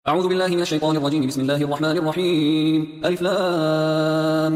أعوذ بالله من الشيطان الرجيم. بسم الله الرحمن الرحيم. ألف لام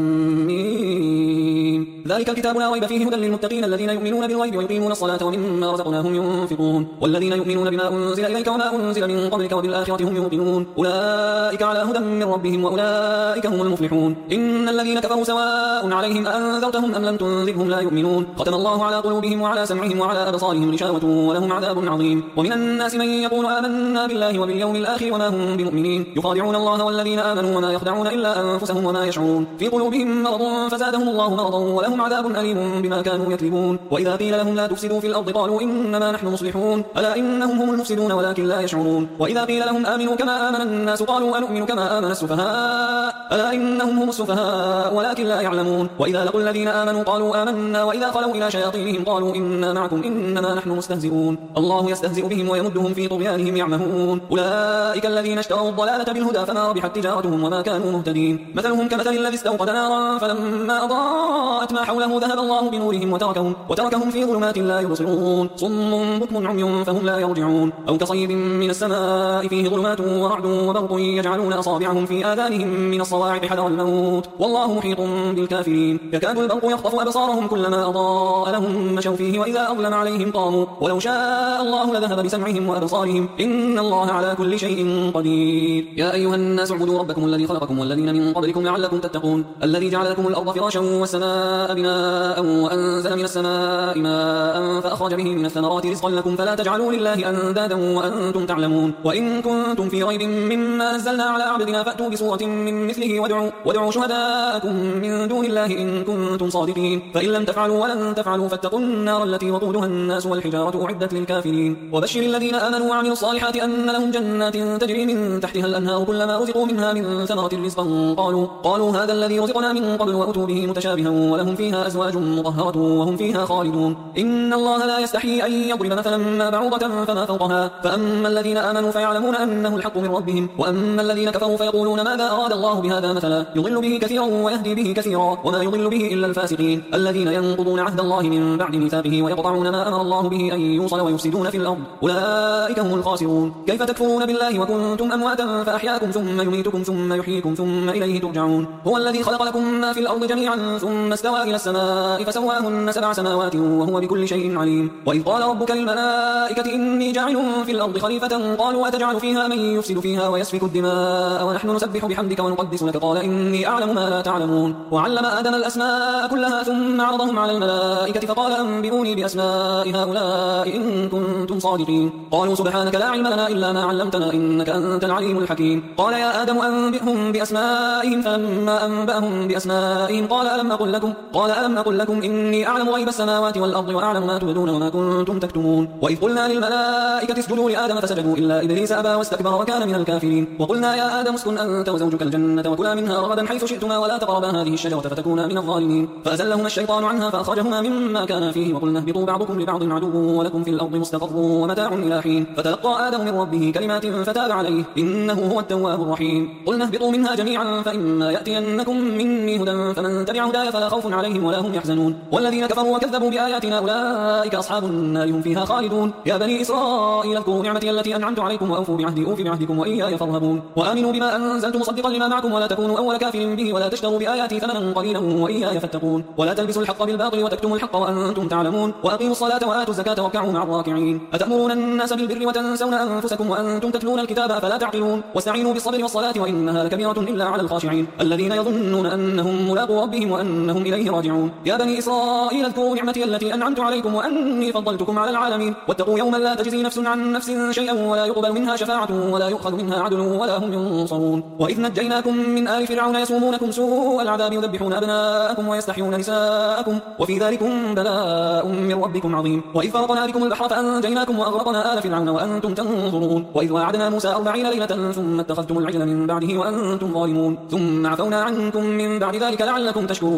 ميم. ذلك الكتاب لا ريب فيه هدى للمتقين الذين يؤمنون بالغيب ويقيمون الصلاة ومما رزقناهم ينفقون والذين يؤمنون بما أنزل إليك وما أنزل من قبلك وبالآخرة هم يوقنون أولئك على هدى من ربهم وأولئك هم المفلحون. إن الذين كفروا سواء عليهم أنذرتهم أم لم تنذرهم لا يؤمنون. ختم الله على قلوبهم وعلى سمعهم وعلى أبصارهم غشاوة ولهم عذاب عظيم. ومن الناس من يقول آمنا بالله وباليوم الآخر وما هم بمؤمنين يخادعون الله والذين آمنوا وما يخدعون إلا أنفسهم وما يشعرون. في قلوبهم مرض فزادهم الله مرضا ولهم عذاب أليم بما كانوا يكذبون. وإذا قيل لهم لا تفسدوا في الأرض قالوا إنما نحن مصلحون ألا إنهم هم المفسدون ولكن لا يشعرون. وإذا قيل لهم آمنوا كما آمن الناس قالوا أنؤمن كما آمن السفهاء ألا إنهم هم السفهاء ولكن لا يعلمون. وإذا لقوا الذين آمنوا قالوا آمنا وإذا خلوا إلى شياطينهم قالوا إنا معكم إنما نحن مستهزئون. الله يستهزئ بهم ويمدهم في طغيانهم يعمهون. أولئك الذين اشتروا الضلالة بالهدى فما ربحت تجارتهم وما كانوا مهتدين. مثلهم كمثل الذي استوقد نارا فلما أضاءت ما حوله ذهب الله بنورهم وتركهم في ظلمات لا يبصرون. صم بكم عمي فهم لا يرجعون. أو كصيب من السماء فيه ظلمات ورعد وبرق يجعلون أصابعهم في آذانهم من الصواعق حذر الموت والله محيط بالكافرين. يكاد البرق يخطف أبصارهم كلما أضاء لهم مشوا فيه وإذا أظلم عليهم قاموا ولو شاء الله لذهب بسمعهم وأبصارهم إن الله على كل شيء قدير. يا أيها الناس اعبدوا ربكم الذي خلقكم والذين من قبلكم لعلكم تتقون الذي جعل لكم الأرض فراشا والسماء بناء وأنزل من السماء ماء فأخرج به من الثمرات رزقا لكم فلا تجعلوا لله أندادا وأنتم تعلمون. وإن كنتم في ريب مما نزلنا على عبدنا فأتوا بسورة من مثله وادعوا شهداءكم من دون الله إن كنتم صادقين فإن لم تفعلوا ولن تفعلوا فاتقوا النار التي وقودها الناس والحجارة أعدت للكافرين. وبشر الذين آمنوا وعملوا الصالحات أن لهم جنات تجري من تحتها الأنهار كلما رزقوا منها من ثمرة رزقا قالوا هذا الذي رزقنا من قبل وأتوا به متشابها ولهم فيها أزواج مطهرة وهم فيها خالدون. إن الله لا يستحيي أن يضرب مثلا ما بعوضة فما فوقها فأما الذين آمنوا فيعلمون أنه الحق من ربهم وأما الذين كفروا فيقولون ماذا أراد الله بهذا مثلا يضل به كثيرا ويهدي به كثيرا وما يضل به إلا الفاسقين الذين ينقضون عهد الله من بعد ميثاقه ويقطعون ما أمر الله به أن يوصل ويفسدون في الأرض أولئك هم الخاسرون. كيف تكفرون بالله وكنتم أمواتا فأحياكم ثم يميتكم ثم يحييكم ثم إليه ترجعون. هو الذي خلق لكم ما في الأرض جميعا ثم استوى إلى السماء فسواهن 7 سماوات وهو بكل شيء عليم. وإذ قال ربك للملائكة إني جاعل في الأرض خليفة قالوا أتجعل فيها من يفسد فيها ويسفك الدماء ونحن نسبح بحمدك ونقدس لك قال إني أعلم ما لا تعلمون. وعلم آدم الأسماء كلها ثم عرضهم على الملائكة فقال أنبئوني بأسماء هؤلاء إن كنتم صادقين. قالوا سبحانك لا علم لنا إلا ما علمتنا إنك أنت العليم الحكيم. قال يا آدم أنبئهم بأسمائهم فلما أنبأهم بأسمائهم قال ألم أقل لكم إني أعلم غيب السماوات والأرض وأعلم ما تبدون وما كنتم تكتمون. وإذ قلنا للملائكة اسجدوا لآدم فسجدوا إلا إبليس أبى واستكبر وكان من الكافرين. وقلنا يا آدم اسكن أنت وزوجك الجنة وكلا منها رغدا حيث شئتما ولا تقربا هذه الشجرة فتكونا من الظالمين. فأزلهما الشيطان عنها فأخرجهما مما كان فيه وقلنا اهبطوا بعضكم لبعض عدو ولكم في الأرض مستقر ومتاع إلى حين. فتلقى آدم من ربه كلمات فتاب عليه إنه هو التواب الرحيم. قلنا اهبطوا منها جميعا فإما يأتينكم مني هدى فمن تبع هداي فلا خوف عليهم ولا هم يحزنون. والذين كفروا وكذبوا بآياتنا أولئك أصحاب النار هم فيها خالدون. يا بني إسرائيل اذكروا نعمتي التي أنعمت عليكم وأوفوا بعهدي أوف بعهدكم وإياي فارهبون. وآمنوا بما أنزلت مصدقا لما معكم ولا تكونوا أول كافر به ولا تشتروا بآياتي ثمنا قليلا وإياي فاتقون. ولا تلبسوا الحق بالباطل وتكتموا الحق وأنتم تعلمون. وأقيموا الصلاة وآتوا الزكاة واركعوا مع الراكعين. أتأمرون الناس بالبر وتنسون أنفسكم وأنتم تتلون الكتاب فلا تعقلون. واستعينوا بالصبر والصلاة وإنها لكبيرة إلا على الخاشعين الذين يظنون أنهم ملاقو ربهم وأنهم إليه راجعون. يا بني إسرائيل اذكروا نعمتي التي أنعمت عليكم وأني فضلتكم على العالمين. واتقوا يوما لا تجزي نفس عن نفس شيئا ولا يقبل منها شفاعة ولا يؤخذ منها عدل ولا هم ينصرون. وإذ نجيناكم من آل فرعون يسومونكم سوء العذاب يذبحون أبناءكم ويستحيون نساءكم وفي ذلكم بلاء من ربكم عظيم. وإذ فرقنا بكم البحر فأنجيناكم وأغرقنا آل فرعون وأنتم تنظرون. وإذ وعدنا موسى 40 ليلة ثم اتخذتم العجل من بعده وأنتم ظالمون ثم عفونا عنكم من بعد ذلك لعلكم تشكرون. وإذ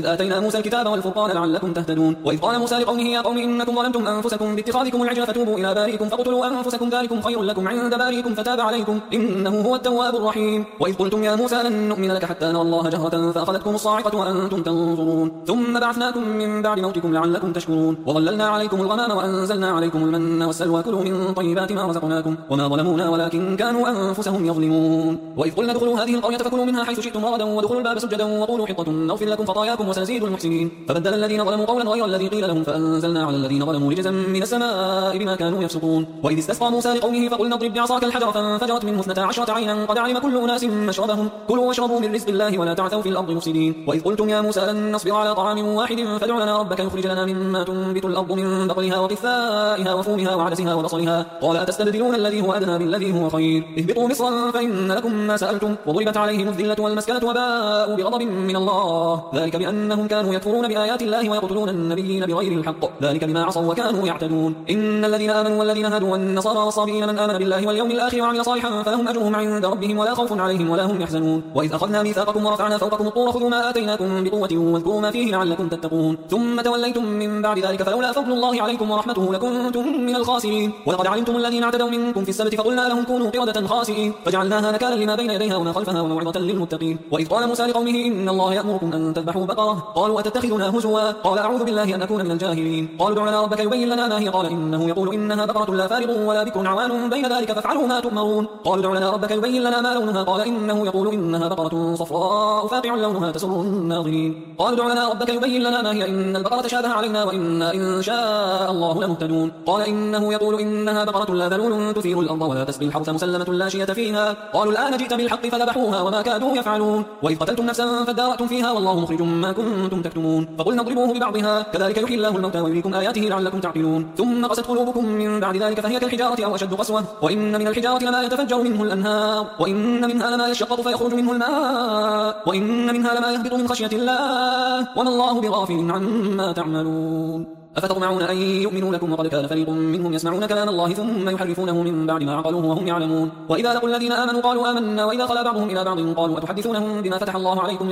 آتينا موسى الكتاب والفرقان لعلكم تهتدون. وإذ قال موسى لقومه يا قوم إنكم ظلمتم أنفسكم باتخاذكم العجل فتوبوا إلى بارئكم فاقتلوا أنفسكم ذلكم خير لكم عند بارئكم فتاب عليكم إنه هو التواب الرحيم. وإذ قلتم يا موسى لن نؤمن لك حتى نرى الله جهرة فأخذتكم الصاعقة وأنتم تنظرون ثم بعثناكم من بعد موتكم لعلكم تشكرون. وظللنا عليكم الغمام وأنزلنا عليكم المن والسلوى كلوا من طيبات ما رزقناكم وما ظلمونا ولكن كانوا أنفسهم يظلمون. وإذ قلنا ادخلوا هذه القرية فكلوا منها حيث شئتم رغدا وادخلوا الباب سجدا وقولوا حطة نغفر لكم خطاياكم وسنزيد المحسنين. فبدل الذين ظلموا قولا غير الذي قيل لهم فأنزلنا على الذين ظلموا رجزا من السماء بما كانوا يفسقون. وإذ استسقى موسى لقومه فقلنا اضرب بعصاك الحجر فانفجرت منه 12 عينا قد علم كل أناس مشربهم كلوا واشربوا من رزق الله ولا تعثوا في الأرض مفسدين. وإذ قلتم يا موسى لن نصبر على طعام واحد فادع لنا ربك يخرج لنا مما تنبت الأرض من بقلها وقثائها وفومها وعدسها وبصلها قال أتستبدلون الذي هو أدنى بالذي هو خير اهبطوا مصرا فإن لكم ما سألتم وضربت عليهم الذلة والمسكنة وباءوا بغضب من الله ذلك بأنهم كانوا يكفرون بآيات الله ويقتلون النبيين بغير الحق ذلك بما عصوا وكانوا يعتدون. إن الذين آمنوا والذين هادوا والنصارى والصابئين من آمن بالله واليوم الآخر وعمل صالحا فلهم أجرهم عند ربهم ولا خوف عليهم ولا هم يحزنون. وإذ أخذنا ميثاقكم ورفعنا فوقكم الطور خذوا ما آتيناكم بقوة واذكروا ما فيه لعلكم تتقون ثم توليتم من بعد ذلك فلولا فضل الله عليكم ورحمته لكنتم من الخاسرين. ولقد علمتم الذين اعتدوا منكم في السبت فقلنا لهم كونوا قردة خاسئين فجعلناها نكالا لما بين يديها وما خلفها وموعظة للمتقين. وإذ قال موسى لقومه إن الله يأمركم أن تذبحوا بقرة قالوا أتتخذنا هزوا قال أعوذ بالله أن أكون من الجاهلين. قالوا ادع لنا ربك يبين لنا ما هي قال إنه يقول إنها بقرة لا فارض ولا بكر عوان بين ذلك فافعلوا ما تؤمرون. قالوا ادع لنا ربك يبين لنا ما لونها قال إنه يقول إنها بقرة صفراء فاقع لونها تسر الناظرين. قالوا ادع لنا ربك يبين لنا ما هي إن البقرة شابه علينا وإنا إن شاء الله لمهتدون. قال إنه يقول إنها بقرة لا ذلول تثير الأرض ولا تسقي الحرث مسلمة لا شية فيها. قالوا الآن جئت بالحق فذبحوها وما كادوا يفعلون. وإذ قتلتم نفسا فادارأتم فيها والله مخرج ما كنتم تكتمون. فقلنا اضربوه ببعضها كذلك يحيي الله الموتى ويريكم آياته لعلكم تعقلون. ثم قست قلوبكم من بعد ذلك فهي كالحجارة أو أشد قسوة وإن من الحجارة لما يتفجر منه الأنهار وإن منها لما يشقق فيخرج منه الماء وإن منها لما يهبط من خشية الله وما الله بغافل عما تعملون. أفتطمعون أن يؤمنوا لكم وقد كان فريق منهم يسمعون كلام الله ثم يحرفونه من بعد ما عقلوه وهم يعلمون. وإذا لقوا الذين آمنوا قالوا آمنا وإذا خلا بعضهم إلى بعض قالوا أتحدثونهم بما فتح الله عليكم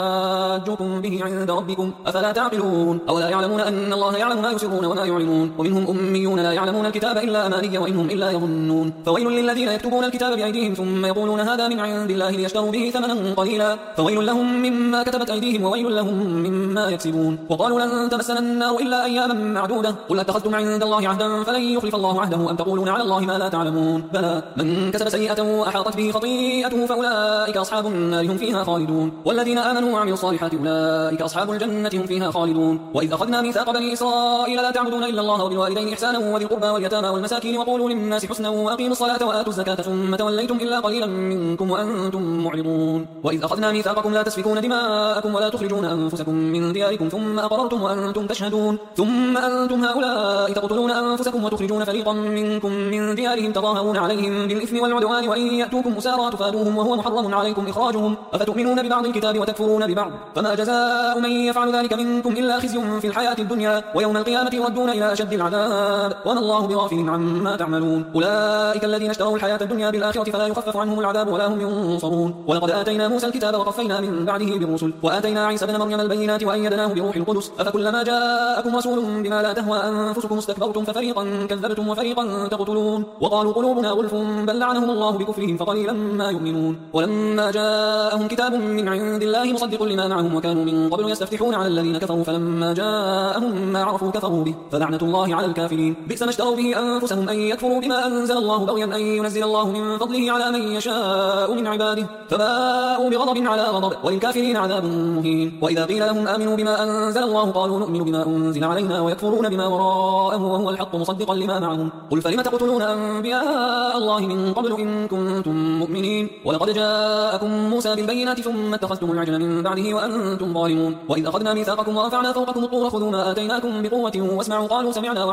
ليحاجوكم به عند ربكم أفلا تعقلون. أولا يعلمون أن الله يعلم ما يسرون وما يعلنون ومنهم أميون لا يعلمون الكتاب إلا أماني وإنهم إلا يظنون. فويل للذين يكتبون الكتاب بأيديهم ثم يقولون هذا من عند الله ليشتروا به ثمنا قليلا فويل لهم مما كتبت أيديهم وويل لهم مما يكسبون. وقالوا لن تمسنا النار إلا أياما معدودة قل اتخذتم عند الله عهدا فلن يخلف الله عهده أم تقولون على الله ما لا تعلمون. بلى من كسب سيئة وأحاطت به خطيئته فأولئك أصحاب النار هم فيها خالدون والذين آمنوا وعملوا الصالحات أولئك أصحاب الجنة هم فيها خالدون. وإذ أخذنا ميثاق بني إسرائيل لا تعبدون إلا الله وبالوالدين إحسانا وذي القربى واليتامى والمساكين وقولوا للناس حسنا وأقيموا الصلاة وآتوا الزكاة ثم توليتم إلا قليلا منكم وأنتم معرضون. وإذ أخذنا ميثاقكم لا تسفكون دماءكم ولا تخرجون أنفسكم من دياركم ثم أقررتم وأنتم تشهدون ثم أنتم هؤلاء تقتلون أنفسكم وتخرجون فريقا منكم من ديارهم تظاهرون عليهم بالإثم والعدوان وإن يأتوكم أسارى تفادوهم وهو محرم عليكم إخراجهم أفتؤمنون ببعض الكتاب وتكفرون ببعض فما جزاء من يفعل ذلك منكم إلا خزي في الحياة الدنيا ويوم القيامة يردون إلى أشد العذاب وما الله بغافل عما تعملون. أولئك الذين اشتروا الحياة الدنيا بالآخرة فلا يخفف عنهم العذاب ولا هم ينصرون. ولقد آتينا موسى الكتاب وقفينا من بعده بالرسل وآتينا عيسى ابن مريم البينات وأيدناه بروح القدس أفكلما جاءكم رسول بما لا تهوى أنفسكم استكبرتم ففريقا كذبتم وفريقا تقتلون وقالوا قلوبنا غلف بل لعنهم الله بكفرهم فقليلا ما يؤمنون. ولما جاءهم كتاب من عند الله مصدق لما معهم وكانوا من قبل يستفتحون على الذين كفروا فلما جاءهم ما عرفوا كفروا به فلعنة الله على الكافرين. بئس ما اشتروا به أنفسهم أن يكفروا بما أنزل الله بغيا أن ينزل الله من فضله على من يشاء من عباده فباءوا بغضب على غضب وللكافرين عذاب مهين. وإذا قيل لهم آمنوا بما أنزل الله قالوا نؤمن بما أنزل علينا ويكفرون بما وراءه وهو الحق مصدقا لما معهم قل فلم تقتلون أنبياء الله من قبل إن كنتم مؤمنين. ولقد جاءكم موسى بالبينات ثم اتخذتم العجل من بعده وأنتم ظالمون. وإذ أخذنا ميثاقكم ورفعنا فوقكم الطور خذوا ما آتيناكم بقوة واسمعوا قالوا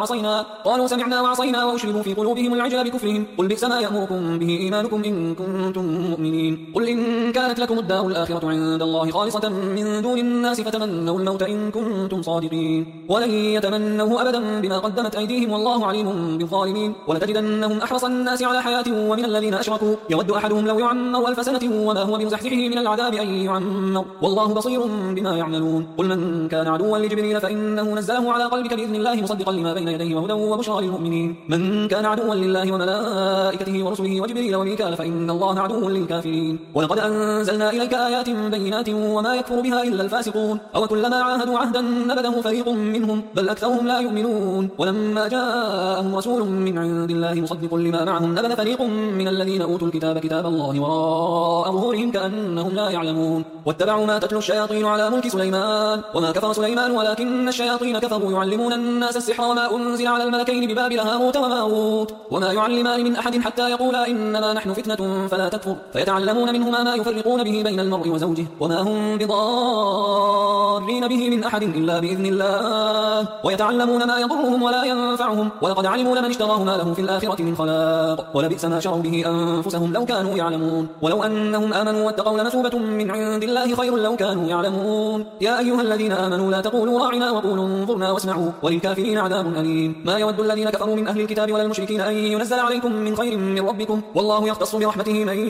سمعنا وعصينا وأشربوا في قلوبهم العجل بكفرهم قل بئس ما يأمركم به إيمانكم إن كنتم مؤمنين. قل إن كانت لكم الدار الآخرة عند الله خالصة من دون الناس فتمنوا الموت إن كنتم صادقين ولن يتمنوه أبدا بما قدمت أيديهم والله عليم بالظالمين. ولتجدنهم أحرص الناس على حياة ومن الذين أشركوا يود أحدهم لو يعمر 1000 سنة وما هو بمزحزحه من العذاب أن يعمر والله بصير بما يعملون. قل من كان عدوا لجبريل فإنه نزله على قلبك بإذن الله مصدقا لما بين يديه وهدى وبشرى للمؤمنين. من كان عدوا لله وملائكته ورسله وجبريل وميكال فإن الله عدو للكافرين. ولقد أنزلنا إليك آيات بينات وما يكفر بها إلا الفاسقون. أو كلما عاهدوا عهدا نبذه فريق منهم بل أكثرهم لا يؤمنون. ولما جاءهم رسول من عند الله مصدق لما معهم نبذ فريق من الذين أوتوا الكتاب كتاب الله وراء ظهورهم كأنهم لا يعلمون. واتبعوا ما تتلو الشياطين على ملك سليمان وما كفر سليمان ولكن الشياطين كفروا يعلمون الناس السحر وما أنزل على الملكين ببابل هاروت وماروت وما يعلمان من أحد حتى يقولا إنما نحن فتنة فلا تكفر فيتعلمون منهما ما يفرقون به بين المرء وزوجه وما هم بضارين به من أحد إلا بإذن الله ويتعلمون ما يضرهم ولا ينفعهم ولقد علموا لمن اشتراه ما له في الآخرة من خلاق ولبئس ما شروا به أنفسهم لو كانوا يعلمون. ولو أنهم آمنوا واتقوا لمثوبة من عند الله خير لو كانوا يعلمون. يا أيها الذين آمنوا لا تقولوا راعنا وقولوا انظرنا واسمعوا وللكافرين عذاب أليم. ما يود الذين كفروا من أهل الكتاب ولا المشركين أن ينزل عليكم من خير من ربكم والله يختص برحمته من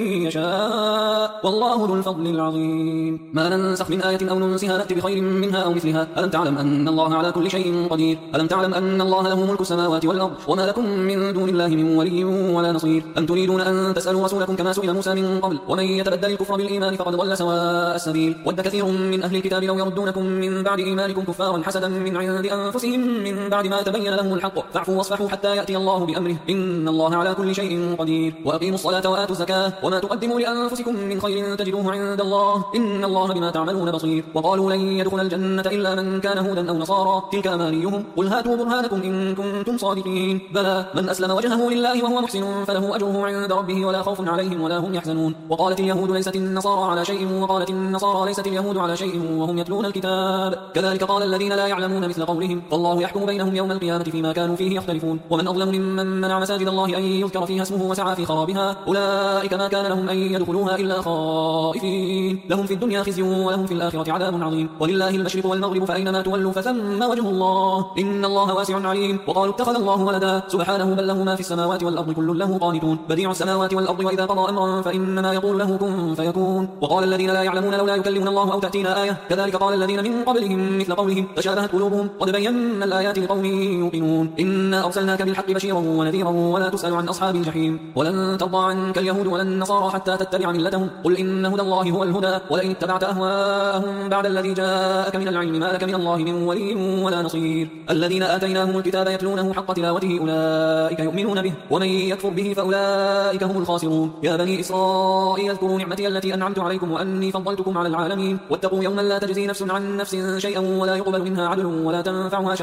يشاء والله ذو الفضل العظيم. ما ننسخ من آية أو ننسها نأتي بخير منها أو مثلها. ألم تعلم أن الله على كل شيء قدير. ألم تعلم أن الله له ملك السماوات والأرض وما لكم من دون الله من ولي ولا نصير. أم تريدون أن تسألوا رسولكم كما سئل موسى من قبل ومن يتبدل الكفر بالإيمان فقد ضل سواء السبيل. ود كثير من أهل الكتاب لو يردونكم من بعد إيمانكم كفارا حسدا من عند أنفسهم من بعد ما تبين لهم الحق فاعفوا واصفحوا حتى يأتي الله بأمره إن الله على كل شيء قدير. وأقيموا الصلاة وآتوا الزكاة وما تقدموا لأنفسكم من خير تجدوه عند الله إن الله بما تعملون بصير. وقالوا لن يدخل الجنة إلا من كان هودا أو نصارى تلك أمانيهم قل هاتوا برهانكم إن كنتم صادقين. بلى من أسلم وجهه لله وهو محسن فله أجره عند ربه ولا خوف عليهم ولا هم يحزنون. وقالت اليهود ليست النصارى على شيء وقالت النصارى ليست اليهود على شيء وهم يتلون الكتاب كذلك قال الذين لا يعلمون مثل قولهم فالله يحكم بينهم يوم القيامة فيما كانوا فيه يختلفون. ومن أظلم ممن منع مساجد الله أن يذكر فيها اسمه وسعى في خرابها أولئك ما كان لهم أن يدخلوها إلا خائفين لهم في الدنيا خزي ولهم في الآخرة عذاب عظيم. ولله المشرق والمغرب فأينما تولوا فثم وجه الله إن الله واسع عليم. وقالوا اتخذ الله ولدا سبحانه بل له ما في السماوات والأرض كل له قانتون بديع السماوات والأرض وإذا قضى أمرا فإنما يقول له كن فيكون. وقال الذين لا يعلمون لولا يكلمنا الله أو تأتينا آية كذلك قال الذين من قبلهم مثل قولهم تشابهت قلوبهم قد بينا الآيات لقوم يوقنون إنا أرسلناك بالحق بشيرا ونذيرا ولا تسأل عن أصحاب الجحيم. ولن ترضى عنك اليهود ولا النصارى حتى تتبع ملتهم قل إن هدى الله هو الهدى ولئن اتبعت أهواءهم بعد الذي جاءك من العلم ما لك من الله من ولي ولا نصير. الذين آتيناهم الكتاب يتلونه حق تلاوته أولئك يؤمنون به ومن يكفر به فأولئك هم الخاسرون. يا بني إسرائيل اذكروا نعمتي التي أنعمت عليكم وأني فضلتكم على العالمين واتقوا يوما لا تجزي نفس عن نفس شيئا ولا يقبل منها عدل ولا تنفعها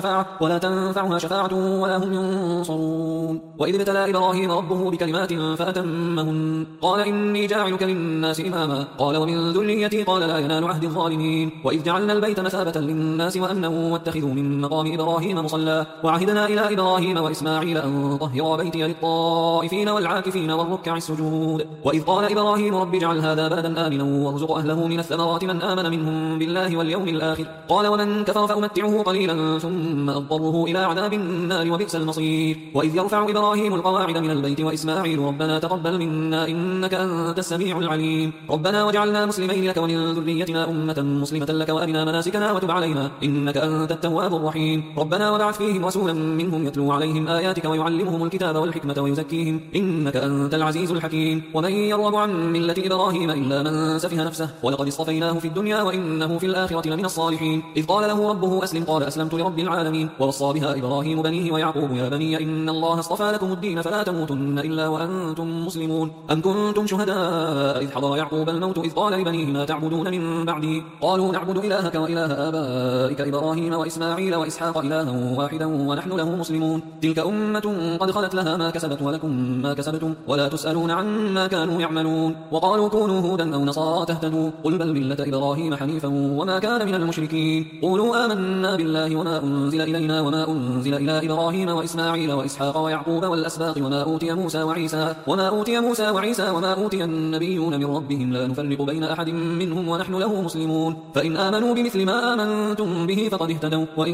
شفاعة ولا هم ينصرون. وإذ ابتلى إبراهيم ربه بكلمات فأتمهن قال إني جاعلك للناس إماما قال ومن ذريتي قال لا ينال عهد الظالمين. وإذ جعلنا البيت مثابة للناس وأمنا واتخذوا من مقام إبراهيم مصلى وعهدنا إلى إبراهيم وإسماعيل أن طهرا بيتي للطائفين والعاكفين والركع السجود. وإذ قال إبراهيم رب اجعل هذا بلدا آمنا وارزق أهله من الثمرات من آمن منهم بالله واليوم الآخر قال ومن كفر فأمتعه قليلا ثم أضطره إلى عذاب النار وبئس المصير. وإذ يرفع إبراهيم القواعد من البيت وإسماعيل ربنا تقبل منا إنك أنت السميع العليم ربنا واجعلنا مسلمين لك ومن ذريتنا أمة مسلمة لك وأرنا مناسكنا وتب علينا إنك أنت التواب الرحيم ربنا وابعث فيهم رسولا منهم يتلو عليهم آياتك ويعلمهم الكتاب والحكمة ويزكيهم إنك أنت العزيز الحكيم. ومن يرغب عن ملة إبراهيم إلا من سفه نفسه ولقد اصطفيناه في الدنيا وإنه في الآخرة لمن الصالحين. إذ قال له ربه أسلم قال أسلمت لرب العالمين ووصى بها إبراهيم بنيه ويعقوب يا بني إن الله اصطفى لكم الدين فلا تموتن إلا وأنتم مسلمون. أم كنتم شهداء إذ حضر يعقوب الموت إذ قال لبنيه ما تعبدون من بعدي قالوا نعبد إلهك وإله آبائك إبراهيم وإسماعيل وإسحاق إلها واحدا ونحن له مسلمون تلك أمة قد خلت لها ما كسبت ولكم ما كسبتم ولا تسألون عما كانوا يعملون. وقالوا كونوا هودا أو نصارى تهتدوا قل بل ملة إبراهيم حنيفا وما كان من المشركين قولوا آمنا بالله وما أنزل إلينا وما أنزل إلى إبراهيم وإسماعيل وإسحاق ويعقوب والأسباط وما أوتي موسى وعيسى وما أوتي النبيون من ربهم لا نفرق بين أحد منهم ونحن له مسلمون. فإن آمنوا بمثل ما آمنتم به فقد اهتدوا وإن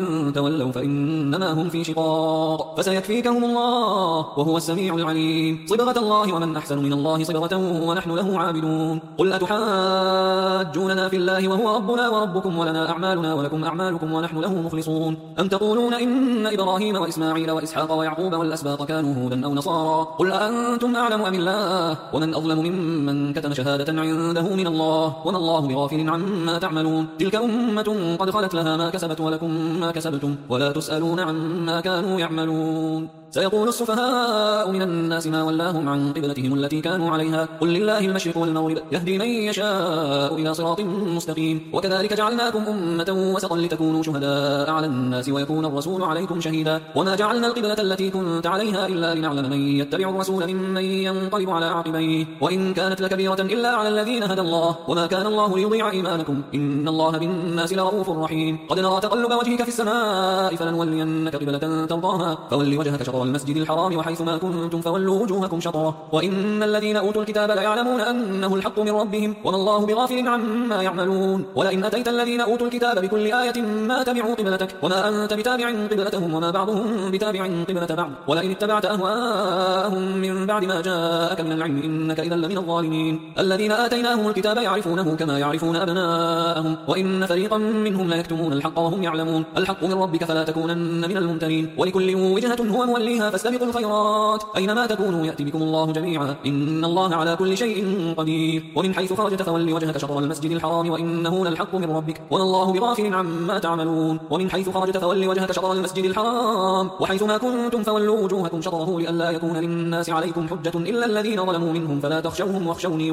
فإن تولوا فإنما هم في شقاق فسيكفيكهم الله وهو السميع العليم. صبغة الله ومن أحسن من الله صبغة ونحن له عابدون. قل أتحاجوننا في الله وهو ربنا وربكم ولنا أعمالنا ولكم أعمالكم ونحن له مخلصون. أم تقولون إن إبراهيم وإسماعيل وإسحاق ويعقوب والأسباط كانوا هودا أو نصارى قل أأنتم أعلم أم الله ومن أظلم ممن كتم شهادة عنده من الله وما الله بغافل عما تعملون. تلك أمة قد خلت لها ما كسبت ولكم ما كسبتم ولا تسألون عما كانوا يعملون. سيقول السفهاء من الناس ما ولاهم عن قبلتهم التي كانوا عليها قل لله المشرق والمغرب يهدي من يشاء إلى صراط مستقيم. وكذلك جعلناكم أمة وسطا لتكونوا شهداء على الناس ويكون الرسول عليكم شهيدا وما جعلنا القبلة التي كنت عليها إلا لنعلم من يتبع الرسول ممن ينقلب على عقبيه وإن كانت لكبيرة إلا على الذين هدى الله وما كان الله ليضيع إيمانكم إن الله بالناس لرؤوف رحيم. قد نرى تقلب وجهك في السماء فلنولينك قبلة ترضاها فول وجهك شطر المسجد الحرام وحيث ما كنتم فولوا وجوهكم شطره وإن الذين أوتوا الكتاب ليعلمون أنه الحق من ربهم وما الله بغافل عما يعملون. ولئن أتيت الذين أوتوا الكتاب بكل آية ما تبعوا قبلتك وما أنت بتابع قبلتهم وما بعضهم بتابع قبلة بعض ولئن اتبعت أهواءهم من بعد ما جاءك من العلم إنك إذا لمن الظالمين. الذين آتيناهم الكتاب يعرفونه كما يعرفون أبناءهم وإن فريقا منهم لا يكتمون الحق وهم يعلمون. الحق من ربك فلا تكونن من الممترين ولكل وجهة هو موليها فاستبقوا الخيرات أينما تكونوا يأتي بكم الله جميعا إن الله على كل شيء قدير. ومن حيث خرجت فول وجهك شطر المسجد الحرام وإنه للحق من ربك وما الله بغافل عما تعملون. ومن حيث خرجت فول وجهك شطر المسجد الحرام وحيث ما كنتم فولوا وجوهكم شطره لئلا يكون للناس عليكم حجة إلا الذين ظلموا منهم فلا تخشوهم واخشوني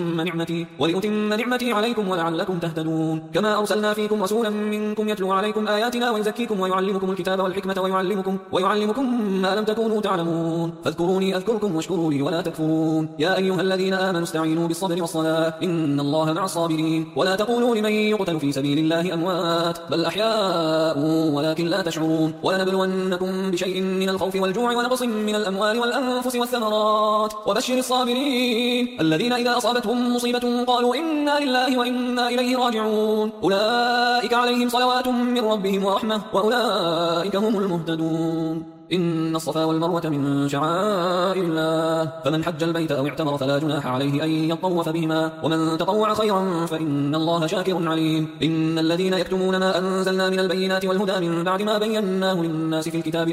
ولأتم نعمتي عليكم ولعلكم تهتدون. كما أرسلنا فيكم رسولا منكم يتلو عليكم آياتنا ويزكيكم ويعلمكم الكتاب والحكمة ويعلمكم ما لم تكونوا تعلمون فاذكروني أذكركم واشكروا لي ولا تكفرون. يا أيها الذين آمنوا استعينوا بالصبر والصلاة إن الله مع الصابرين. ولا تقولوا لمن يقتل في سبيل الله أموات بل أحياء ولكن لا تشعرون. ولنبلونكم بشيء من الخوف والجوع ونقص من الأموال والأنفس والثمرات وبشر الصابرين الذين إذا أصابتهم مصيبة قالوا إنا لله وإنا إليه راجعون أولئك عليهم صلوات من ربهم ورحمة وأولئك هم المهتدون. إن الصفا والمروة من شعائر الله فمن حج البيت أو اعتمر فلا جناح عليه أن يطوف بهما ومن تطوع خيرا فإن الله شاكر عليم. إن الذين يكتمون ما أنزلنا من البينات والهدى من بعد ما بيناه للناس في الكتاب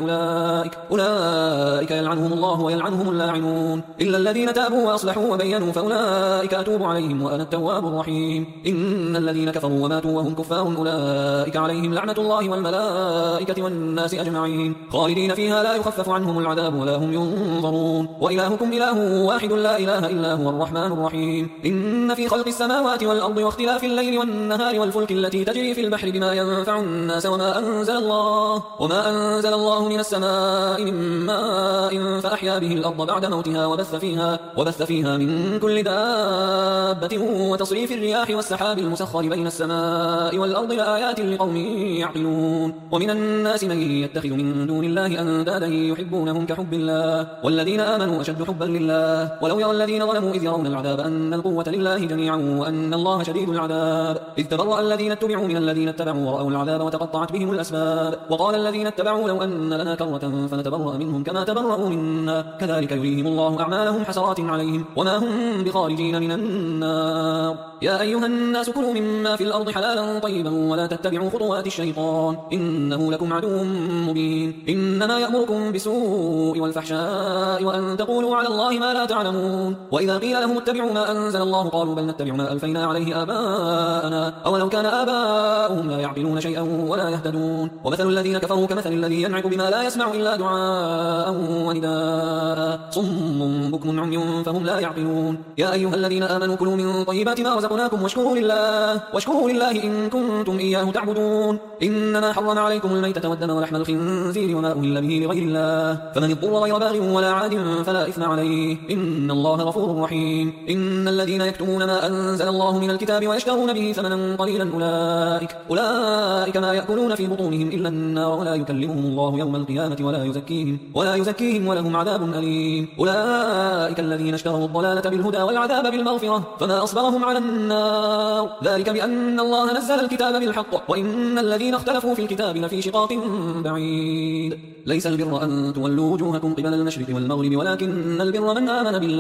أولئك يلعنهم الله ويلعنهم اللاعنون إلا الذين تابوا وأصلحوا وبينوا فأولئك أتوب عليهم وأنا التواب الرحيم. إن الذين كفروا وماتوا وهم كفار أولئك عليهم لعنة الله والملائكة والناس أجمعين خالدين فيها لا يخفف عنهم العذاب ولا هم ينظرون. وإلهكم إله واحد لا إله إلا هو الرحمن الرحيم. إن في خلق السماوات والأرض واختلاف الليل والنهار والفلك التي تجري في البحر بما ينفع الناس وما أنزل الله من السماء من ماء فأحيا به الأرض بعد موتها وبث فيها من كل دابة وتصريف الرياح والسحاب المسخر بين السماء والأرض لآيات لقوم يعقلون. ومن الناس من يتخذ من دون الله أندادا يحبونهم كحب الله والذين آمنوا أشد حبا لله ولو يرى الذين ظلموا إذ يرون العذاب أن القوة لله جميعا وأن الله شديد العذاب إذ تبرأ الذين اتبعوا من الذين اتبعوا ورأوا العذاب وتقطعت بهم الأسباب وقال الذين اتبعوا لو أن لنا كرة فنتبرأ منهم كما تبرأوا منا كذلك يريهم الله أعمالهم حسرات عليهم وما هم بخارجين من النار. يا أيها الناس كلوا مما في الأرض حلالا طيبا ولا تتبعوا خطوات الشيطان إنه لكم عدو مبين. إنما يأمركم بالسوء والفحشاء وأن تقولوا على الله ما لا تعلمون. وإذا قيل لهم اتبعوا ما أنزل الله قالوا بل نتبع ما ألفينا عليه آباءنا أولو كان آباؤهم لا يعقلون شيئا ولا يهتدون. ومثل الذين كفروا كمثل الذي ينعق بما لا يسمع إلا دعاء ونداء صم بكم عمي فهم لا يعقلون. يا أيها الذين آمنوا كلوا من طيبات ما رزقناكم واشكروا لله إن كنتم إياه تعبدون. إنما حرم عليكم الميتة والدم ولحم الخنزير وما أهل به به لغير الله، فمن اضطر غير باغ ولا عاد فلا إثم عليه، إن الله غفور رحيم. إن الذين يكتمون ما أنزل الله من الكتاب ويشترون به ثمنا قليلا أولئك ما يأكلون في بطونهم إلا النار ولا يكلمهم الله يوم القيامة ولا يزكيهم ولهم عذاب أليم. أولئك الذين اشتروا الضلالة بالهدى والعذاب بالمغفرة فما أصبرهم على النار، ذلك بأن الله نزل الكتاب بالحق وإن الذين اختلفوا في الكتاب لفي شقاق بعيد. ليس البر أن تولوا وجوهكم قبل المشرق والمغرب ولكن البر من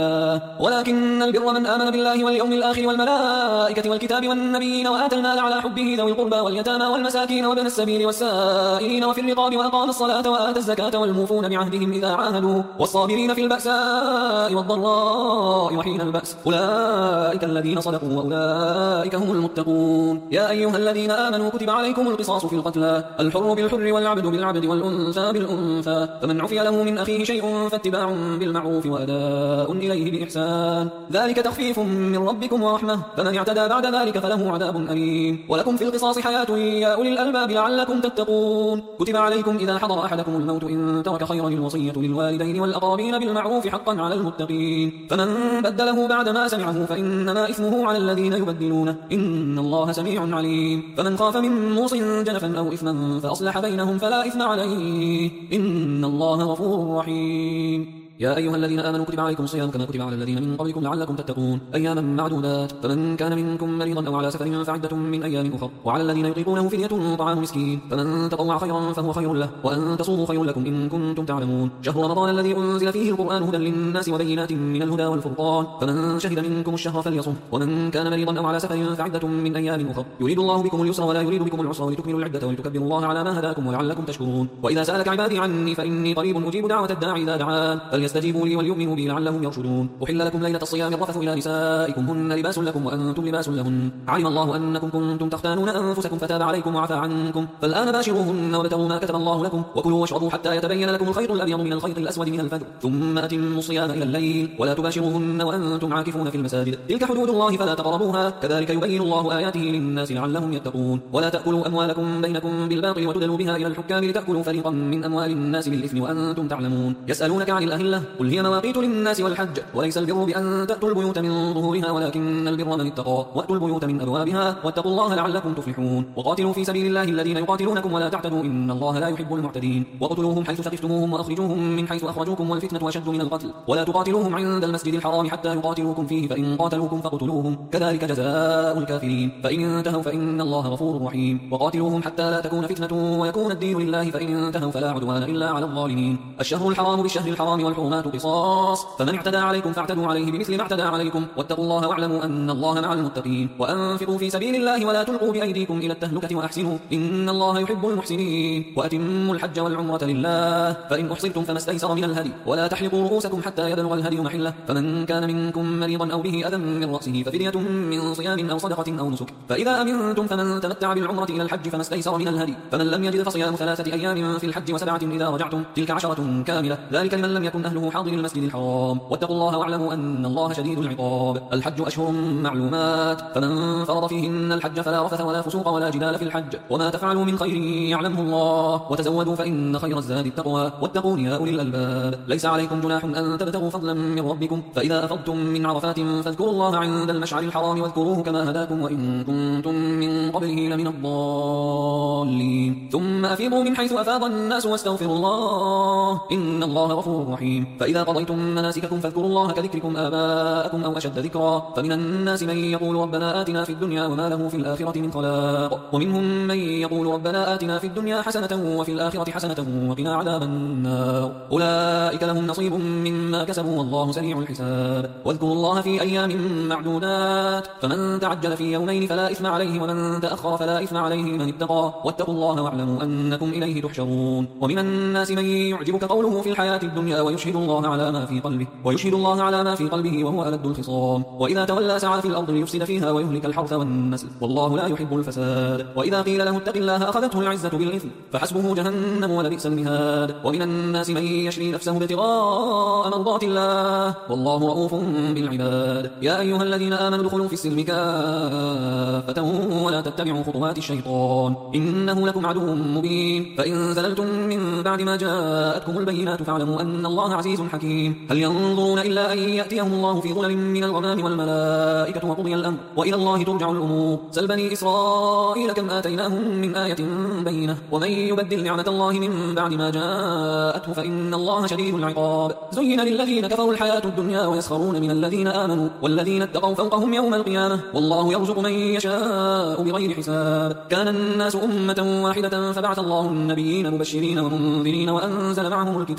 آمن بالله واليوم الآخر والملائكة والكتاب والنبيين وآتى المال على حبه ذوي القربى واليتامى والمساكين وابن السبيل والسائلين وفي الرقاب وأقام الصلاة وآتى الزكاة والموفون بعهدهم إذا عاهدوا والصابرين في البأساء والضراء وحين البأس، أولئك الذين صدقوا وأولئك هم المتقون. يا أيها الذين آمنوا كتب عليكم القصاص في القتلى، الحر بالحر والعبد بالعبد والأنثى بالأنثى، فمن عفي له من أخيه شيء فاتباع بالمعروف وأداء إليه بإحسان، ذلك تخفيف من ربكم ورحمة، فمن اعتدى بعد ذلك فله عذاب أليم. ولكم في القصاص حياة يا أولي الألباب لعلكم تتقون. كتب عليكم إذا حضر أحدكم الموت إن ترك خيرا الوصية للوالدين والأقربين بالمعروف حقا على المتقين، فمن بدله بعد ما سمعه فإنما إثمه على الذين يبدلونه، إن الله سميع عليم. فمن خاف من موص جنفا أو إثما فأصلح بينهم فلا إثم عليه، إن الله غفور رحيم. يا أيها الذين آمنوا كتب عليكم الصيام كما كتب على الذين من قبلكم لعلكم تتقون، أياما معدودات، فمن كان منكم مريضا أو على سفر فعدة من أيام أخر، وعلى الذين يطيقونه فدية طعام مسكين، فمن تطوع خيرا فهو خير له، وأن تصوموا خير لكم إن كنتم تعلمون. شهر رمضان الذي أنزل فيه القرآن هدى للناس وبينات من الهدى والفرقان، فمن شهد منكم الشهر فليصم، ومن كان مريضا أو على سفر فعدة من أيام أخر، يريد الله بكم اليسر ولا يريد بكم العسر ولتكملوا العدة ولتكبروا الله على ما هداكم ولعلكم تشكرون. وإذا سألك عبادي عني فإني قريب أجيب دعوة الداعي إذا دعان، فليستجيبوا لي وليؤمنوا بي لعلهم يرشدون. أحل لكم ليلة الصيام الرفث إلى نسائكم هن لباس لكم وأنتم لباس لهن، علم الله أنكم كنتم تختانون أنفسكم فتاب عليكم وعفى عنكم، فالآن باشروهن وابتغوا ما كتب الله لكم وكلوا واشربوا حتى يتبين لكم الخيط الأبيض من الخيط الأسود من الفجر، ثم أتموا الصيام إلى الليل ولا تباشروهن وأنتم عاكفون في المساجد، تلك حدود الله فلا تقربوها، كذلك يبين الله آياته للناس لعلهم يتقون. ولا تأكلوا أموالكم بينكم بالباطل وتدلوا بها إلى الحكام لتأكلوا فريقا من أموال الناس بالإثم وأنتم تعلمون. يسألونك عن الأهلة قل هي مواقيت للناس والحج، وليس البر بأن تأتوا البيوت من ظهورها ولكن البر من اتقى، وأتوا البيوت من أبوابها واتقوا الله لعلكم تفلحون. وقاتلوا في سبيل الله الذين يقاتلونكم ولا تعتدوا إن الله لا يحب المعتدين. وقتلوهم حيث ثقفتموهم وأخرجوهم من حيث أخرجوكم والفتنة أشد من القتل، ولا تقاتلوهم عند المسجد الحرام حتى يقاتلوكم فيه، فإن قاتلوكم فاقتلوهم كذلك جزاء الكافرين، فإن انتهوا فإن الله غفور رحيم. وقاتلوهم حتى لا تكون فتنة ويكون الدين لله، فإن انتهوا فلا عدوان إلا على الظالمين. الشهر الحرام بالشهر الحرام والحرمات قصاص، فمن اعتدى عليكم فاعتدوا عليه بمثل ما اعتدى عليكم، واتقوا الله واعلموا أن الله مع المتقين. وأنفقوا في سبيل الله ولا تلقوا بأيديكم إلى التهلكة وأحسنوا إن الله يحب المحسنين. وأتموا الحج والعمرة لله، فإن أحصرتم فما استيسر من الهدي، ولا تحلقوا رؤوسكم حتى يبلغ الهدي محله، فمن كان منكم مريضا أو به أذى من رأسه ففدية من صيام أو صدقة أو نسك، فإذا أمنتم فمن تمتع بالعمرة إلى الحج فما استيسر من الهدي، فمن لم يجد فصيام 3 أيام في الحج و7 إذا رجعتم، تلك 10 كاملة، ذلك لمن لم يكن أهله حاضر المسجد الحرام. واتقوا الله واعلموا أن الله شديد العقاب. الحج أشهر معلومات، فمن فرض فيهن الحج فلا رفث ولا فسوق ولا جدال في الحج، وما تفعلوا من خير يعلمه الله، وتزودوا فإن خير الزاد التقوى، واتقون يا أولي الألباب. ليس عليكم جناح أن تبتغوا فضلا من ربكم، فإذا أفضتم من عرفات فاذكروا الله عند المشعر الحرام واذكروه كما هداكم وإن كنتم من قبله لمن الضالين. ثم أفيضوا من حيث أفاض الناس واستغفروا الله إن الله غفور رحيم. فإذا قضيتم مناسككم فاذكروا الله كذكركم آباءكم أو أشد ذكرا، فمن الناس من يقول ربنا آتنا في الدنيا وما له في الآخرة من خلاق، ومنهم من يقول ربنا آتنا في الدنيا حسنة وفي الآخرة حسنة وقنا عذاب النار، أولئك لهم نصيب مما كسبوا والله سريع الحساب. واذكروا الله في أيام معدودات، فمن تعجل في يومين فلا إثم عليه ومن تأخر فلا إثم عليه من اتقى، واتقوا الله واعلموا أنكم إليه تحشرون. ومن الناس من يعجبك قوله في الحياة الدنيا ويشهد ويشهد الله على ما في قلبه وهو ألد الخصام. وإذا تولى سعى في الأرض ليفسد فيها ويهلك الحرث والنسل والله لا يحب الفساد. وإذا قيل له اتق الله أخذته العزة بالإثم فحسبه جهنم ولبئس المهاد. ومن الناس من يشري نفسه ابتغاء مرضات الله والله رؤوف بالعباد. يا أيها الذين آمنوا ادخلوا في السلم كافة ولا تتبعوا خطوات الشيطان إنه لكم عدو مبين. فإن زللتم من بعد ما جاءتكم البينات فاعلموا أن الله عزيز حكيم. هل ينظرون إلا أن يأتيهم الله في ظلل من الغمام والملائكة وقضي الأمر وإلى الله ترجع الأمور. سل بني إسرائيل كم آتيناهم من آية بينة ومن يبدل نعمة الله من بعد ما جاءته فإن الله شديد العقاب. زين للذين كفروا الحياة الدنيا ويسخرون من الذين آمنوا والذين اتقوا فوقهم يوم القيامة والله يرزق من يشاء بغير حساب. كان الناس أمة واحدة فبعث الله النبيين مبشرين ومنذرين وأنزل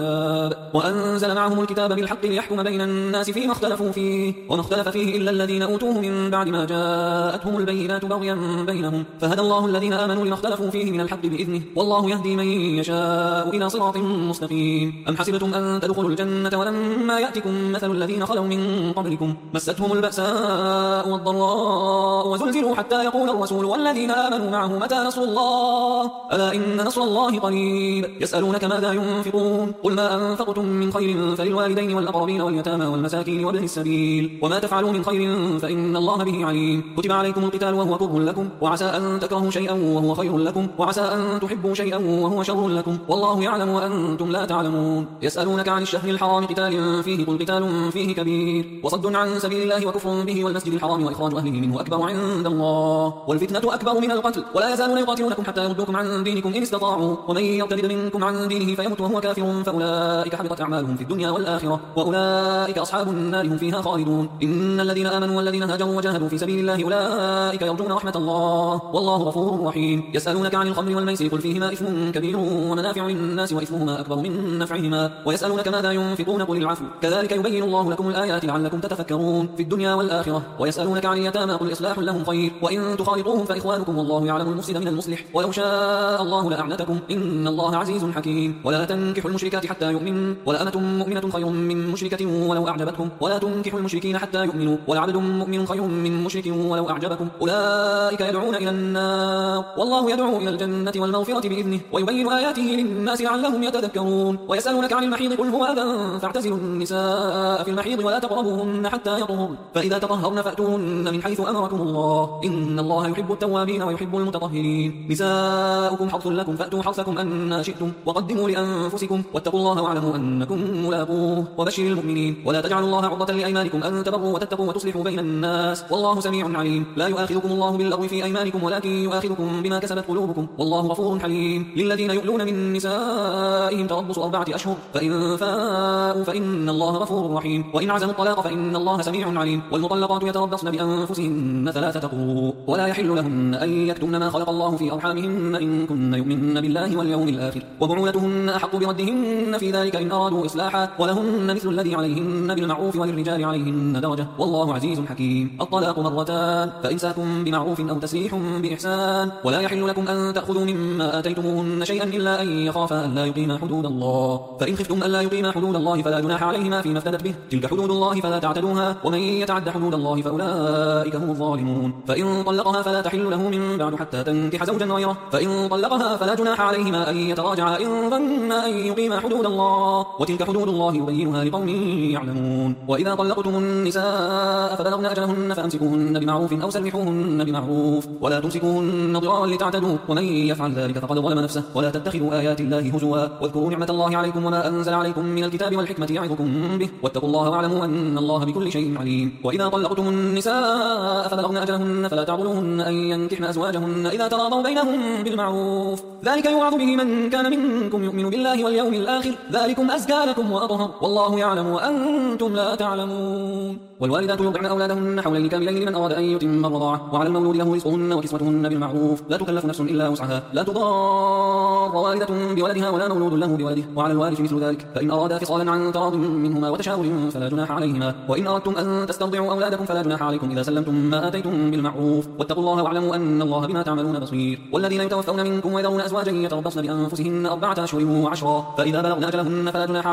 معهم الكتاب بالحق ليحكم بين الناس فيما اختلفوا فيه وما اختلف فيه إلا الذين أوتوه من بعد ما جاءتهم البينات بغيا بينهم فهدى الله الذين آمنوا لما اختلفوا فيه من الحق بإذنه والله يهدي من يشاء إلى صراط مستقيم. أم حسبتم أن تدخلوا الجنة ولما يأتكم مثل الذين خلوا من قبلكم مستهم البأساء والضراء وزلزلوا حتى يقول الرسول والذين آمنوا معه متى نصر الله ألا إن نصر الله قريب. يسألونك ماذا ينفقون قل ما أنفقتم من خير فللوالدين والأقربين واليتامى والمساكين وابن السبيل وما تفعلوا من خير فإن الله به عليم. كتب عليكم القتال وهو كره لكم وعسى أن تكرهوا شيئا وهو خير لكم وعسى أن تحبوا شيئا وهو شر لكم والله يعلم وأنتم لا تعلمون. يسألونك عن الشهر الحرام قتال فيه قل قتال فيه كبير وصد عن سبيل الله وكفر به والمسجد الحرام وإخراج أهله منه أكبر عند الله والفتنة أكبر من القتل ولا يزالون يقاتلونكم حتى يردوكم عن دينكم إن استطاعوا ومن يرتد منكم عن دينه فيمت وهو كافر فأولئك حبطت أعمالهم في الدنيا والآخرة وأولئك أصحاب النار هم فيها خالدون. إن الذين آمنوا والذين هاجروا وجاهدوا في سبيل الله أولئك يرجون رحمة الله والله غفور رحيم. يسألونك عن الخمر والميسر قل فيهما إثم كبير ومنافع للناس وإثمهما أكبر من نفعهما ويسألونك ماذا ينفقون قل العفو كذلك يبين الله لكم الآيات لعلكم تتفكرون في الدنيا والآخرة. ويسألونك عن اليتامى قل إصلاح لهم خير وإن تخالطوهم فإخوانكم والله يعلم المفسد من المصلح ولو شاء الله لأعنتكم إن الله عزيز حكيم. ولا تنكحوا المشركات حتى يؤمنوا ولأمة مؤمنة خير من مشركة ولو أعجبتكم ولا تنكحوا المشركين حتى يؤمنوا ولعبد مؤمن خير من مشرك ولو أعجبكم أولئك يدعون إلى النار والله يدعو إلى الجنة والمغفرة بإذنه ويبين آياته للناس لعلهم يتذكرون. ويسألونك عن المحيض قل هو أذى فاعتزلوا النساء في المحيض ولا تقربوهن حتى يطهرن فإذا تطهرن فأتوهن من حيث أمركم الله إن الله يحب التوابين ويحب المتطهرين. نساؤكم حرث لكم فأتوا حرثكم أن شئتم وقدموا لأنفسكم واتقوا الله واعلموا أنكم ملاقوه وبشر المؤمنين. ولا تجعلوا الله عرضة لأيمانكم أن تبروا وتتقوا وتصلحوا بين الناس والله سميع عليم. لا يؤاخذكم الله باللغو في أيمانكم ولكن يؤاخذكم بما كسبت قلوبكم والله غفور حليم. للذين يؤلون من نسائهم تربص 4 أشهر فإن فاءوا فإن الله غفور رحيم وإن عزموا الطلاق فإن الله سميع عليم. والمطلقات يتربصن بأنفسهن 3 قروء ولا يحل لهن أن يكتمن ما خلق الله في أرحامهن إن كن يؤمن بالله واليوم الآخر وبعولتهن أحق بردهن في ذلك إن أرادوا إصلاحا ولهن مثل الذي عليهن بالمعروف وللرجال عليهن درجة والله عزيز حكيم. الطلاق مرتان فإمساك بمعروف أو تسريح بإحسان ولا يحل لكم أن تأخذوا مما آتيتموهن شيئا إلا أن يخافا ألا يقيما حدود الله فإن خفتم ألا يقيما حدود الله فلا جناح عليهما فيما افتدت به تلك حدود الله فلا تعتدوها ومن يتعد حدود الله فأولئك هم الظالمون. فإن طلقها فلا تحل له من بعد حتى تنكح زوجا غيره فإن طلقها فلا جناح عليهما أن يتراجعا إن ظنا أن يقيما حدود الله وتلك حدود الله يبينها لقوم يعلمون. وإذا طلقتم النساء فبلغن أجلهن فأمسكوهن بمعروف أو سرحوهن بمعروف ولا تمسكوهن ضرارا لتعتدوا ومن يفعل ذلك فقد ظلم نفسه. ولا تتخذوا آيات الله هزوا واذكروا نعمة الله عليكم وما أنزل عليكم من الكتاب والحكمة يعظكم به واتقوا الله واعلموا أن الله بكل شيء عليم. وإذا طلقتم النساء فبلغن أجلهن فلا تعضلوهن أن ينكحن أزواجهن إذا تراضوا بينهم بالمعروف ذلك يوعظ به من كان منكم يؤمن بالله واليوم الآخر ذلكم أزكى لكم وأطهر والله يعلم وأنتم لا تعلمون. والوالدات يرضعن أولادهن حولين كاملين لمن أراد أن يتم الرضاعة وعلى المولود له رزقهن وكسوتهن بالمعروف لا تكلف نفس إلا وسعها لا تضار والدة بولدها ولا مولود له بولده وعلى الوارث مثل ذلك فإن أرادا فصالا عن تراض منهما وتشاور فلا جناح عليهما. وإن أردتم أن تسترضعوا أولادكم فلا جناح عليكم إذا سلمتم ما آتيتم بالمعروف واتقوا الله واعلموا أن الله بما تعملون بصير. والذين يتوفون منكم ويذرون أزواجا يتربصن بأنفسهن 4 أشهر و10 فإذا بلغن أجلهن فلا جناح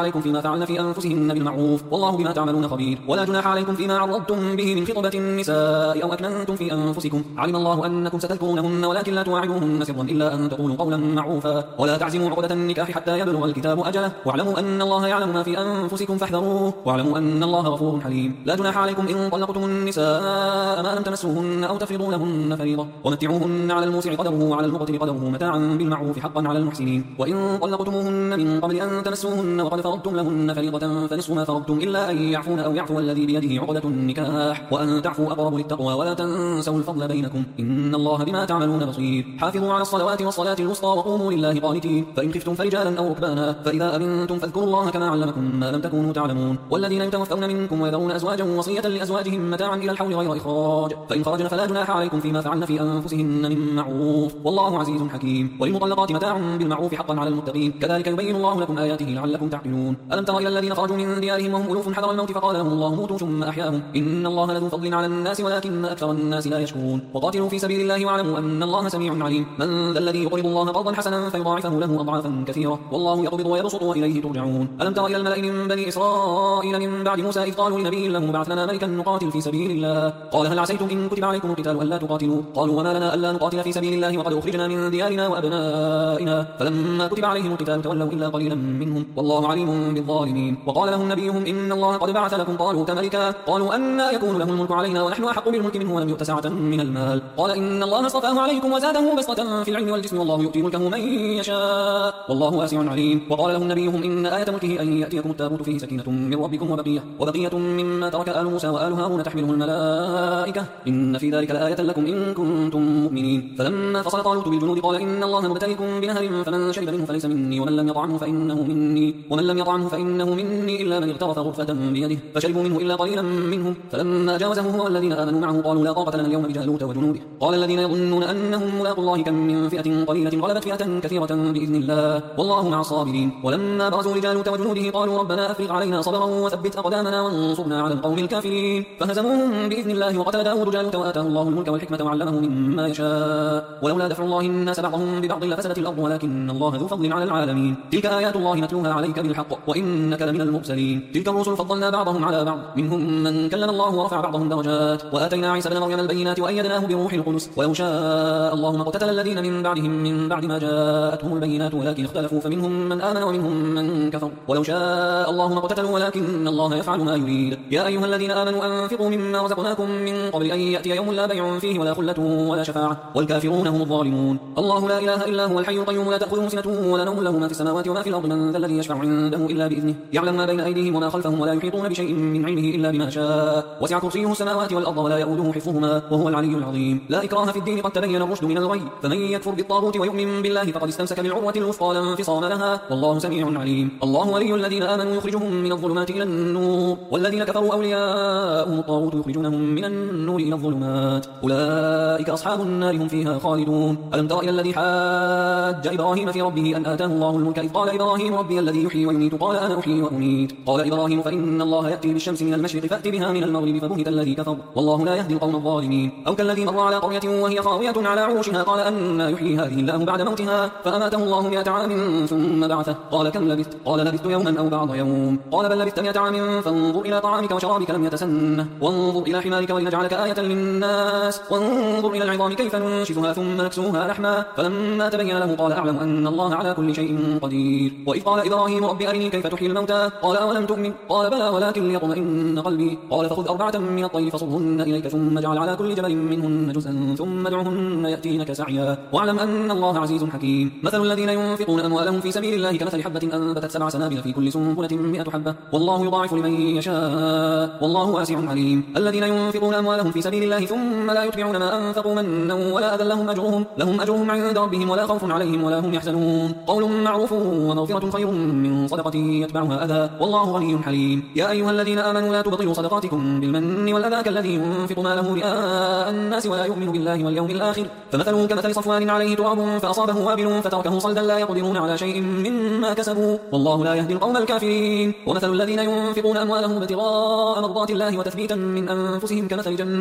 عليكم فيما فعلن في أنفسهن بالمعروف والله بما تعملون خبير. ولا جناح عليكم فيما عرضتم به من خطبة النساء أو أكننتم في أنفسكم علم الله أنكم ستذكرونهن ولكن لا تواعدوهن سرا إلا أن تقولوا قولا معروفا. ولا تعزموا عقدة النكاح حتى يبلغ الكتاب أجله واعلموا أن الله يعلم ما في أنفسكم فاحذروه واعلموا أن الله غفور حليم. لا جناح عليكم إن طلقتم النساء ما لم تمسوهن أو تفرضوا لهن فريضة ومتعوهن على الموسع قدره وعلى المقتر قدره متاعا بالمعروف حقا على المحسنين. وإن طلقتموهن من قبل أن تمسوهن وقد فرضتم لهن فريضة فنصف ما فرضتم إلا أن يعفون أو يعفو الذي بيده عقدة النكاح وأن تعفوا أقرب للتقوى ولا تنسوا الفضل بينكم إن الله بما تعملون بصير. حافظوا على الصلوات والصلاة الوسطى وقوموا لله قانتين. فإن خفتم فرجالا أو ركبانا فإذا أمنتم فاذكروا الله كما علمكم ما لم تكونوا تعلمون. والذين يتوفون منكم ويذرون أزواجا وصية لأزواجهم متاعا إلى الحول غير إخراج فإن خرجن فلا جناح عليكم فيما فعلن في أنفسهن من معروف والله عزيز حكيم. وللمطلقات متاع بالمعروف حقا على المتقين كذلك يبين الله لكم آياته لعلكم تعقلون. ألم تر إلى الذين خرجوا من ديارهم وهم ألوف حذر الموت فقال لهم الله موتوا ثم أحياهم إن الله لذو فضل على الناس ولكن أكثر الناس لا يشكرون. وقاتلوا في سبيل الله واعلموا أن الله سميع عليم. من ذا الذي يقرض الله قرضا حسنا فيضاعفه له أضعافا كثيرة والله يقبض ويبسط وإليه ترجعون. ألم تر إلى الملأ من بني إسرائيل من بعد موسى إذ قالوا لنبي له بعث لنا ملكا نقاتل في سبيل الله قال هل عسيتم إن كتب عليكم القتال ألا تقاتلوا قالوا وما لنا ألا نقاتل في سبيل الله وقد أخرجنا من ديارنا وأبنائنا فلما كتب عليهم القتال تولوا إلا قليلا منهم والله عليم بالظالمين. وقال لهم نبيهم إن الله قد بعث لكم طالوت ملكا قالوا أنى يكون له الملك علينا ونحن أحق بالملك منه ولم يؤت سعة من المال قال إن الله اصطفاه عليكم وزاده بسطة في العلم والجسم والله يؤتي ملكه من يشاء والله واسع عليم. وقال لهم نبيهم إن آية ملكه أن يأتيكم التابوت فيه سكينة من ربكم وبقية مما ترك آل موسى وآل هارون تحمله الملائكة إن في ذلك لآية لكم إن كنتم مؤمنين. فلما فصل طالوت بالجنود قال إن الله مبتليكم بنهر فمن شرب منه فليس مني ومن لم يطعمه فإنه مني إلا من اغترف غرفة بيده فشربوا منه إلا قليلا منهم فلما جاوزه هو والذين آمنوا معه قالوا لا طاقة لنا اليوم بجالوت وجنوده. قال الذين يظنون أنهم ملاقوا الله كم من فئة قليلة غلبت فئة كثيرة بإذن الله والله مع الصابرين. ولما برزوا لجالوت وجنوده قالوا ربنا أفرغ علينا صبرا وثبت أقدامنا وانصرنا على القوم الكافرين فهزموهم بإذن الله وقتل داود جالوت وآتاه الله الملك والحكمة وعلمه مما يشاء ولولا دفع الله الناس بعضهم ببعض لفسدت الأرض ولكن الله ذو فضل على العالمين. تلك آيات الله نتلوها عليك بالحق وإنك لمن المرسلين. تلك الرسل فضلنا بعضهم على بعض منهم من كلم الله ورفع بعضهم درجات وآتينا عيسى ابن مريم البينات وأيدناه بروح القدس ولو شاء الله ما اقتتل الذين من بعدهم من بعد ما جاءتهم البينات ولكن اختلفوا فمنهم من آمن ومنهم من كفر ولو شاء الله ما اقتتلوا ولكن الله يفعل ما يريد. يا أيها الذين آمنوا أنفقوا مما رزقناكم من قبل أن يأتي يوم لا بيع فيه ولا خلة ولا شفاعة والكافرون هم الظالمون. الله لا إله إلا هو الحي القيوم لا تأخذه سنة ولا نوم له ما في السماوات وما في الأرض من ذا الذي يشفع عنده إلا بإذنه يعلم ما بين أيديهم وما خلفهم ولا يحيطون بشيء من علمه إلا بما شاء وسع كرسيه السماوات والأرض ولا يؤوده حفظهما وهو العلي العظيم. لا إكراه في الدين قد تبين الرشد من الغي فمن يكفر بالطاغوت ويؤمن بالله فقد استمسك بالعروة الوثقى لا انفصام لها والله سميع عليم. الله ولي الذين آمنوا يخرجهم من الظلمات إلى النور والذين كفروا أولياءهم الطاغوت يخرجونهم من النور إلى الظلمات أولئك أصحاب النار هم فيها خالدون. ألم تر إلى الذي حاج إبراهيم في ربه أن آتاه الله الملك إذ قال إبراهيم ربي الذي يحيي ويميت قال أنا أحيي وأميت قال إبراهيم فإن الله يأتي بالشمس من المشرق فأت بها من المغرب فبهت الذي كفر والله لا يهدي القوم الظالمين. أو كالذي مر على قرية وهي خاوية على عروشها قال أن يحيي هذه الله بعد موتها فأماته الله 100 عام ثم بعثه قال كم لبثت قال لبثت يوما أو بعض يوم قال بل لبثت 100 عام فانظر إلى طعامك وشرابك لم يتسنه وانظر إلى حمارك ولنجعلك آية للناس وانظر إلى العظام كيف ننشزها ثم نكسوها لحما فلما تبين له قال أعلم أن الله على كل شيء قدير. وإذ قال إبراهيم رب أرني كيف تحيي الموتى قال أولم تؤمن قال بلى ولكن ليطمئن قلبي قال فخذ 4 من الطير فصرهن إليك ثم اجعل على كل جبل منهن جزءا ثم ادعهن يأتينك سعيا واعلم أن الله عزيز حكيم. مثل الذين ينفقون أموالهم في سبيل الله كمثل حبة أنبتت 7 سنابل في كل سنبلة 100 حبة والله يضاعف لمن يشاء والله واسع عليم. الذين ينفقون أموالهم في سبيل الله ثم لا يتبعون ما أنفقوا منا ولا أذى لهم أجرهم عند ربهم ولا خوف عليهم ولا هم يحزنون قول معروف ومغفرة خير من صدقة يتبعها أذى والله غني حليم. يا أيها الذين آمنوا لا تبطلوا صدقاتكم بالمن والأذى كالذي ينفق ماله رئاء الناس ولا يؤمن بالله واليوم الآخر فمثله كمثل صفوان عليه تراب فأصابه وابل فتركه صلدا لا يقدرون على شيء مما كسبوا والله لا يهدي القوم الكافرين. ومثل الذين ينفقون أموالهم ابتغاء مرضات الله وتثبيتا من أنفسهم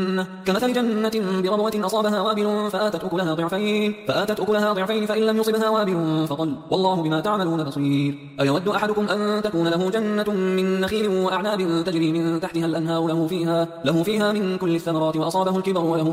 كمثل جنة بربوة أصابها وابل فآتت أكلها ضعفين فإن لم يصبها وابل فطل والله بما تعملون بصير. أيود أحدكم يعدكم أن تكون له جنة من نخيل وأعناب تجري من تحتها الأنهار له فيها من كل الثمرات وأصابه الكبر وله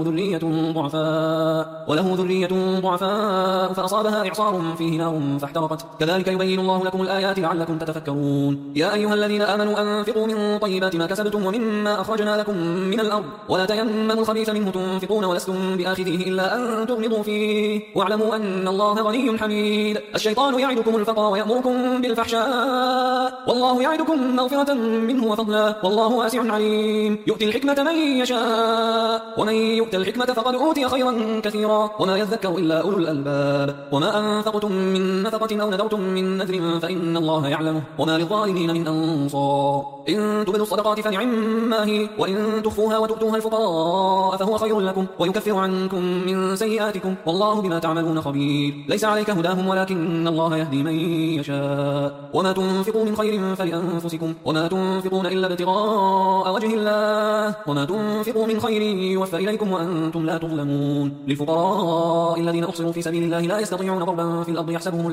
ذرية ضعفاء فأصابها إعصار فيه نار فاحترقت. كذلك يبين الله لكم الآيات لعلكم تتفكرون. يا أيها الذين آمنوا أنفقوا من طيبات ما كسبتم ومما أخرجنا لكم من الأرض ولا تيمموا الخبيث منه تنفقون ولستم بآخذيه إلا أن تغمضوا فيه واعلموا أن الله غني حميد. الشيطان يعدكم الفقر ويأمركم بالفحشاء والله يعدكم مغفرة منه وفضلا والله واسع عليم. يؤتي الحكمة من يشاء ومن يؤت الحكمة فقد أوتي خيرا كثيرا وما يذكر إلا أولو الألباب. وما أنفقتم من نفقة أو نذرتم من نذر فإن الله يعلمه وما للظالمين من أنصار. إن تبدوا الصدقات فنعما هي وإن تخفوها وتؤتوها الفقراء فهو خير لكم ويكفر عنكم من سيئاتكم والله بما تعملون خبير. ليس عليك هداهم ولكن الله يهدي من يشاء. وما تنفقوا من خير فلأنفسكم وما تنفقون إلا ابتغاء وجه الله وما تنفقوا من خير يوفى إليكم وأنتم لا تظلمون. للفقراء الذين أحصروا في سبيل الله لا يستطيعون ضربا في الأرض يحسبهم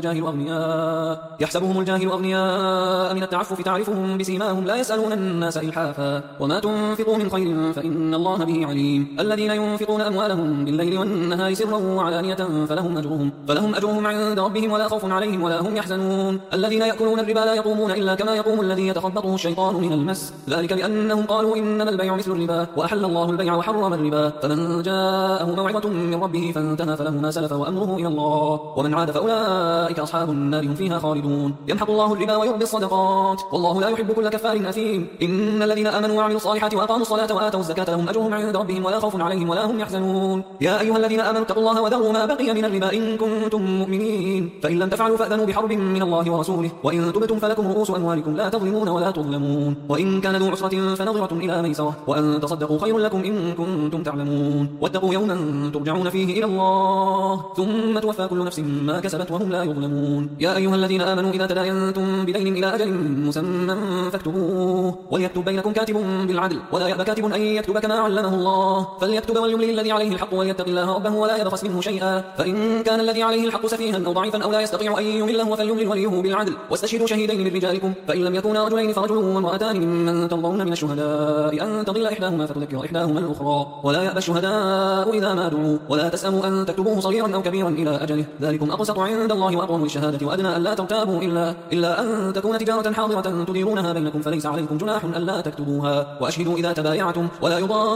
الجاهل أغنياء من التعفف تعرفهم بسيماهم لا يسألون الناس إلحافا. وما تنفقوا من خير فإن الله به عليم. الذين ينفقون أموالهم بالليل والنهار سرا وعلانية فلهم أجرهم عند ربهم ولا خوف عليهم ولا هم يحزنون. الذين يأكلون الربا لا يقومون إلا كما يقوم الذي يتخبطه الشيطان من المس ذلك بأنهم قالوا إنما البيع مثل الربا وأحل الله البيع وحرم الربا. فمن جاءه موعظة من ربه فانتهى فله ما سلف وأمره إلى الله ومن عاد فأولئك أصحاب النار هم فيها خالدون. يمحق الله الربا ويربي الصدقات والله لا يحب كل كفار أثيم. إن الذين آمنوا وعملوا الصالحات وأقاموا الصلاة وآتوا الزكاة لهم أجرهم عند ربهم ولا خوف عليهم ولا هم يحزنون. يا أيها الذين آمنوا اتقوا الله وذروا ما بقي من الربا إن كنتم مؤمنين فإن لم تفعلوا فأذنوا بحرب من الله ورسوله وإن تبتم فلكم رؤوس أموالكم لا تظلمون ولا تظلمون. وإن كان ذو عسرة فنظرة إلى ميسرة وأن تصدقوا خير لكم إن كنتم تعلمون. واتقوا يوما ترجعون فيه إلى الله ثم توفى كل نفس ما كسبت وهم لا يظلمون. يا أيها الذين آمنوا إذا تداينتم بدين إلى أجل مسمى فاكتبوه وليكتب بينكم كاتب بالعدل ولا يأبى كاتب أن يكتب كما علمه الله فليكتب وليملل الذي عليه الحق وليتق الله ربه ولا يبخس منه شيئا. فإن كان الذي عليه الحق سفيها أو ضعيفا أو لا يستطيع أن يمله فليملل وليه بالعدل واستشهدوا شهيدين من رجالكم فإن لم يكونا رجلين فرجل وامرأتان ممن ترضون من الشهداء أن تضل إحداهما فتذكر إحداهما الأخرى ولا يأبى الشهداء إذا ما دعوا ولا تسأموا أن تكتبوه صغيرا أو كبيرا إلى أجله ذلكم أقسط عند الله وأقوم للشهادة وأدنى أن لا ترتابوا إلا أن تكون تجارة حاضرة تديرونها بينكم فليس عليكم جناح ألا تكتبوها وأشهدوا إذا تبايعتم ولا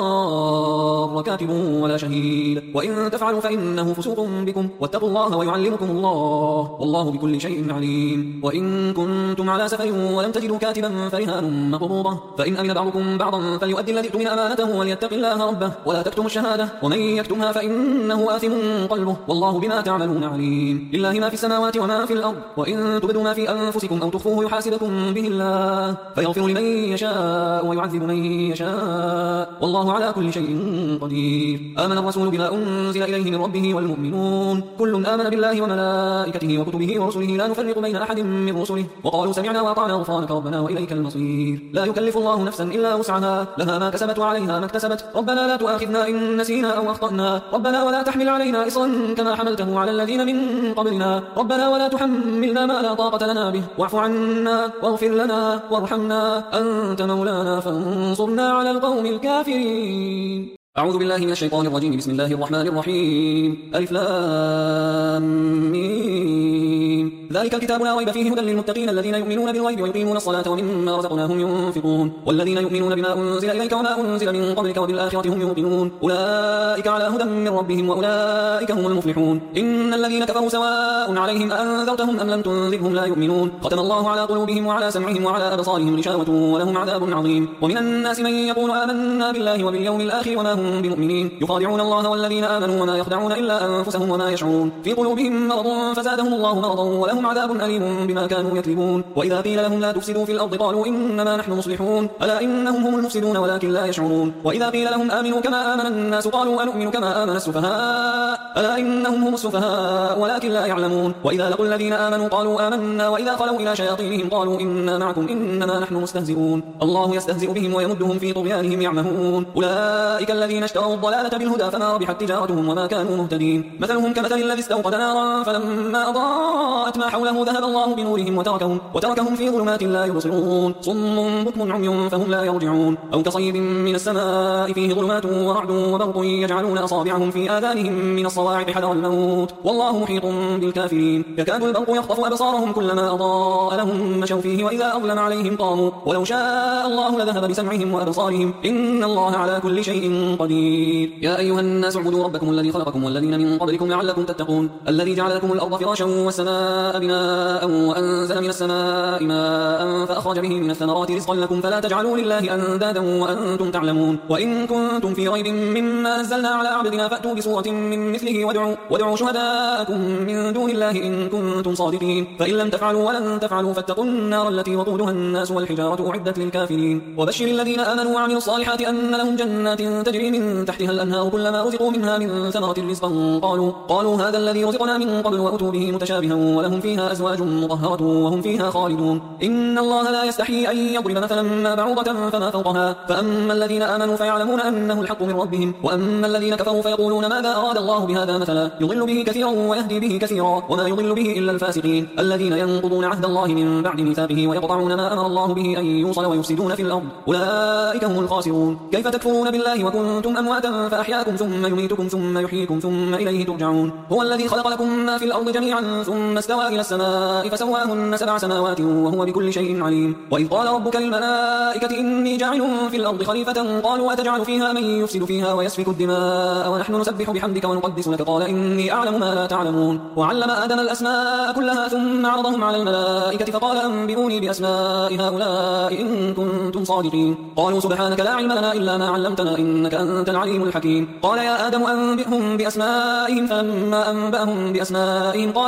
يضار كاتب ولا شهيد وإن تفعلوا فإنه فسوق بكم واتقوا الله ويعلمكم الله والله بكل شيء عليم. وإن كنتم على سفر ولم تجدوا كاتبا فرهان مقبوضة فإن أمن بعضكم بعضا فليؤدي الذي اؤتمن أمانته وليتق الله ربه ولا تكتموا الشهادة ومن يكتمها فإنه آثم قلبه والله بما تعملون عليم. لله ما في السماوات وما في الأرض وإن تبدوا ما في أنفسكم أو تخفوه يحاسبكم به الله فيغفر لمن يشاء ويعذب من يشاء والله على كل شيء قدير. آمن الرسول بما أنزل إليه من ربه والمؤمنون كل آمن بالله وملائكته وكتبه ورسله لا نفرق بين أحد من رسله وقالوا سمعنا وأطعنا غفرانك ربنا وإليك المصير. لا يكلف الله نفسا إلا وسعها لها ما كسبت وعليها ما اكتسبت ربنا لا تؤاخذنا إن نسينا أو أخطأنا ربنا ولا تحمل علينا إصرا كما حملته على الذين من قبلنا ربنا ولا تحملنا ما لا طاقة لنا به واعف عنا واغفر لنا وارحمنا أنت مولانا فانصرنا على القوم الكافرين. أعوذ بالله من الشيطان الرجيم بسم الله الرحمن الرحيم ألف لام ميم ذلك الكتاب لا ريب فيه هدى للمتقين الذين يؤمنون بالغيب ويقيمون الصلاة ومما رزقناهم ينفقون والذين يؤمنون بما أنزل إليك وما أنزل من قبلك وبالآخرة هم يوقنون أولئك على هدى من ربهم وأولئك هم المفلحون. إن الذين كفروا سواء عليهم أأنذرتهم أم لم تنذرهم لا يؤمنون ختم الله على قلوبهم وعلى سمعهم وعلى أبصارهم غشاوة ولهم عذاب عظيم. ومن الناس من يقول آمنا بالله وباليوم الآخر وما هم بمؤمنين يخادعون الله والذين آمنوا وما يخدعون إلا أنفسهم وما يشعرون في قلوبهم مرض فزادهم الله مرضا ولهم عذاب أليم بما كانوا يكذبون. وإذا قيل لهم لا تفسدوا في الأرض قالوا إنما نحن مصلحون ألا إنهم هم المفسدون ولكن لا يشعرون. وإذا قيل لهم آمنوا كما آمن الناس قالوا أنؤمن كما آمن السفهاء ألا إنهم هم السفهاء ولكن لا يعلمون. وإذا لقوا الذين آمنوا قالوا آمنا وإذا خلوا إلى شياطينهم قالوا إنا معكم إنما نحن مستهزئون الله يستهزئ بهم ويمدهم في طغيانهم يعمهون. أولئك الذين الذين اشتروا الضلالة بالهدى فما ربحت تجارتهم وما كانوا مهتدين. مثلهم كمثل الذي استوقد نارا فلما أضاءت ما حوله ذهب الله بنورهم وتركهم في ظلمات لا يبصرون صم بكم عمي فهم لا يرجعون. أو كصيب من السماء فيه ظلمات ورعد وبرق يجعلون أصابعهم في آذانهم من الصواعق حذر الموت والله محيط بالكافرين. يكاد البرق يخطف أبصارهم كلما أضاء لهم مشوا فيه وإذا أظلم عليهم قاموا ولو شاء الله لذهب بسمعهم وأبصارهم إن الله على كل شيء قدير. يا أيها الناس اعبدوا ربكم الذي خلقكم والذين من قبلكم لعلكم تتقون الذي جعل لكم الأرض فراشا والسماء بناء وأنزل من السماء ماء فأخرج به من الثمرات رزقا لكم فلا تجعلوا لله أندادا وأنتم تعلمون. وإن كنتم في ريب مما نزلنا على عبدنا فأتوا بسورة من مثله وادعوا شهداءكم من دون الله إن كنتم صادقين فإن لم تفعلوا ولن تفعلوا فاتقوا النار التي وقودها الناس والحجارة أعدت للكافرين. وبشر الذين آمنوا وعملوا الصالحات أن لهم جنات تجري من تحتها الأنهار كلما رزقوا منها من ثمرة رزقا قالوا هذا الذي رزقنا من قبل وأتوا به متشابها ولهم فيها أزواج مطهرة وهم فيها خالدون. إن الله لا يستحيي أن يضرب مثلا ما بعوضة فما فوقها فأما الذين آمنوا فيعلمون أنه الحق من ربهم وأما الذين كفروا فيقولون ماذا أراد الله بهذا مثلا يضل به كثيرا ويهدي به كثيرا وما يضل به إلا الفاسقين الذين ينقضون عهد الله من بعد ميثاقه ويقطعون ما أمر الله به أن يوصل ويفسدون في الأرض أولئك هم الخاسرون. كيف تكفرون بالله وكنتم أمواتا فأحياكم ثم يميتكم ثم يحييكم ثم إليه ترجعون. هو الذي خلق لكم ما في الأرض جميعا ثم استوى إلى السماء فسواهن 7 سماوات وهو بكل شيء عليم. وإذ قال ربك للملائكة إني جاعل في الأرض خليفة قالوا أتجعل فيها من يفسد فيها ويسفك الدماء ونحن نسبح بحمدك ونقدس لك قال إني أعلم ما لا تعلمون. وعلم آدم الأسماء كلها ثم عرضهم على الملائكة فقال أنبئوني بأسماء هؤلاء إن كنتم صادقين. قالوا سبحانك لا علم لنا إلا ما علمتنا إنك أنت العليم الحكيم. قال يا آدم أنبئهم بأسمائهم فلما أنبأهم بأسمائهم قال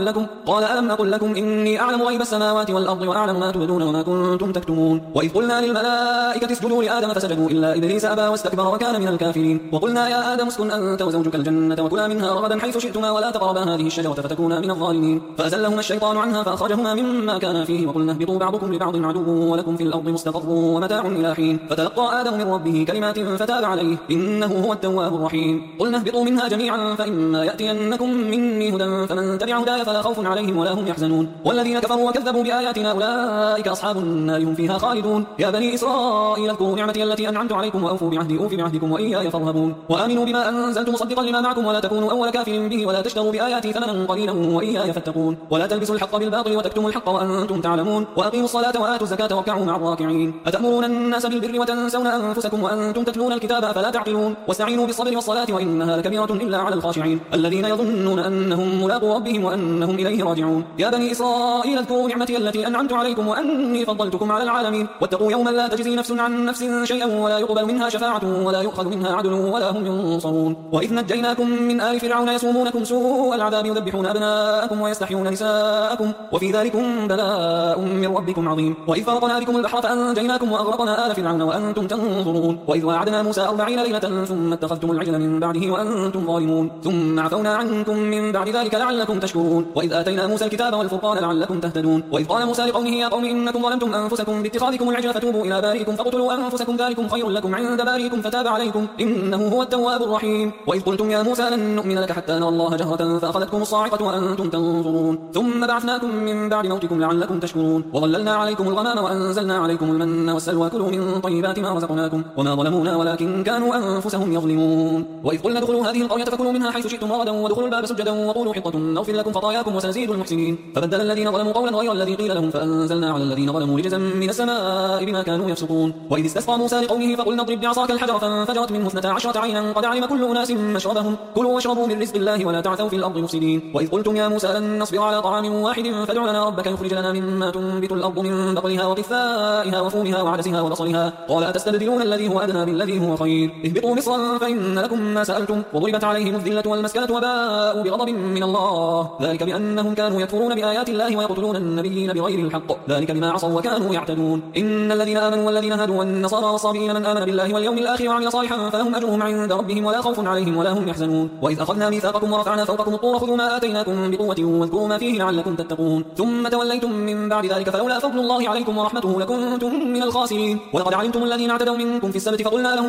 ألم أقل لكم إني أعلم غيب السماوات والأرض وأعلم ما تبدون وما كنتم تكتمون. وإذ قلنا للملائكة اسجدوا لآدم فسجدوا إلا إبليس أبى واستكبر وكان من الكافرين. وقلنا يا آدم اسكن أنت وزوجك الجنة وكلا منها رغدا حيث شئتما ولا تقربا هذه الشجرة فتكونا من الظالمين. فأزلهما الشيطان عنها فأخرجهما مما كانا فيه وقلنا اهبطوا بعضكم لبعض عدو ولكم في الأرض مستقر ومتاع إلى حين. فتلقى آدم من ربه كلمات فتاب عليه إنه هو التواب الرحيم. قلنا اهبطوا منها جميعا فإما يأتينكم مني هدى فمن تبع هداي فلا خوف عليهم ولا هم يحزنون. والذين كفروا وكذبوا بآياتنا أولئك أصحاب النار هم فيها خالدون. يا بني إسرائيل اذكروا نعمتي التي أنعمت عليكم وأوفوا بعهدي أوف بعهدكم وإياي فارهبون. وآمنوا بما أنزلت مصدقا لما معكم ولا تكونوا أول كافر به ولا تشتروا بآياتي ثمنا قليلا وإياي فاتقون. ولا تلبسوا الحق بالباطل وتكتموا الحق وأنتم تعلمون. وأقيموا الصلاة وآتوا الزكاة واركعوا مع الراكعين. أتأمرون الناس بالبر وتنسون أنفسكم وأنتم تتلون الكتاب أفلا تعقلون. واستعينوا بالصبر والصلاة وإنها لكبيرة إلا على الخاشعين الذين يظنون أنهم ملاقو ربهم وأنهم إليه راجعون. يا بني إسرائيل اذكروا نعمتي التي أنعمت عليكم وأني فضلتكم على العالمين. واتقوا يوما لا تجزي نفس عن نفس شيئا ولا يقبل منها شفاعة ولا يؤخذ منها عدل ولا هم ينصرون. وإذ نجيناكم من آل فرعون يسومونكم سوء العذاب يذبحون أبناءكم ويستحيون نساءكم وفي ذلكم بلاء من ربكم عظيم. وإذ فرقنا بكم البحر فأنجيناكم وأغرقنا آل فرعون وأنتم تنظرون. وإذ واعدنا موسى 40 ليلة ثم اتخذتم العجل من بعده وأنتم ظالمون ثم عفونا عنكم من بعد ذلك لعلكم تشكرون. وإذ آتينا موسى الكتاب والفرقان لعلكم تهتدون. وإذ قال موسى لقومه يا قوم إنكم ظلمتم أنفسكم باتخاذكم العجل فتوبوا إلى بارئكم فاقتلوا أنفسكم ذلكم خير لكم عند بارئكم فتاب عليكم إنه هو التواب الرحيم. وإذ قلتم يا موسى لن نؤمن لك حتى نرى الله جهرة فأخذتكم الصاعقة وأنتم تنظرون ثم بعثناكم من بعد موتكم لعلكم تشكرون. وظللنا عليكم الغمام وأنزلنا عليكم المن والسلوى كلوا من طيبات ما رزقناكم وما ظلمونا ولكن كانوا أنفسهم يظلمون. وإذ قلنا ادخلوا هذه القرية فكلوا منها حيث شئتم رغدا وادخلوا الباب سجدا وقولوا حطة نغفر لكم خطاياكم وسنزيد المحسنين. فبدل الذين ظلموا قولا غير الذي قيل لهم فأنزلنا على الذين ظلموا رجزا من السماء بما كانوا يفسقون. وإذ استسقى موسى لقومه فقلنا اضرب بعصاك الحجر فانفجرت منه 12 عينا قد علم كل أناس مشربهم كلوا واشربوا من رزق الله ولا تعثوا في الأرض مفسدين. وإذ قلتم يا موسى لن نصبر على طعام واحد فادع لنا ربك يخرج لنا مما تنبت الأرض من بقلها وقثائها وفومها وعدسها وبصلها قال أتستبدلون الذي هو أدنى بالذي هو خير اهبطوا مصرا فإن لكم ما سألتم وضربت عليهم الذلة والمسكنة وباءوا بغضب من الله ذلك بأنهم كانوا يكفرون بآيات الله ويقتلون النبيين بغير الحق ذلك بما عصوا وكانوا يعتدون. إن الذين آمنوا والذين هادوا والنصارى والصابئين من آمن بالله واليوم الآخر وعمل صالحا فلهم أجرهم عند ربهم ولا خوف عليهم ولا هم يحزنون. وإذ أخذنا ميثاقكم ورفعنا فوقكم الطور خذوا ما آتيناكم بقوة واذكروا ما فيه لعلكم تتقون ثم توليتم من بعد ذلك فلولا فضل الله عليكم ورحمته لكنتم من الخاسرين. ولقد علمتم الذين اعتدوا منكم في السبت فقلنا لهم كونوا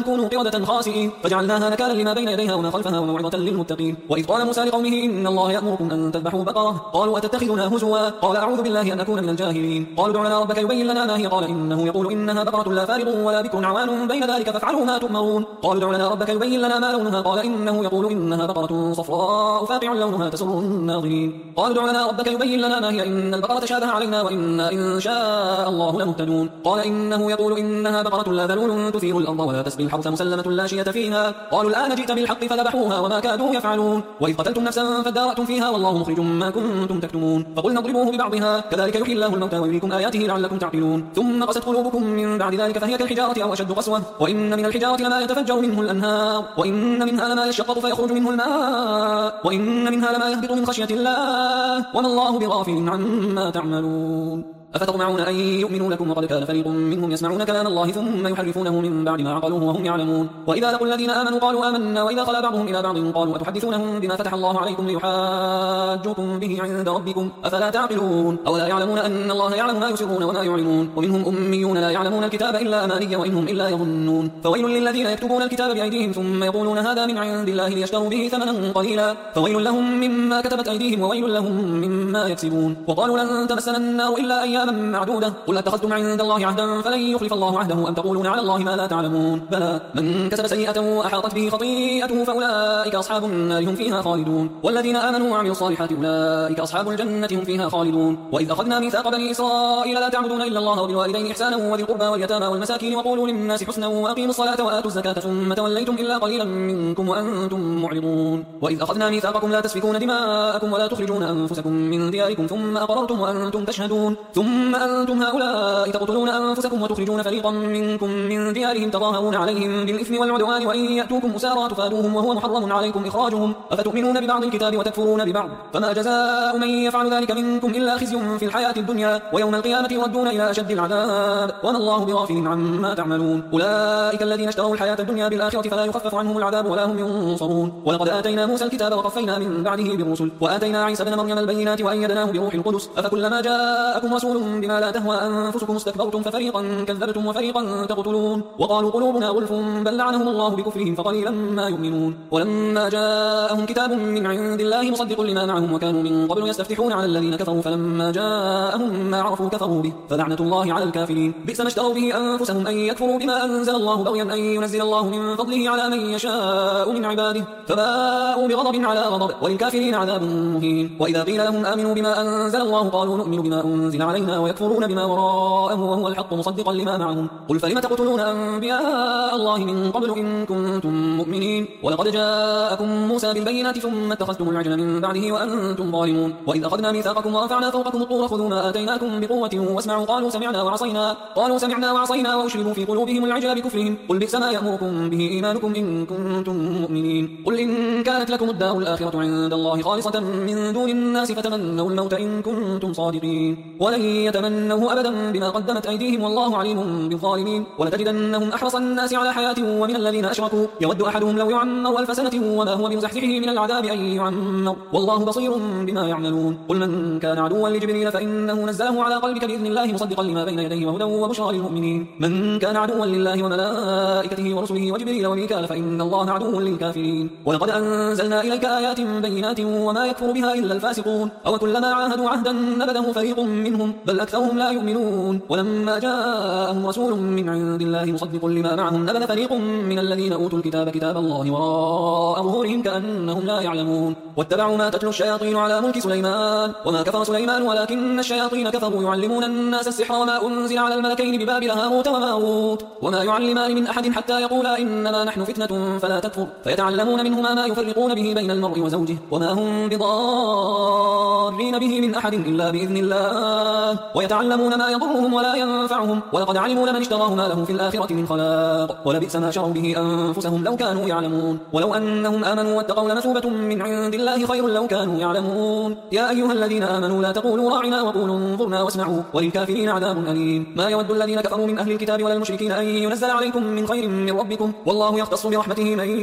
قردة خاسئين فجعلناها نكالا لما بين يديها وما خلفها وموعظة للمتقين. وإذ قال موسى لقومه إن الله يأمركم أن تذبحوا بقرة قالوا أتتخذنا هزوا قال أعوذ بالله أن أكون من الجاهلين. قالوا ادع لنا ربك يبين لنا ما هي قال إنه يقول إنها بقرة لا فارض ولا بكر عوان بين ذلك فافعلوا ما تؤمرون. قالوا ادع لنا ربك يبين لنا ما لونها قال إنه يقول إنها بقرة صفراء فاقع لونها تسر الناظرين. قالوا ادع لنا ربك يبين لنا ما هي إن البقرة شابه علينا وإنا إن شاء الله لمهتدون. قال إنه يقول إنها بقرة لا ذلول تثير الأرض ولا تسقي الحرث مسلمة لا شية فيها. قالوا الآن جئت بالحق فذبحوها وما كادوا يفعلون. وإذ قتلتم نفسا فادارأتم فيها والله مخرج ما كنتم تكتمون. فقلنا اضربوه ببعضها كذلك يحيي الله الموتى ويريكم آياته لعلكم تعقلون. ثم قست قلوبكم من بعد ذلك فهي كالحجارة أو أشد قسوة وإن من الحجارة لما يتفجر منه الأنهار وإن منها لما يشقق فيخرج منه الماء وإن منها لما يهبط من خشية الله وما الله بغافل عما تعملون. أفتطمعون أن يؤمنوا لكم وقد كان فريق منهم يسمعون كلام الله ثم يحرفونه من بعد ما عقلوه وهم يعلمون. وإذا لقوا الذين آمنوا قالوا آمنا وإذا خلا بعضهم إلى بعض قالوا أتحدثونهم بما فتح الله عليكم ليحاجوكم به عند ربكم أفلا تعقلون. أولا يعلمون أن الله يعلم ما يسرون وما يعلنون ومنهم أميون لا يعلمون الكتاب إلا أماني وإنهم إلا يظنون. فويل للذين يكتبون الكتاب بأيديهم ثم يقولون هذا من عند الله ليشتروا به ثمنا قليلا فويل لهم مما كتبت أيديهم وويل لهم مما يكسبون. وقالوا لن تمسنا النار إلا أياما معدودة قل أتخذتم عند الله عهدا فلن يخلف الله عهده أم تقولون على الله ما لا تعلمون. بلى من كسب سيئة وأحاطت به خطيئته فأولئك أصحاب النار هم فيها خالدون والذين آمنوا وعملوا الصالحات أولئك أصحاب الجنة هم فيها خالدون. وإذ أخذنا ميثاق بني إسرائيل لا تعبدون إلا الله وبالوالدين إحسانا وذي القربى واليتامى والمساكين وقولوا للناس حسنا وأقيموا الصلاة وآتوا الزكاة ثم توليتم إلا قليلا منكم وأنتم معرضون. وإذ أخذنا ميثاقكم لا تسفكون دماءكم ولا تخرجون أنفسكم من دياركم ثم أقررتم وأنتم تشهدون ثم أنتم هؤلاء تقتلون أنفسكم وتخرجون فريقا منكم من ديارهم تظاهرون عليهم بالإثم والعدوان وإن يأتوكم أسارى تفادوهم وهو محرم عليكم إخراجهم أفتؤمنون ببعض الكتاب وتكفرون ببعض فما جزاء من يفعل ذلك منكم إلا خزي في الحياة الدنيا ويوم القيامة يردون إلى أشد العذاب وما الله بغافل عما تعملون. أولئك الذين اشتروا الحياة الدنيا بالآخرة فلا يخفف عنهم العذاب ولا هم ينصرون. ولقد آتينا موسى الكتاب وقفينا من بعده بالرسل وآتينا عيسى ابن مريم البينات وأيدناه بروح القدس أفكلما جاءكم رسول بما لا تهوى أنفسكم استكبرتم ففريقا كذبتم وفريقا تقتلون. وقالوا قلوبنا غلف بل لعنهم الله بكفرهم فقليلا ما يؤمنون. ولما جاءهم كتاب من عند الله مصدق لما معهم وكانوا من قبل يستفتحون على الذين كفروا فلما جاءهم ما عرفوا كفروا به فلعنة الله على الكافرين. بئس ما اشتروا به أنفسهم أن يكفروا بما أنزل الله بغيا أن ينزل الله من فضله على من يشاء من عباده فباءوا بغضب على غضب وللكافرين عذاب مهين. وإذا قيل لهم آمنوا بما أنزل الله قالوا نؤمن بما أنزل علينا ويكفرون بما وراءه وهو الحق مصدقا لما معهم قل فلم تقتلون أنبياء الله من قبل إن كنتم مؤمنين. ولقد جاءكم موسى بالبينات ثم اتخذتم العجل من بعده وأنتم ظالمون. وإذ أخذنا ميثاقكم ورفعنا فوقكم الطور خذوا ما آتيناكم بقوة واسمعوا قالوا سمعنا وعصينا وأشربوا في قلوبهم العجل بكفرهم قل بئس ما يأمركم به إيمانكم إن كنتم مؤمنين. قل إن كانت لكم الدار الآخرة عند الله خالصة من دون الناس فتمنوا الموت إن كنتم صادقين ولن يتمنوه أبدا بما قدمت أيديهم والله عليم بالظالمين. ولتجدنهم أحرص الناس على حياة ومن الذين أشركوا يود أحدهم لو يعمر 1000 سنة وما هو بمزحزحه من العذاب أن يعمر والله بصير بما يعملون. قل من كان عدوا لجبريل فإنه نزله على قلبك بإذن الله مصدقا لما بين يديه وهدى وبشرى للمؤمنين. من كان عدوا لله وملائكته ورسله وجبريل وميكال فإن الله عدو للكافرين. ولقد أنزلنا إليك آيات بينات وما يكفر بها إلا الفاسقون أو كلما عاهدوا عهدا نبذه فريق منهم بل أكثرهم لا يؤمنون. ولما جاءهم رسول من عند الله مصدق لما معهم نبذ فريق من الذين أوتوا الكتاب كتاب الله وراء ظهورهم كأنهم لا يعلمون. واتبعوا ما تتلو الشياطين على ملك سليمان وما كفر سليمان ولكن الشياطين كفروا يعلمون الناس السحر وما أنزل على الملكين ببابل هاروت وماروت وما يعلمان من أحد حتى يقولا إنما نحن فتنة فلا تكفر فيتعلمون منهما ما يفرقون به بين المرء وزوجه وما هم بضارين به من أحد إلا بإذن الله ويتعلمون ما يضرهم ولا ينفعهم ولقد علموا لمن اشتراه ما له في الآخرة من خلاق ولبئس ما شروا به أنفسهم لو كانوا يعلمون. ولو أنهم آمنوا واتقوا لمثوبة من عند الله خير لو كانوا يعلمون. يا أيها الذين آمنوا لا تقولوا راعنا وقولوا انظرنا واسمعوا وللكافرين عذاب أليم. ما يود الذين كفروا من أهل الكتاب ولا المشركين أن ينزل عليكم من خير من ربكم والله يختص برحمته من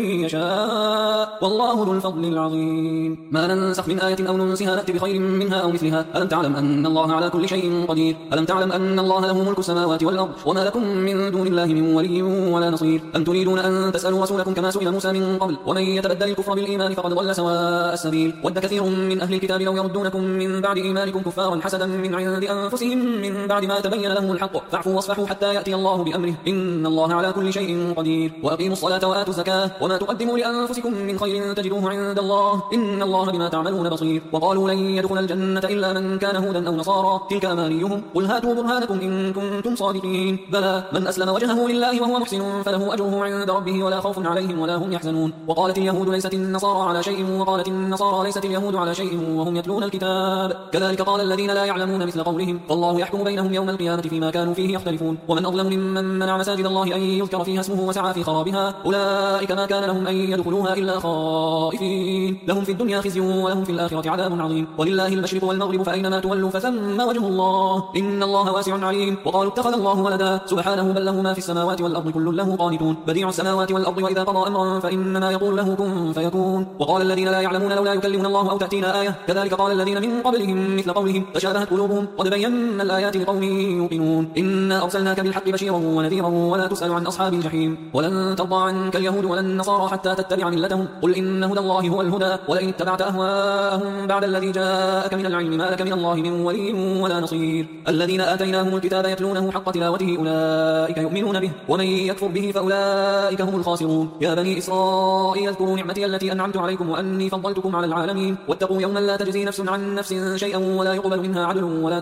يشاء والله ذو الفضل العظيم. ما ننسخ من آية أو ننسها نأتي بخير منها أو مثلها. ألم تعلم أن الله على كل شيء قدير. ألم تعلم أن الله له ملك السماوات والأرض وما لكم من دون الله من ولي ولا نصير. أم تريدون أن تسألوا رسولكم كما سئل موسى من قبل ومن يتبدل الكفر بالإيمان فقد ضل سواء السبيل. ود كثير من أهل الكتاب لو يردونكم من بعد إيمانكم كفارا حسدا من عند أنفسهم من بعد ما تبين لهم الحق فاعفوا واصفحوا حتى يأتي الله بأمره إن الله على كل شيء قدير. وأقيموا الصلاة وآتوا الزكاة وما تقدموا لأنفسكم من خير تجدوه عند الله إن الله بما تعملون بصير. وقالوا لن يدخل الجنة إلا من كان هودا أو نصارى تلك أمانيهم قل هاتوا برهانكم إن كنتم صادقين. بلى من أسلم وجهه لله وهو محسن فله أجره عند ربه ولا خوف عليهم ولا هم يحزنون. وقالت اليهود ليست النصارى على شيء وقالت النصارى ليست اليهود على شيء وهم يتلون الكتاب كذلك قال الذين لا يعلمون مثل قولهم فالله يحكم بينهم يوم القيامة فيما كانوا فيه يختلفون. ومن أظلم ممن منع مساجد الله أن يذكر فيها اسمه وسعى في خرابها أولئك ما كان لهم أن يدخلوها إلا خائفين لهم في الدنيا خزي ولهم في الآخرة عذاب عظيم. ولله المشرق والمغرب فأينما تولوا فثم وجه الله إن الله واسع عليم. وقالوا اتخذ الله ولدا سبحانه بل له ما في السماوات والأرض كل له قانتون بديع السماوات والأرض وإذا قضى أمرا فإنما يقول له كن فيكون. وقال الذين لا يعلمون لولا يكلمنا الله أو تأتينا آية كذلك قال الذين من قبلهم مثل قولهم تشابهت قلوبهم قد بينا الآيات لقوم يوقنون إنا أرسلناك بالحق بشيرا ونذيرا ولا تسأل عن أصحاب الجحيم. ولن ترضى عنك اليهود ولا النصارى حتى تتبع ملتهم قل إن هدى الله هو الهدى ولئن اتبعت أهواءهم بعد الذي جاءك من العلم ما لك من الله من ولي ولا نصير. الذين آتيناهم الكتاب يتلونه حق تلاوته أولئك يؤمنون به ومن يكفر به فأولئك هم الخاسرون. يا بني إسرائيل اذكروا نعمتي التي أنعمت عليكم وأني فضلتكم على العالمين واتقوا يوما لا تجزي نفس عن نفس شيئا ولا يقبل منها عدل ولا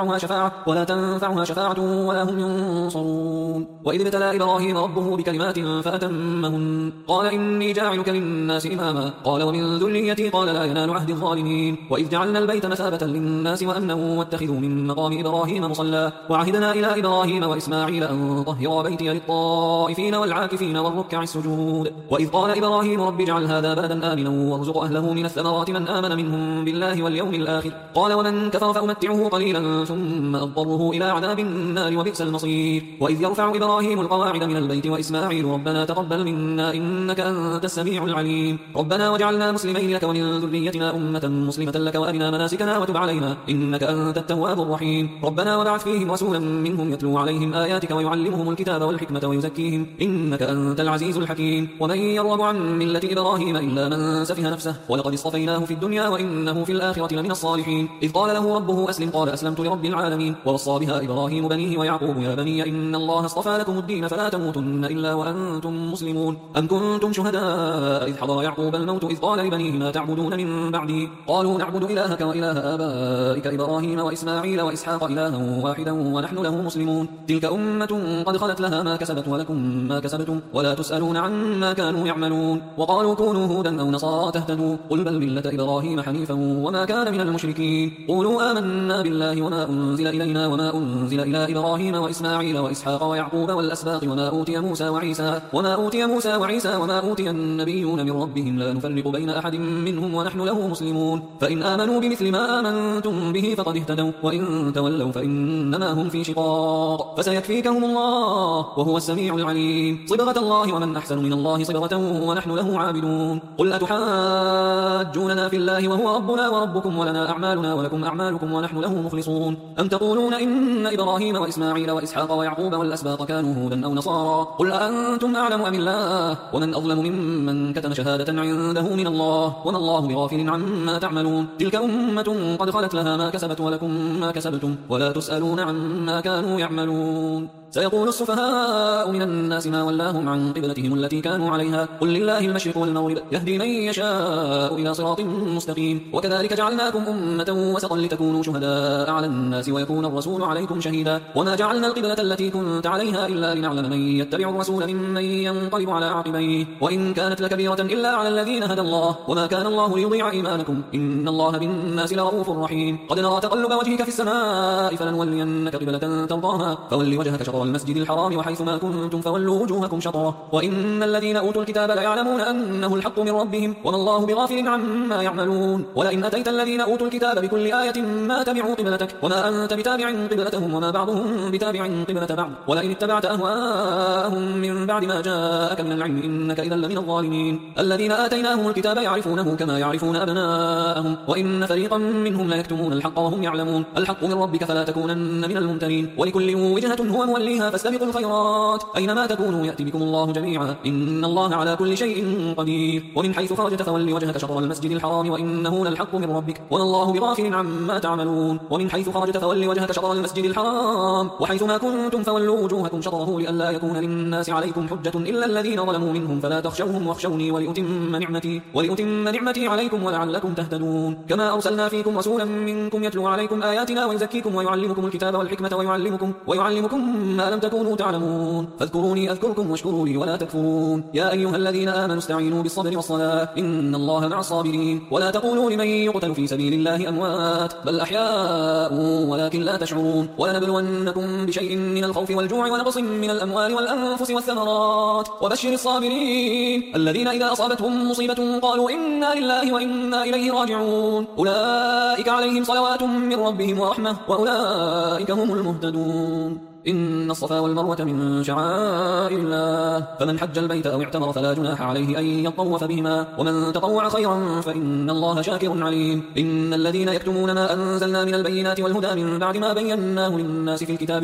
تنفعها شفاعة ولا هم ينصرون. وإذ ابتلى إبراهيم ربه بكلمات فأتمهن قال إني جاعلك للناس إماما قال ومن ذريتي قال لا ينال عهد الظالمين. وإذ جعلنا البيت مثابة للناس وأمنا واتخذوا من مقام إبراهيم مصلى وعهدنا إلى إبراهيم وإسماعيل أن طهر بيتي للطائفين والعاكفين والركع السجود. وإذ قال إبراهيم رب اجعل هذا بلدا آمنا وارزق أهله من الثمرات من آمن منهم بالله واليوم الآخر قال ومن كفر فأمتعه قليلا ثم أضطره إلى عذاب النار وبئس المصير. وإذ يرفع إبراهيم القواعد من البيت وإسماعيل ربنا تقبل منا إنك أنت السميع العليم ربنا وجعلنا مسلمين لك ومن ذريتنا أمة مسلمة لك وأرنا مناسكنا وتب علينا إنك أنت التواب الرحيم ربنا وابعث فيهم رسولا منهم يتلو عليهم آياتك ويعلمهم الكتاب والحكمة ويزكيهم إنك أنت العزيز الحكيم. ومن يرغب عن ملة إبراهيم إلا من سفه نفسه ولقد اصطفيناه في الدنيا وإنه في الآخرة لمن الصالحين. إذ قال له ربه أسلم قال أسلمت لرب العالمين ووصى بها إبراهيم بنيه ويعقوب يا بني إن الله اصطفى لكم الدين فلا تموتن إلا وأنتم مسلمون. أم كنتم شهداء إذ حضر يعقوب الموت إذ قال لبنيه ما تعبدون من بعدي قالوا نعبد إلهك وإله آبائك إبراهيم وإسماعيل وإسحاق إلها واحدا ونحن له مسلمون تلك أمة قد خلت لها ما كسبت ولكم ما كسبتم ولا تسألون عما كانوا يعملون. وقالوا كونوا هودا أو نصارى تهتدوا قل بل ملة إبراهيم حنيفا وما كان من المشركين. قولوا آمنا بالله وما أنزل إلينا وما أنزل إلى إبراهيم وإسماعيل وإسحاق ويعقوب والأسباط وما أوتي موسى وعيسى وما أوتي النبيون من ربهم لا نفرق بين أحد منهم ونحن له مسلمون. فإن آمنوا بمثل ما آمنتم به فقد اهتدوا وإن تولوا فإنما هم في شقاق فسيكفيكهم الله وهو السميع العليم. صبغة الله ومن أحسن من الله صبغة ونحن له عابدون. قل أتحاجوننا في الله وهو ربنا وربكم ولنا أعمالنا ولكم أعمالكم ونحن له مخلصون. أم تقولون إن إبراهيم وإسماعيل وإسحاق ويعقوب والأسباط كانوا هودا أو نصارى قل أأنتم أعلم أم الله ومن أظلم ممن كتم شهادة عنده من الله وما الله بغافل عما تعملون. تلك أمة قد خلت لها ما كسبت ولكم ما كسبتم ولا تسألون عما كانوا يعملون. سيقول السفهاء من الناس ما ولاهم عن قبلتهم التي كانوا عليها قل لله المشرق والمغرب يهدي من يشاء إلى صراط مستقيم. وكذلك جعلناكم أمة وسطا لتكونوا شهداء على الناس ويكون الرسول عليكم شهيدا وما جعلنا القبلة التي كنت عليها إلا لنعلم من يتبع الرسول ممن ينقلب على عقبيه وإن كانت لكبيرة إلا على الذين هدى الله وما كان الله ليضيع إيمانكم إن الله بالناس لرؤوف رحيم. قد نرى تقلب وجهك في السماء فلنولينك قبلة ترضاها فول وجهك شطر المسجد الحرام وحيثما كنتم فولوا وجوهكم شطره وإن الذين أوتوا الكتاب ليعلمون أنه الحق من ربهم وما الله بغافل عما يعملون ولئن أتيت الذين أوتوا الكتاب بكل آية ما تبعوا قبلتك وما أنت بتابع قبلتهم وما بعضهم بتابع قبلة بعض ولئن اتبعت أهواءهم من بعد ما جاءك من العلم إنك إذا لمن الظالمين الذين آتيناهم الكتاب يعرفونه كما يعرفون أبناءهم وإن فريقا منهم لا يكتمون الحق وهم يعلمون الحق من ربك فلا تكونن من الممترين ولكل وجهة هو موليها فاستبقوا الخيرات أينما تكونوا يأتي بكم الله جميعا إن الله على كل شيء قدير ومن حيث خرجت فول وجهك شطر المسجد الحرام وإنه للحق من ربك وما الله بغافل عما تعملون ومن حيث خرجت فول وجهك شطر المسجد الحرام وحيثما كنتم فولوا وجوهكم شطره لئلا يكون للناس عليكم حجة إلا الذين ظلموا منهم فلا تخشوهم واخشوني ولأتم نعمتي عليكم ولعلكم تهتدون كما أرسلنا فيكم رسولا منكم يتلو عليكم آياتنا ويزكيكم ويعلمكم الكتاب والحكمة ويعلمكم ما لم تكونوا تعلمون فاذكروني أذكركم واشكروا لي ولا تكفرون يا أيها الذين آمنوا استعينوا بالصبر والصلاة إن الله مع الصابرين ولا تقولوا لمن يقتل في سبيل الله أموات بل أحياء ولكن لا تشعرون ولنبلونكم بشيء من الخوف والجوع ونقص من الأموال والأنفس والثمرات وبشر الصابرين الذين إذا أصابتهم مصيبة قالوا إنا لله وإنا إليه راجعون أولئك عليهم صلوات من ربهم ورحمة وأولئك هم المهتدون إن الصفا والمروة من شعائر الله فمن حج البيت أو اعتمر فلا جناح عليه أن يطوف بهما ومن تطوع خيرا فإن الله شاكر عليم إن الذين يكتمون ما أنزلنا من البينات والهدى من بعد ما بيناه للناس في الكتاب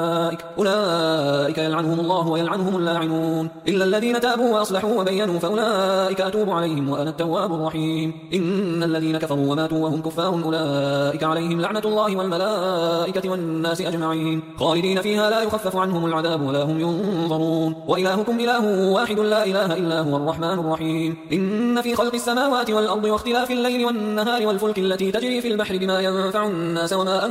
أولئك يلعنهم الله ويلعنهم اللاعنون إلا الذين تابوا وأصلحوا وبينوا فأولئك أتوب عليهم وأنا التواب الرحيم إن الذين كفروا وماتوا وهم كفار أولئك عليهم لعنة الله والملائكة والناس أجمعين خالدين فيها لا يخفف عنهم العذاب ولا هم ينظرون وإلهكم إله واحد لا إله إلا هو الرحمن الرحيم إن في خلق السماوات والأرض واختلاف الليل والنهار والفلك التي تجري في البحر بما ينفع الناس وما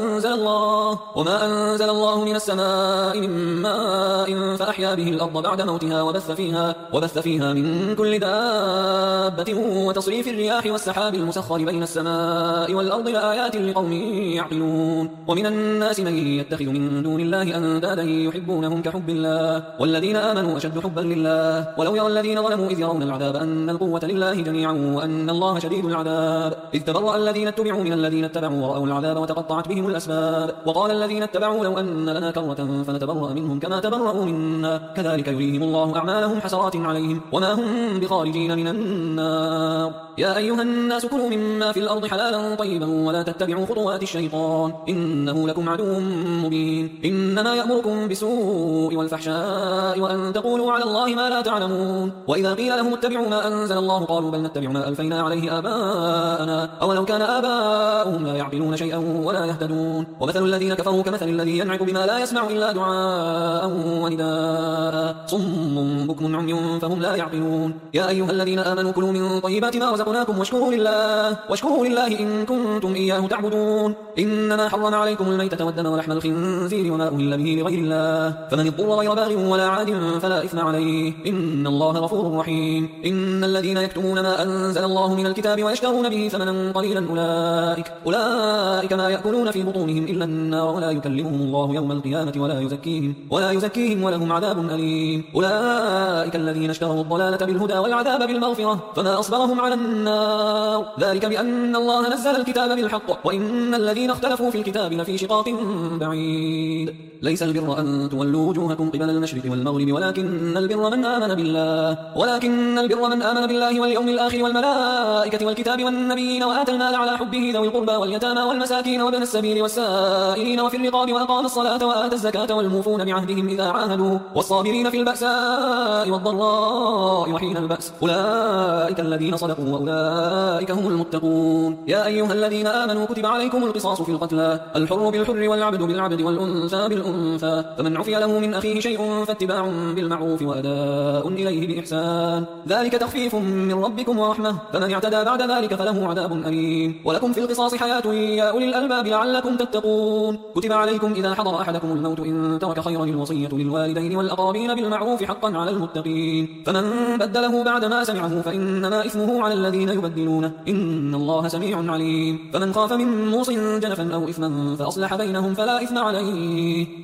أنزل الله من السماء من ماء فأحيا به الأرض بعد موتها وبث فيها من كل دابة وتصريف الرياح والسحاب المسخر بين السماء والأرض لآيات لقوم يعقلون ومن الناس من يتخذ من دون الله أندادا يحبونهم كحب الله والذين آمنوا أشد حبا لله ولو يرى الذين ظلموا إذ يرون العذاب أن القوة لله جميعا وأن الله شديد العذاب إذ تبرأ الذين اتبعوا من الذين اتبعوا ورأوا العذاب وتقطعت بهم الأسباب وقال الذين اتبعوا لو أن لنا كرة فنتبرأ منهم كما تبرأوا منا كذلك يريهم الله أعمالهم حسرات عليهم وما هم بخارجين من النار يا أيها الناس كلوا مما في الأرض حلالا طيبا ولا تتبعوا خطوات الشيطان إنه لكم عدو مبين إنما يأمركم بالسوء والفحشاء وأن تقولوا على الله ما لا تعلمون وإذا قيل لهم اتبعوا ما أنزل الله قالوا بل نتبع ما ألفينا عليه آباءنا أولو كان آباؤهم لا يعقلون شيئا ولا يهتدون ومثل الذين كفروا كمثل الذي ينعق بما لا يسمع إلا دعاء ونداء صم بكم عمي فهم لا يعقلون يا أيها الذين آمنوا كلوا من طيبات ما رزقناكم واشكروا لله إن كنتم إياه تعبدون إنما حرم عليكم الميتة والدم ولحم الخنزير وما أهل به لغير الله فمن اضطر غير باغ ولا عاد فلا إثم عليه إن الله غفور رحيم إن الذين يكتمون ما أنزل الله من الكتاب ويشترون به ثمنا قليلا أولئك ما يأكلون في بطونهم إلا النار ولا يكلمهم الله يوم القيامة ولا يزكيهم ولهم عذاب أليم أولئك الذين اشتروا الضلالة بالهدى والعذاب بالمغفرة فما أصبرهم على النار ذلك بأن الله نزل الكتاب بالحق وإن الذين اختلفوا في الكتاب لفي شقاق بعيد ليس البر أن تولوا وجوهكم قبل المشرق والمغرب ولكن البر من آمن بالله واليوم الآخر والملائكة والكتاب والنبيين وآتى المال على حبه ذوي القربى واليتامى والمساكين وابن السبيل والسائلين وفي الرقاب وأقام الصلاة وآتى الزكاة والموفون بعهدهم إذا عاهدوا والصابرين في البأساء والضراء وحين البأس أولئك الذين صدقوا وأولئك هم المتقون يا أيها الذين آمنوا كتب عليكم القصاص في القتلى الحر بالحر والعبد بالعبد والأنثى بالأنثى فمن عفي له من أخيه شيء فاتباع بالمعروف وأداء إليه بإحسان ذلك تخفيف من ربكم ورحمة فمن اعتدى بعد ذلك فله عذاب أليم ولكم في القصاص حياة يا أولي الألباب لعلكم تتقون كتب عليكم إذا حضر أحدكم الموت إن ترك خيرا الوصية للوالدين والأقربين بالمعروف حقا على المتقين فمن بدله بعد ما سمعه فإنما إثمه على الذين يبدلونه إن الله سميع عليم فمن خاف من موص جنفا أو إثما فأصلح بينهم فلا إثم عليه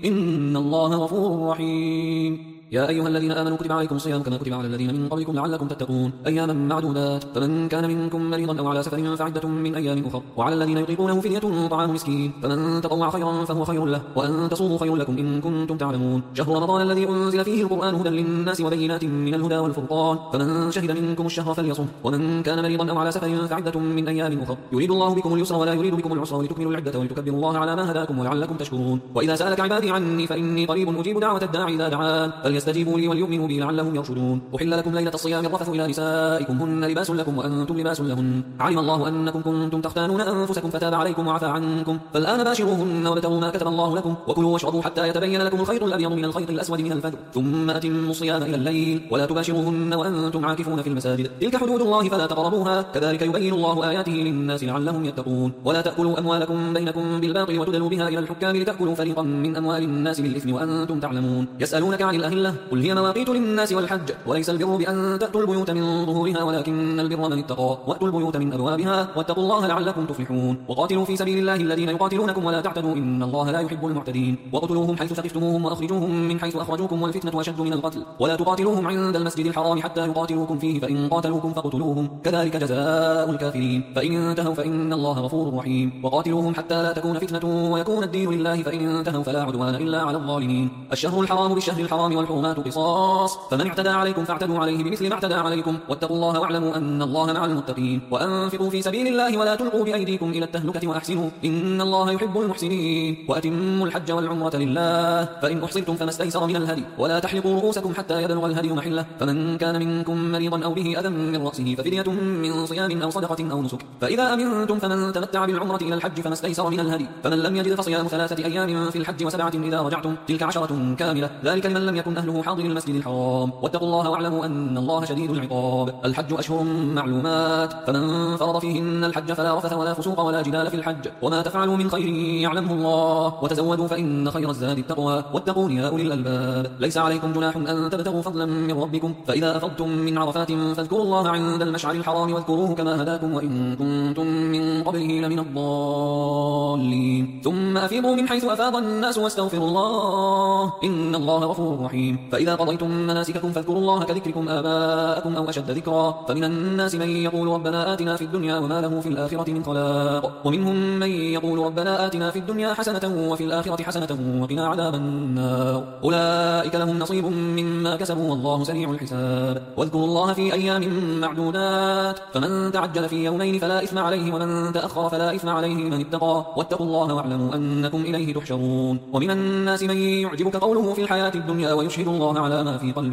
إن الله غفور رحيم. يا أيها الذين آمنوا كتب عليكم الصيام كما كتب على الذين من قبلكم لعلكم تتقون أياما معدودات فمن كان منكم مريضا أو على سفر فعدة من أيام أخر وعلى الذين يطيقونه فدية طعام مسكين فمن تطوع خيرا فهو خير له وأن تصوموا خير لكم إن كنتم تعلمون. شهر رمضان الذي أنزل فيه القرآن هدى للناس وبينات من الهدى والفرقان فمن شهد منكم الشهر فليصم ومن كان مريضا أو على سفر فعدة من أيام أخر يريد الله بكم اليسر ولا يريد بكم العسر ولتكملوا العدة ولتكبروا الله على ما هداكم ولعلكم تشكرون. وإذا سألك عبادي عني فإني قريب أجيب دعوة الداعي إذا دعان فليستجيبوا لي وليؤمنوا بي لعلهم يرشدون. أحل لكم ليلة الصيام الرفث إلى نسائكم هن لباس لكم وأنتم لباس لهن علم الله أنكم كنتم تختانون أنفسكم فتاب عليكم وعفى عنكم فالآن باشروهن وابتغوا ما كتب الله لكم وكلوا واشربوا حتى يتبين لكم الخيط الأبيض من الخيط الأسود من الفجر ثم أتموا الصيام إلى الليل ولا تباشروهن وأنتم عاكفون في المساجد تلك حدود الله فلا تقربوها كذلك يبين الله آياته للناس لعلهم يتقون. ولا تأكلوا أموالكم بينكم بالباطل وتدلوا بها إلى الحكام لتأكلوا فريقا من أموال الناس بالإثم وأنتم تعلمون. يسألونك عن الأهلة قل هي مواقيت للناس والحج وليس البر بأن تأتوا البيوت من ظهورها ولكن البر من اتقى وأتوا البيوت من أبوابها واتقوا الله لعلكم تفلحون. وقاتلوا في سبيل الله الذين يقاتلونكم ولا تعتدوا إن الله لا يحب المعتدين. وقتلوهم حيث ثقفتموهم وأخرجوهم من حيث أخرجوكم والفتنة أشد من القتل ولا تقاتلوهم عند المسجد الحرام حتى يقاتلوكم فيه فإن قاتلوكم فاقتلوهم كذلك جزاء الكافرين فإن انتهوا فإن الله غفور رحيم. وقاتلوهم حتى لا تكون فتنة ويكون الدين لله فإن انتهوا فلا عدوان إلا على الظالمين. الشهر الحرام بالشهر الحرام والحرمات قصاص فمن اعتدى عليكم فاعتدوا عليه بمثل ما اعتدى عليكم واتقوا الله واعلموا أن الله مع المتقين. وأنفقوا في سبيل الله ولا تلقوا بأيديكم إلى التهلكة وأحسنوا إن الله يحب المحسنين. وأتموا الحج والعمرة لله فإن أحصرتم فما استيسر من الهدي ولا تحلقوا رؤوسكم حتى يبلغ الهدي محله فمن كان منكم مريضا أو به أذى من رأسه ففدية من صيام أو صدقة أو نسك فإذا أمنتم فمن تمتع بالعمرة إلى الحج فما استيسر من الهدي فمن لم يجد فصيام 3 أيام في الحج و7 إذا رجعتم تلك 10 كاملة ذلك لمن لم يكن أهله حاضر المسجد الحرام واتقوا الله واعلموا أن الله شديد العقاب. الحج أشهر معلومات فمن فرض فيهن الحج فلا رفث ولا فسوق ولا جدال في الحج وما تفعلوا من خير يعلمه الله وتزودوا فإن خير الزاد التقوى واتقون يا أولي الألباب. ليس عليكم جناح أن تبتغوا فضلا من ربكم فإذا أفضتم من عرفات فاذكروا الله عند المشعر الحرام واذكروه كما هداكم وإن كنتم من قبله لمن الضالين ثم أفيضوا من حيث أفاض الناس واستغفروا الله إن الله غفور رحيم. فإذا قضيتم مناسككم فاذكروا الله كذكركم آباءكم أو أشد ذكرا فمن الناس من يقول ربنا آتنا في الدنيا وما له في الآخرة من خلاق ومنهم من يقول ربنا آتنا في الدنيا حسنة وفي الآخرة حسنة وقنا عذاب النار أولئك لهم نصيب مما كسبوا والله سريع الحساب. واذكروا الله في أيام معدودات فمن تعجل في يومين فلا إثم عليه ومن تأخر فلا إثم عليه من اتقى واتقوا الله واعلموا أنكم إليه تحشرون. ومن الناس من يعجبك قوله في الحياة الدنيا ويشهد الله على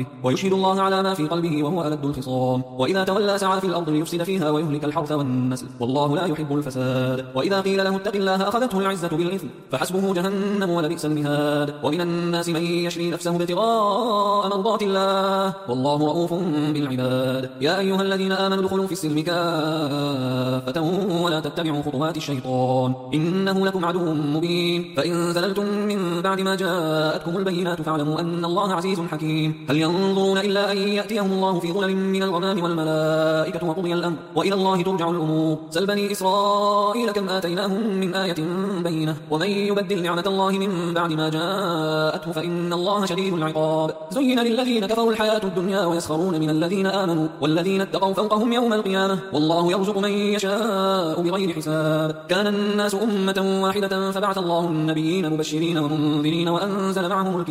ما في قلبه وهو ألد الخصام وإذا تولى سعى في الأرض ليفسد فيها ويهلك الحرث والنسل والله لا يحب الفساد. وإذا قيل له اتق الله أخذته العزة بالإثم فحسبه جهنم ولبئس المهاد. ومن الناس من يشري نفسه ابتغاء مرضات الله والله رؤوف بالعباد. يا أيها الذين آمنوا ادخلوا في السلم كافة ولا تتبعوا خطوات الشيطان إنه لكم عدو مبين. فإن زللتم من بعد ما جاءتكم البينات فاعلموا أن الله عزيز حكيم. هل ينظرون إلا أن يأتيهم الله في ظلل من الغمام والملائكة وقضي الأمر وإلى الله ترجع الأمور. سل بني إسرائيل كم آتيناهم من آية بينة ومن يبدل نعمة الله من بعد ما جاءته فإن الله شديد العقاب. زين للذين كفروا الحياة الدنيا ويسخرون من الذين آمنوا والذين اتقوا فوقهم يوم القيامة والله يرزق من يشاء بغير حساب. كان الناس أمة واحدة فبعث الله النبيين مبشرين ومنذرين وأنزل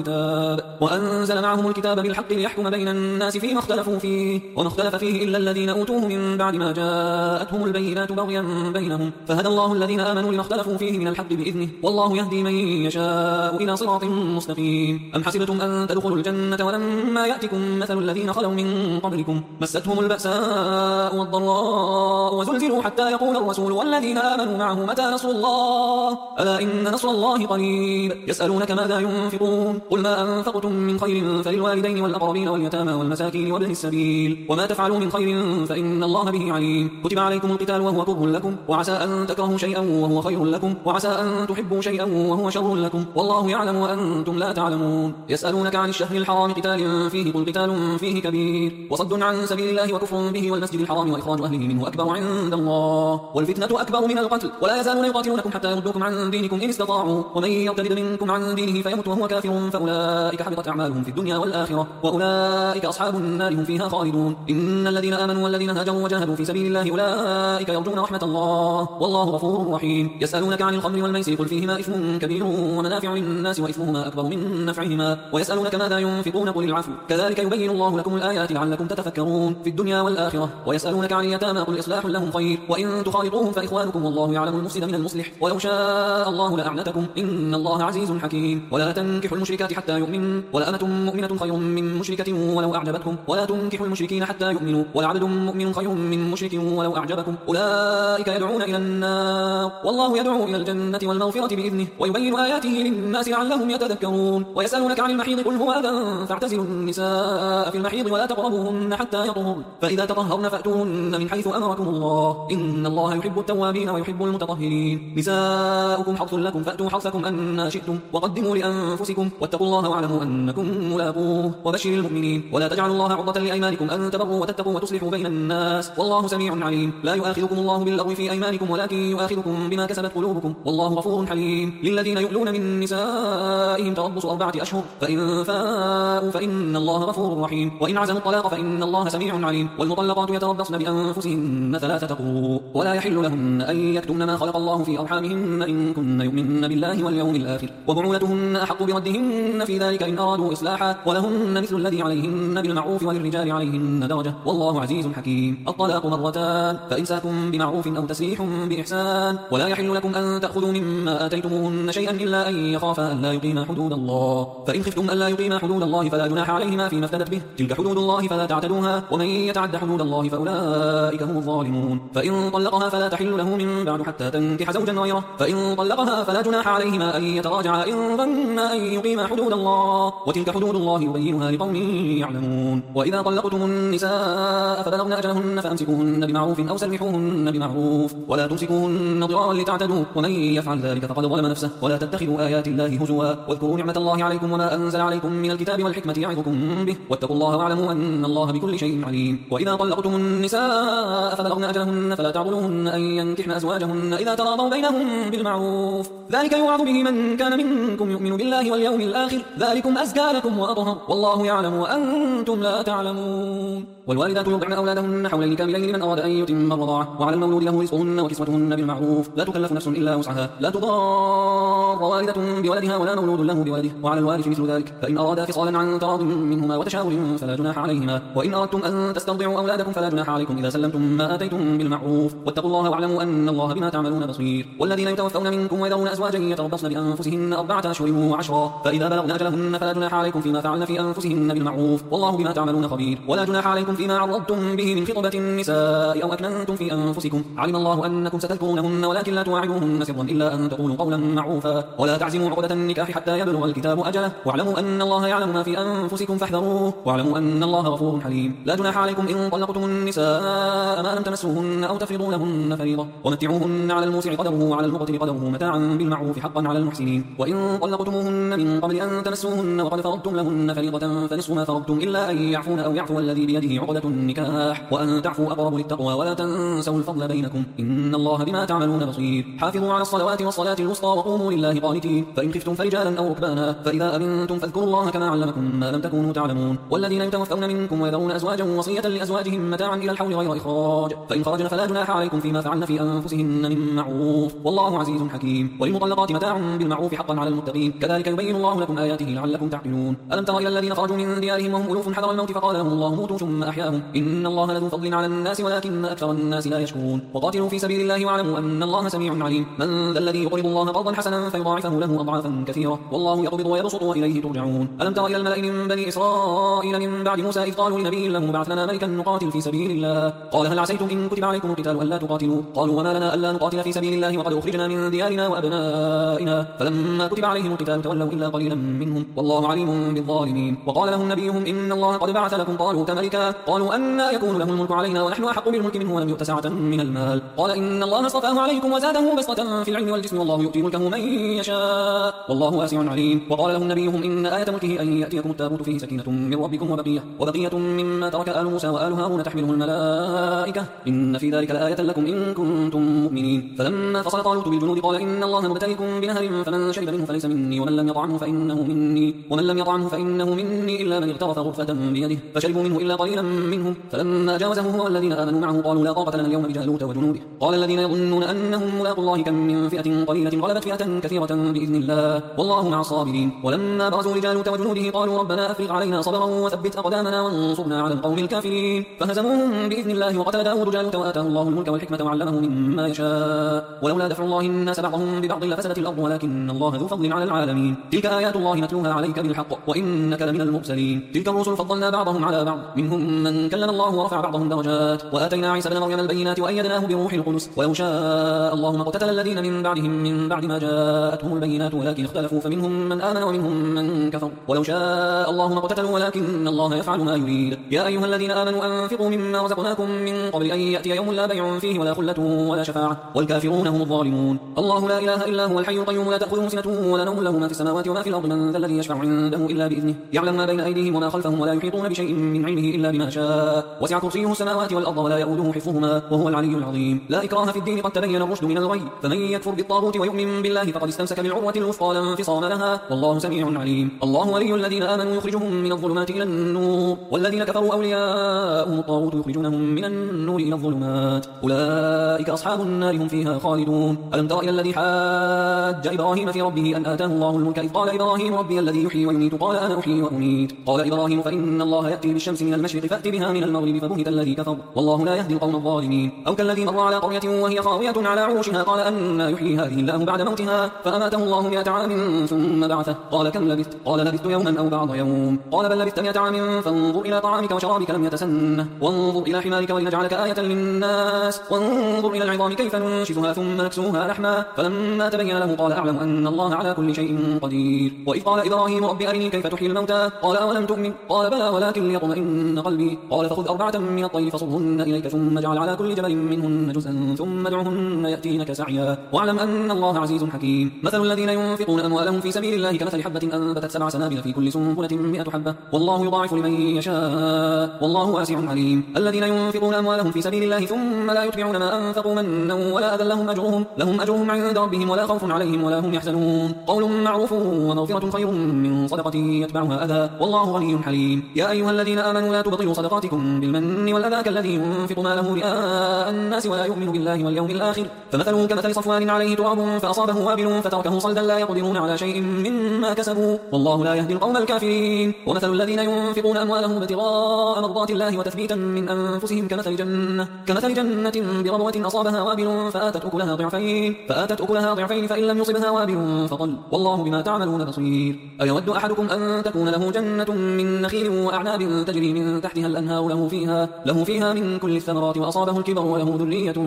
معهم الكتاب بالحق ليحكم بين الناس فيما اختلفوا فيه وما اختلف فيه إلا الذين أوتوه من بعد ما جاءتهم البينات بغيا بينهم فهدى الله الذين آمنوا لما اختلفوا فيه من الحق بإذنه والله يهدي من يشاء إلى صراط مستقيم. أم حسبتم أن تدخلوا الجنة ولما يأتكم مثل الذين خلوا من قبلكم مستهم البأساء والضراء وزلزلوا حتى يقول الرسول والذين آمنوا معه متى نصر الله ألا إن نصر الله قريب. يسألونك ماذا ينفقون قل ما أنفقتم من خير فللوالدين والأقربين واليتامى والمساكين وابن السبيل وما تفعلوا من خير فإن الله به عليم. كتب عليكم القتال وهو كره لكم وعسى أن تكرهوا شيئا وهو خير لكم وعسى أن تحبوا شيئا وهو شر لكم والله يعلم وأنتم لا تعلمون. يسألونك عن الشهر الحرام قتال فيه قل قتال فيه كبير وصد عن سبيل الله وكفر به والمسجد الحرام وإخراج أهله منه أكبر عند الله والفتنة والفتنة أكبر من القتل ولا يزالون يقاتلونكم حتى يردوكم عن دينكم إن استطاعوا ومن يرتد منكم عن دينه فيمت وهو كافر فأولئك حبطت أعمالهم في الدنيا والآخرة وأولئك أصحاب النار هم فيها خالدون. إن الذين آمنوا والذين هاجروا وجاهدوا في سبيل الله أولئك يرجون رحمة الله والله غفور رحيم. يسألونك عن الخمر والميسر قل فيهما إثم كبير ومنافع للناس وإثمهما أكبر من نفعهما ويسألونك ماذا ينفقون قل العفو كذلك يبين الله لكم الآيات لعلكم تتفكرون في الدنيا والآخرة. ويسألونك عن اليتامى قل إصلاح لهم خير وإن تخالطوهم فإخوانكم والله يعلم المفسد من المصلح ولو شاء الله لأعنتكم إن الله عزيز حكيم. ولا تنكحوا المشركات حتى يؤمنوا ولأمة مؤمنة خير من مشركة ولو أعجبتكم ولا تنكحوا المشركين حتى يؤمنوا ولعبد مؤمن خير من مشرك ولو أعجبكم أولئك يدعون إلى النار والله يدعو إلى الجنة والمغفرة بإذنه ويبين آياته للناس لعلهم يتذكرون. ويسألونك عن المحيض قل هو أذى فاعتزلوا النساء في المحيض ولا تقربوهن حتى يطهرن فإذا تطهرن فأتوهن من حيث أمركم الله إن الله يحب التوابين ويحب المتطهرين. نساؤكم حرث لكم فأتوا حرثكم أن شئتم وقدموا لأنفسكم واتقوا الله واعلموا أنكم ملاقوه وبشر المؤمنين. ولا تجعلوا الله عرضة لأيمانكم أن تبروا وتتقوا وتصلحوا بين الناس والله سميع عليم. لا يؤاخذكم الله باللغو في أيمانكم ولكن يؤاخذكم بما كسبت قلوبكم والله غفور حليم. للذين يؤلون من نسائهم تربص 4 أشهر فإن فاءوا فإن الله غفور رحيم وإن عزموا الطلاق فإن الله سميع عليم. والمطلقات يتربصن بأنفسهن 3 قروء ولا يحل لهن أن يكتمن ما خلق الله في أرحامهن إن كن يؤمن بالله واليوم الآخر وبعولتهن أحق بردهن في ذلك إن أرادوا إصلاحا ولهن مثل الذي عليهن بالمعروف وللرجال عليهن درجة والله عزيز حكيم. الطلاق مرتان فإمساك بمعروف أو تسريح بإحسان ولا يحل لكم أن تأخذوا مما آتيتموهن شيئا إلا أن يخافا ألا يقيما حدود الله فإن خفتم ألا يقيما حدود الله فلا جناح عليهما فيما افتدت به تلك حدود الله فلا تعتدوها ومن يتعد حدود الله فأولئك هم الظالمون. فإن طلقها فلا تحل له من بعد حتى تنكح زوجا غيره فإن طلقها فلا جناح عليهما أن يتراجعا إن ظنا أن يقيما حدود الله وتلك حدود الله يبينها لقوم يعلمون. وإذا طلقتم النساء فبلغن أجلهن فأمسكوهن بمعروف أو سرحوهن بمعروف ولا تمسكوهن ضرارا لتعتدوا ومن يفعل ذلك فقد ظلم نفسه. ولا تتخذوا آيات الله هزوا واذكروا نعمة الله عليكم وما أنزل عليكم من الكتاب والحكمة يعظكم به واتقوا الله واعلموا أن الله بكل شيء عليم. وإذا طلقتم النساء فبلغن أجلهن فلا تعضلوهن أن ينكحن أزواجهن إذا تراضوا بينهم بالمعروف ذلك يوعظ به من كان منكم يؤمن بالله واليوم الآخر ذلكم أزكى لكم وأطهر والله يعلم وأنتم لا تعلمون. والوالدات يرضعن أولادهن حولين كاملين لمن أراد أن يتم الرضاعة وعلى المولود له رزقهن وكسوتهن بالمعروف لا تكلف نفس إلا وسعها لا تضار والدة بولدها ولا مولود له بولده وعلى الوارث مثل ذلك فإن أرادا فصالا عن تراض منهما وتشاور فلا جناح عليهما. وإن أردتم أن تسترضعوا أولادكم فلا جناح عليكم إذا سلمتم ما آتيتم بالمعروف واتقوا الله واعلموا أن الله بما تعملون بصير. والذين يتوفون منكم ويذرون أزواجا يتربصن بأنفسهن 4 أشهر و10 فإذا بلغن أجلهن فلا جناح عليكم فيما فعلن في أنفسهن بالمعروف والله بما تعملون خبير. ولا جناح عليكم فيما عرضتم به من خطبة النساء أو أكننتم في أنفسكم علم الله أنكم ستذكرونهن ولكن لا تواعدوهن سرا إلا أن تقولوا قولا معروفا ولا تعزموا عقدة النكاح حتى يبلغ الكتاب أجله واعلموا أن الله يعلم ما في أنفسكم فاحذروه واعلموا أن الله غفور حليم. لا جناح عليكم إن طلقتم النساء ما لم تمسوهن أو تفرضوا لهن فريضة ومتعوهن على الموسع قدره وعلى المقتر قدره متاعا بالمعروف حقا على المحسنين. وإن طلقتموهن من قبل أن تمسوهن وقد فرضتم لهن فريضة فنصف ما فرضتم إلا أن يعفون أو يعفو الذي بيده عقدة النكاح وأن تعفوا أقرب للتقوى ولا تنسوا الفضل بينكم إن الله بما تعملون بصير. حافظوا على الصلوات والصلاة الوسطى وقوموا لله قانتين فإن خفتم فرجالا أو ركبانا فإذا أمنتم فاذكروا الله كما علمكم ما لم تكونوا تعلمون. والذين يتوفون منكم ويذرون أزواجا وصية لأزواجهم متاعا إلى الحول غير إخراج فإن خرجن فلا جناح عليكم فيما فعلن في أنفسهن من معروف والله عزيز حكيم. وللمطلقات متاع بالمعروف حقا على المتقين كذلك يبين الله لكم آياته لعلكم تعقلون. ألم تر إلى الذين خرجوا من ديارهم وهم ألوف حذر الموت فقال لهم الله موتوا ثم أحياهم إن الله لذو فضل على الناس ولكن أكثر الناس لا يشكرون. وقاتلوا في سبيل الله واعلموا أن الله سميع عليم. من ذا الذي يقرض الله قرضا حسنا فيضاعفه له أضعافا كثيرة والله يقبض ويبسط وإليه ترجعون. ألم تر إلى الملأ من بني إسرائيل من بعد موسى إذ قالوا لنبي له بعث لنا ملكا نقاتل في سبيل الله قال هل عسيتم إن كتب عليكم القتال ألا تقاتلوا قالوا وما لنا ألا نقاتل في سبيل الله وقد أخرجنا من ديارنا وأبنائنا فلما كتب عليهم القتال تولوا إلا قليلا منهم والله عليم بالظالمين. وقال لهم نبيهم إن الله قد بعث لكم طالوت ملكا قالوا أنى يكون له الملك علينا ونحن أحق بالملك منه ولم يؤت سعة من المال. قال إن الله اصطفاه عليكم وزاده بسطة في العلم والجسم والله يؤتي ملكه من يشاء والله واسع عليم. وقال لهم نبيهم إن آية ملكه أن يأتيكم التابوت فيه سكينة من ربكم وبقية مما ترك آل موسى وآل هارون تحمله الملائكة إن في ذلك لآية لكم إن كنتم مؤمنين. فلما فصل طالوت بالجنود قال إن الله مبتليكم بنهر فمن شرب منه فليس مني ومن لم يطعمه فإنه مني إلا من اغترف غرفة بيده فشربوا منه إلا قليلا منهم. فلما جاوزه هو والذين آمنوا معه قالوا لا طاقة لنا اليوم بجالوت وجنوده. قال الذين يظنون أنهم ملاقوا الله كم من فئة قليلة غلبت فئة كثيرة بإذن الله والله مع الصابرين. ولما برزوا لجالوت وجنوده قالوا ربنا أفرغ علينا صبرا وثبت أقدامنا وانصرنا على القوم الكافرين. فهزموهم بإذن الله وقتل داود جالوت وآتاه الله الملك والحكمة وعلمه مما يشاء ولولا دفع الله الناس بعضهم ببعض لفسدت الأرض ولكن الله ذو فضل على العالمين. تلك آيات الله نتلوها عليك بالحق وإنك لمن المرسلين. تلك الرسل فضلنا بعضهم على بعض منهم من كلم الله ورفع بعضهم درجات وآتينا عيسى ابن مريم البينات وأيدناه بروح القدس ولو شاء الله ما اقتتل الذين من بعدهم من بعد ما جاءتهم البينات ولكن اختلفوا فمنهم من آمن ومنهم من كفر ولو شاء الله ما اقتتلوا ولكن الله يفعل ما يريد. يا أيها الذين آمنوا أنفقوا مما رزقناكم من قبل أن يأتي يوم لا بيع فيه ولا خلة ولا شفاعة والكافرون هم الظالمون. الله لا إله إلا هو الحي القيوم لا تأخذه سنة ولا نوم له ما في السماوات وما في الأرض من ذا الذي يشفع عنده إلا بإذنه يعلم ما بين أيديهم وما خلفهم ولا يحيطون بشيء من علمه إلا بما شاء وسع كرسيه السماوات والأرض ولا يؤوده حفظهما وهو العلي العظيم. لا إكراه في الدين قد تبين الرشد من الغي فمن يكفر بالطاغوت ويؤمن بالله فقد استمسك بالعروة الوثقى لا انفصام لها والله سميع عليم. الله ولي الذين آمنوا يخرجهم من الظلمات إلى النور والذين كفروا أولياءهم الطاغوت يخرجونهم من النور إلى الظلمات أولئك أصحاب النار هم فيها خالدون. ألم تر إلى الذي حاج إبراهيم في ربه أن آتاه الله الملك إذ قال إبراهيم ربي الذي يحيي ويميت قال أنا أحيي وأميت قال إبراهيم فإن الله يأتي بالشمس من المشرق فأت بها من المغرب فبهت الذي كفر والله لا يهدي القوم الظالمين. أو كالذي مر على قرية وهي خاوية على عروشها قال أن يحيي هذه الله بعد موتها فأماته الله 100 عام ثم بعثه قال كم لبثت قال لبثت يوما أو بعض يوم قال بل لبثت 100 عام فانظر إلى طعامك وشرابك لم يتسنه وانظر إلى حمارك ولنجعلك آية للناس وانظر إلى العظام كيف ننشزها ثم نكسوها لحما فلما تبين له قال أعلم أن الله على كل شيء قدير. وإذ قال إبراهيم رب أرني كيف تحيي الموتى قال أولم تؤمن قال بلى ولكن ليطمئن قلبي قال فخذ 4 من الطير فصرهن إليك ثم اجعل على كل جبل منهن جزءا ثم ادعهن يأتينك سعيا واعلم أن الله عزيز حكيم. مثل الذين ينفقون أموالهم في سبيل الله كمثل حبة أنبتت 7 سنابل في كل سنبلة 100 حبة والله يضاعف لمن يشاء والله واسع عليم. الذين ينفقون أموالهم في سبيل الله ثم لا يتبعون ما أنفقوا منا ولا أذى لهم أجرهم عند ربهم ولا خوف عليهم ولا هم يحزنون. قول معروف ومغفرة خير من صدقة يتبعها أذى والله غني حليم. يا أيها الذين آمنوا لا تبطلوا صدقاتكم بالمن والأذى كالذي ينفق ماله رئاء الناس ولا يؤمن بالله واليوم الآخر فمثله كمثل صفوان عليه تراب فأصابه وابل فتركه صلدا لا يقدرون على شيء مما كسبوا والله لا يهدي القوم الكافرين. ومثل الذين ينفقون أموالهم ابتغاء مرضات الله وتثبيتا من أنفسهم كمثل جنة بربوة أصابها وابل فآتت أكلها ضعفين فإن لم يصبها وابل فطل والله بما تعملون بصير. أيود أحدكم أن تكون له جنة من نخيل وأعناب تجري من تحتها الأنهار له فيها من كل الثمرات وأصابه الكبر وله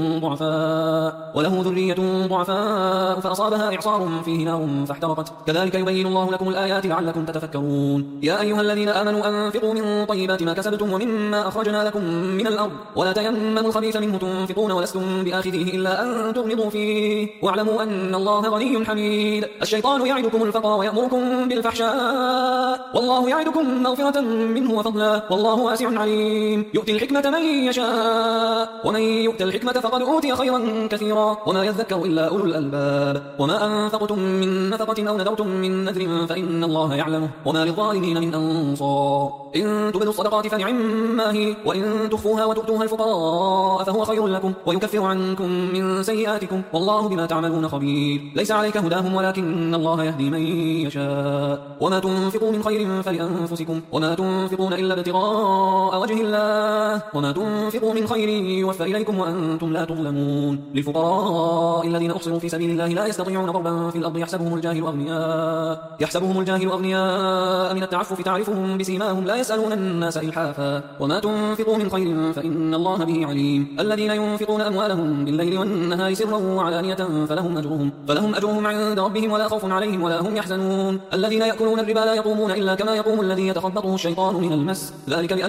ذرية ضعفاء فأصابها إعصار فيه نار فاحترقت كذلك يبين الله لكم الآيات لعلكم تتفكرون. يا أيها الذين آمنوا أنفقوا من طيبات ما كسبتم ومما أخرجنا لكم من الأرض ولا تيمموا الخبيث منه تنفقون ولستم بآخذيه إلا أن تغمضوا فيه واعلموا أن الله غني حميد. الشيطان يعدكم الفقر ويأمركم بالفحشاء والله يعدكم مغفرة منه وفضلا والله واسع عليم. يؤتي الحكمة من يشاء ومن يؤت الحكمة فقد أوتي خيرا كثيرا وما يذكر إلا أولو الألباب. وما أنفقتم من نفقة أو نذرتم من نذر فإن الله يعلمه وما للظالمين من أنصار. إن تبدوا الصدقات فنعما هي وإن تخفوها وتؤتوها الفقراء فهو خير لكم ويكفر عنكم من سيئاتكم والله بما تعملون خبير. ليس عليك هداهم ولكن الله يهدي من يشاء. وما تنفقوا من خير فلأنفسكم وما تنفقون إلا ابتغاء وجه الله وما تنفقوا من خير يوفى إليكم وأنتم لا تظلمون. للفقراء الذين أحصروا في سبيل الله لا يستطيعون ضربا في الأرض يحسبهم الجاهل أغنياء من التعفف تعرفهم بسيماهم لا يسألون الناس إلحافا وما تنفقوا من خير فإن الله به عليم. الذين ينفقون أموالهم بالليل والنهار سرا وعلانية فلهم أجرهم عند ربهم ولا خوف عليهم ولا هم يحزنون. الذين يأكلون الربا لا يقومون إلا كما يقوم الذي يتخبطه الشيطان من المس ذلك بأن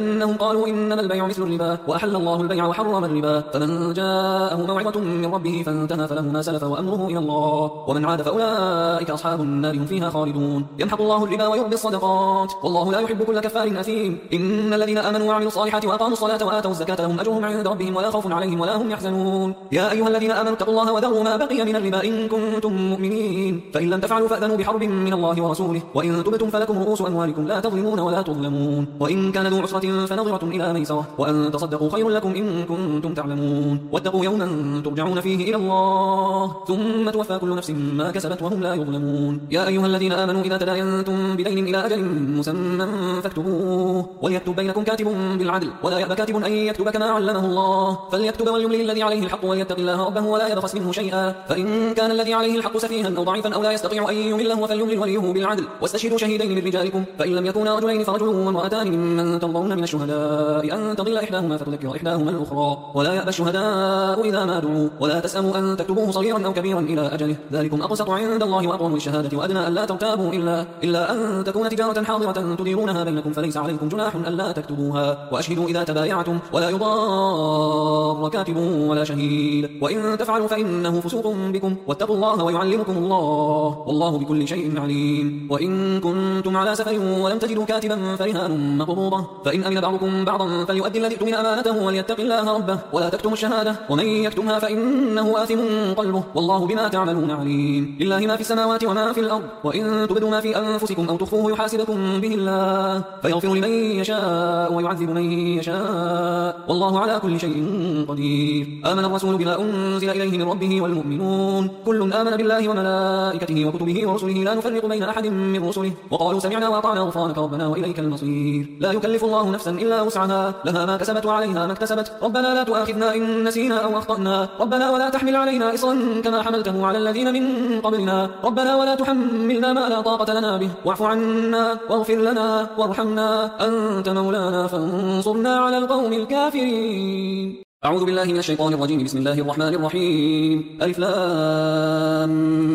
بأنهم قالوا إنما البيع مثل الربا وأحل الله البيع وحرم الربا، فمن جاءه موعظة من ربه فانتهى فله ما سلف وأمره إلى الله، ومن عاد فأولئك أصحاب النار هم فيها خالدون. يمحق الله الربا ويربي الصدقات والله لا يحب كل كفار أثيم. إن الذين آمنوا وعملوا الصالحات وأقاموا الصلاة وآتوا الزكاة لهم أجرهم عند ربهم ولا خوف عليهم ولا هم يحزنون. يا أيها الذين آمنوا اتقوا الله وذروا ما بقي من الربا إن كنتم مؤمنين، فإن لم تفعلوا فأذنوا بحرب من الله ورسوله، وإن تبتم فلكم رؤوس أموالكم لا تظلمون ولا تظلمون، وإن كان ذو عسرة فنظرة إلى ميسرة، وأن تصدقوا خير لكم إن كنتم تعلمون. واتقوا يوما ترجعون فيه إلى الله ثم توفى كل نفس ما كسبت وهم لا يظلمون. يا أيها الذين آمنوا إذا تداينتم بدين إلى أجل مسمى فاكتبوه وليكتب بينكم كاتب بالعدل ولا يأبى كاتب أن يكتب كما علمه الله، فليكتب وليملل الذي عليه الحق وليتق الله ربه ولا يبخس منه شيئا، فإن كان الذي عليه الحق سفيها أو ضعيفا أو لا يستطيع أن يمله فليملل وليه بالعدل، واستشهدوا شهيدين من رجالكم، فإن لم يكونا رجلين فرجل وامرأتان ممن ترضون من الشهداء أن تضل إحداهما فتذكر إحداهما الأخرى، ولا يأبى الشهداء إذا ما دعوا، ولا تسأموا أن تكتبوه صغيرا أو كبيرا إلى أجله، ذلكم أقسط عند الله وأقوم للشهادة وأدنى ألا ترتابوا إلا أن تكون تجارة حاضرة تديرونها بينكم فليس عليكم جناح ألا تكتبوها، وأشهدوا إذا تبايعتم ولا يضار كاتب ولا شهيد، وإن تفعلوا فإنه فسوق بكم، واتقوا الله ويعلمكم الله والله بكل شيء عليم. وإن كنتم على سفر ولم تجدوا كاتبا فرهان مقبوضة، فإن أمن بعضكم بعضا فليؤدي الذي اؤتمن أمانته وليتق الله ربه ولا تكتموا الشهادة، ومن يكتمها فإنه آثم قلبه والله بما تعملون عليم. لله ما في السماوات وما في الأرض، وإن تبدوا ما في أنفسكم أو تخفوه يحاسبكم به الله فيغفر لمن يشاء ويعذب من يشاء والله على كل شيء قدير. آمن الرسول بما أنزل إليه من ربه والمؤمنون كل آمن بالله وملائكته وكتبه ورسله لا نفرق بين أحد من رسله وقالوا سمعنا وأطعنا غفرانك ربنا وإليك المصير. لا يكلف الله نفسا إلا وسعها لها ما كسبت وعليها ما اكتسبت ربنا لا تؤاخذنا إن نسينا أو أخطأنا ربنا ولا تحمل علينا إصرا كما حملته على الذين من قبلنا ربنا ولا تحملنا ما لا طاقة لنا به واعف عنا واغفر لنا وارحمنا أنت مولانا فانصرنا على القوم الكافرين. أعوذ بالله من الشيطان الرجيم. بسم الله الرحمن الرحيم. ألف لام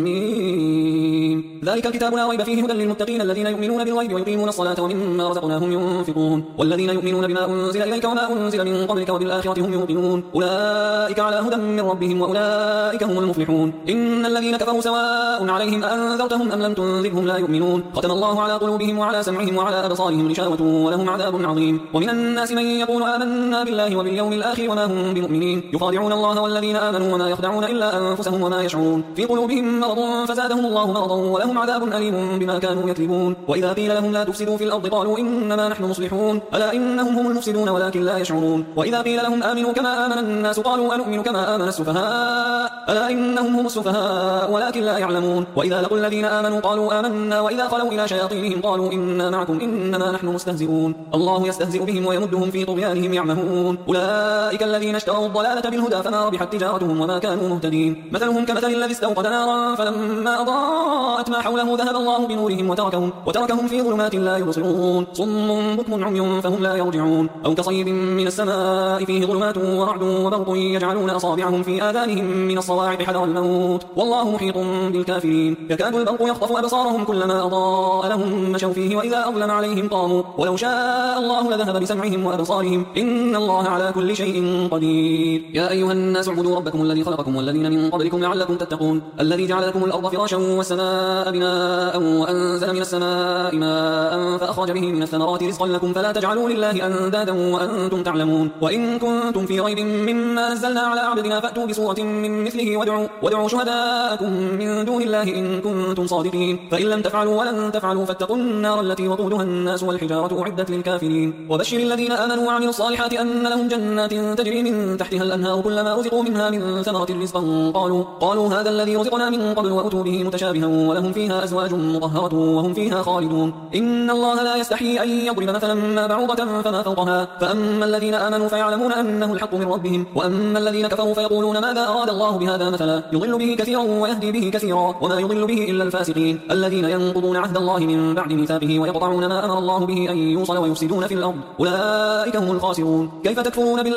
ميم. ذلك الكتاب لا ريب فيه هدى للمتقين الذين يؤمنون بالغيب ويقيمون الصلاة ومما رزقناهم ينفقون والذين يؤمنون بما أنزل إليك وما أنزل من قبلك وبالآخرة هم يوقنون أولئك على هدى من ربهم وأولئك هم المفلحون. إن الذين كفروا سواء عليهم أأنذرتهم أم لم تنذرهم لا يؤمنون ختم الله على قلوبهم وعلى سمعهم وعلى أبصارهم غشاوة ولهم عذاب عظيم. ومن الناس من يقول آمنا بالله وباليوم الآخر وما هم بمؤمنين يخادعون الله والذين آمنوا وما يخدعون إلا أنفسهم وما يشعرون في قلوبهم مرض فزادهم الله مرضا ولهم عذاب أليم بما كانوا يكذبون. وإذا قيل لهم لا تفسدوا في الأرض قالوا إنما نحن مصلحون ألا إنهم هم المفسدون ولكن لا يشعرون. وإذا قيل لهم آمنوا كما آمن الناس قالوا أنؤمن كما آمن السفهاء ألا إنهم هم السفهاء ولكن لا يعلمون. وإذا لقوا الذين آمنوا قالوا آمنا وإذا خلوا إلى شياطينهم قالوا إنا معكم إنما نحن مستهزئون الله يستهزئ بهم ويمدهم في طغيانهم يعمهون. أولئك الذين اشتروا الضلالة بالهدى فما ربحت تجارتهم وما كانوا مهتدين. مثلهم كمثل الذي استوقد نارا فلما أضاءت ما حوله ذهب الله بنورهم وتركهم في ظلمات لا يبصرون صم بكم عمي فهم لا يرجعون. أو كصيب من السماء فيه ظلمات ورعد وبرق يجعلون أصابعهم في آذانهم من الصواعق حذر الموت والله محيط بالكافرين. يكاد البرق يخطف أبصارهم كلما أضاء لهم مشوا فيه وإذا أظلم عليهم قاموا ولو شاء الله لذهب بسمعهم وأبصارهم إن الله على كل شيء قدير. يا أيها الناس اعبدوا ربكم الذي خلقكم والذين من قبلكم لعلكم تتقون الذي جعل لكم الأرض فراشا والسماء بناء وأنزل من السماء ماء فأخرج به من الثمرات رزقا لكم فلا تجعلوا لله أندادا وأنتم تعلمون. وإن كنتم في ريب مما نزلنا على عبدنا فأتوا بسورة من مثله وادعوا شهداءكم من دون الله إن كنتم صادقين فإن لم تفعلوا ولن تفعلوا فاتقوا النار التي وقودها الناس والحجارة أعدت للكافرين. وبشر الذين آمنوا وعملوا الصالحات أن لهم جنات تجري من تحتها الأنهار كلما رزقوا منها من ثمرة رزقا قالوا هذا الذي رزقنا من قبل وأتوا به متشابها ولهم فيها أزواج مطهرة وهم فيها خالدون. إن الله لا يستحيي أن يضرب مثلا ما بعوضة فما فوقها فأما الذين آمنوا فيعلمون أنه الحق من ربهم وأما الذين كفروا فيقولون ماذا أراد الله بهذا مثلا يضل به كثيرا ويهدي به كثيرا وما يضل به إلا الفاسقين الذين ينقضون عهد الله من بعد ميثاقه ويقطعون ما أمر الله به أن يوصل ويفسدون في الأرض أولئك هم الخاسرون. كيف تكفرون بالله وكنتم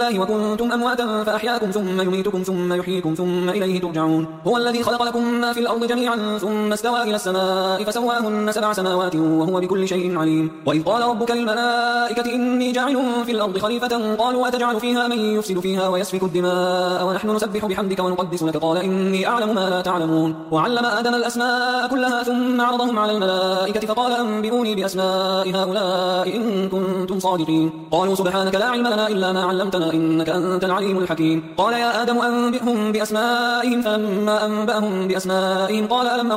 وكنتم أمواتا فأحياكم ثم يميتكم ثم يحييكم ثم إليه ترجعون هو الذي خلق لكم ما في الأرض جميعا ثم استوى إلى السماء فسواهن 7 سماوات وهو بكل شيء عليم وإذ قال ربك للملائكة إني جاعل في الأرض خليفة قالوا أتجعل فيها من يفسد فيها ويسفك الدماء ونحن نسبح بحمدك ونقدس لك قال إني أعلم ما لا تعلمون وعلم آدم الأسماء كلها ثم عرضهم على الملائكة فقال أنبئوني بأسماء هؤلاء إن كنتم صادقين قالوا سبحانك لا علم لنا إلا ما علمتنا إنك أنت العليم الحكيم قال يا آدم أنبئهم بأسمائهم فلما أنبأهم بأسمائهم قال ألم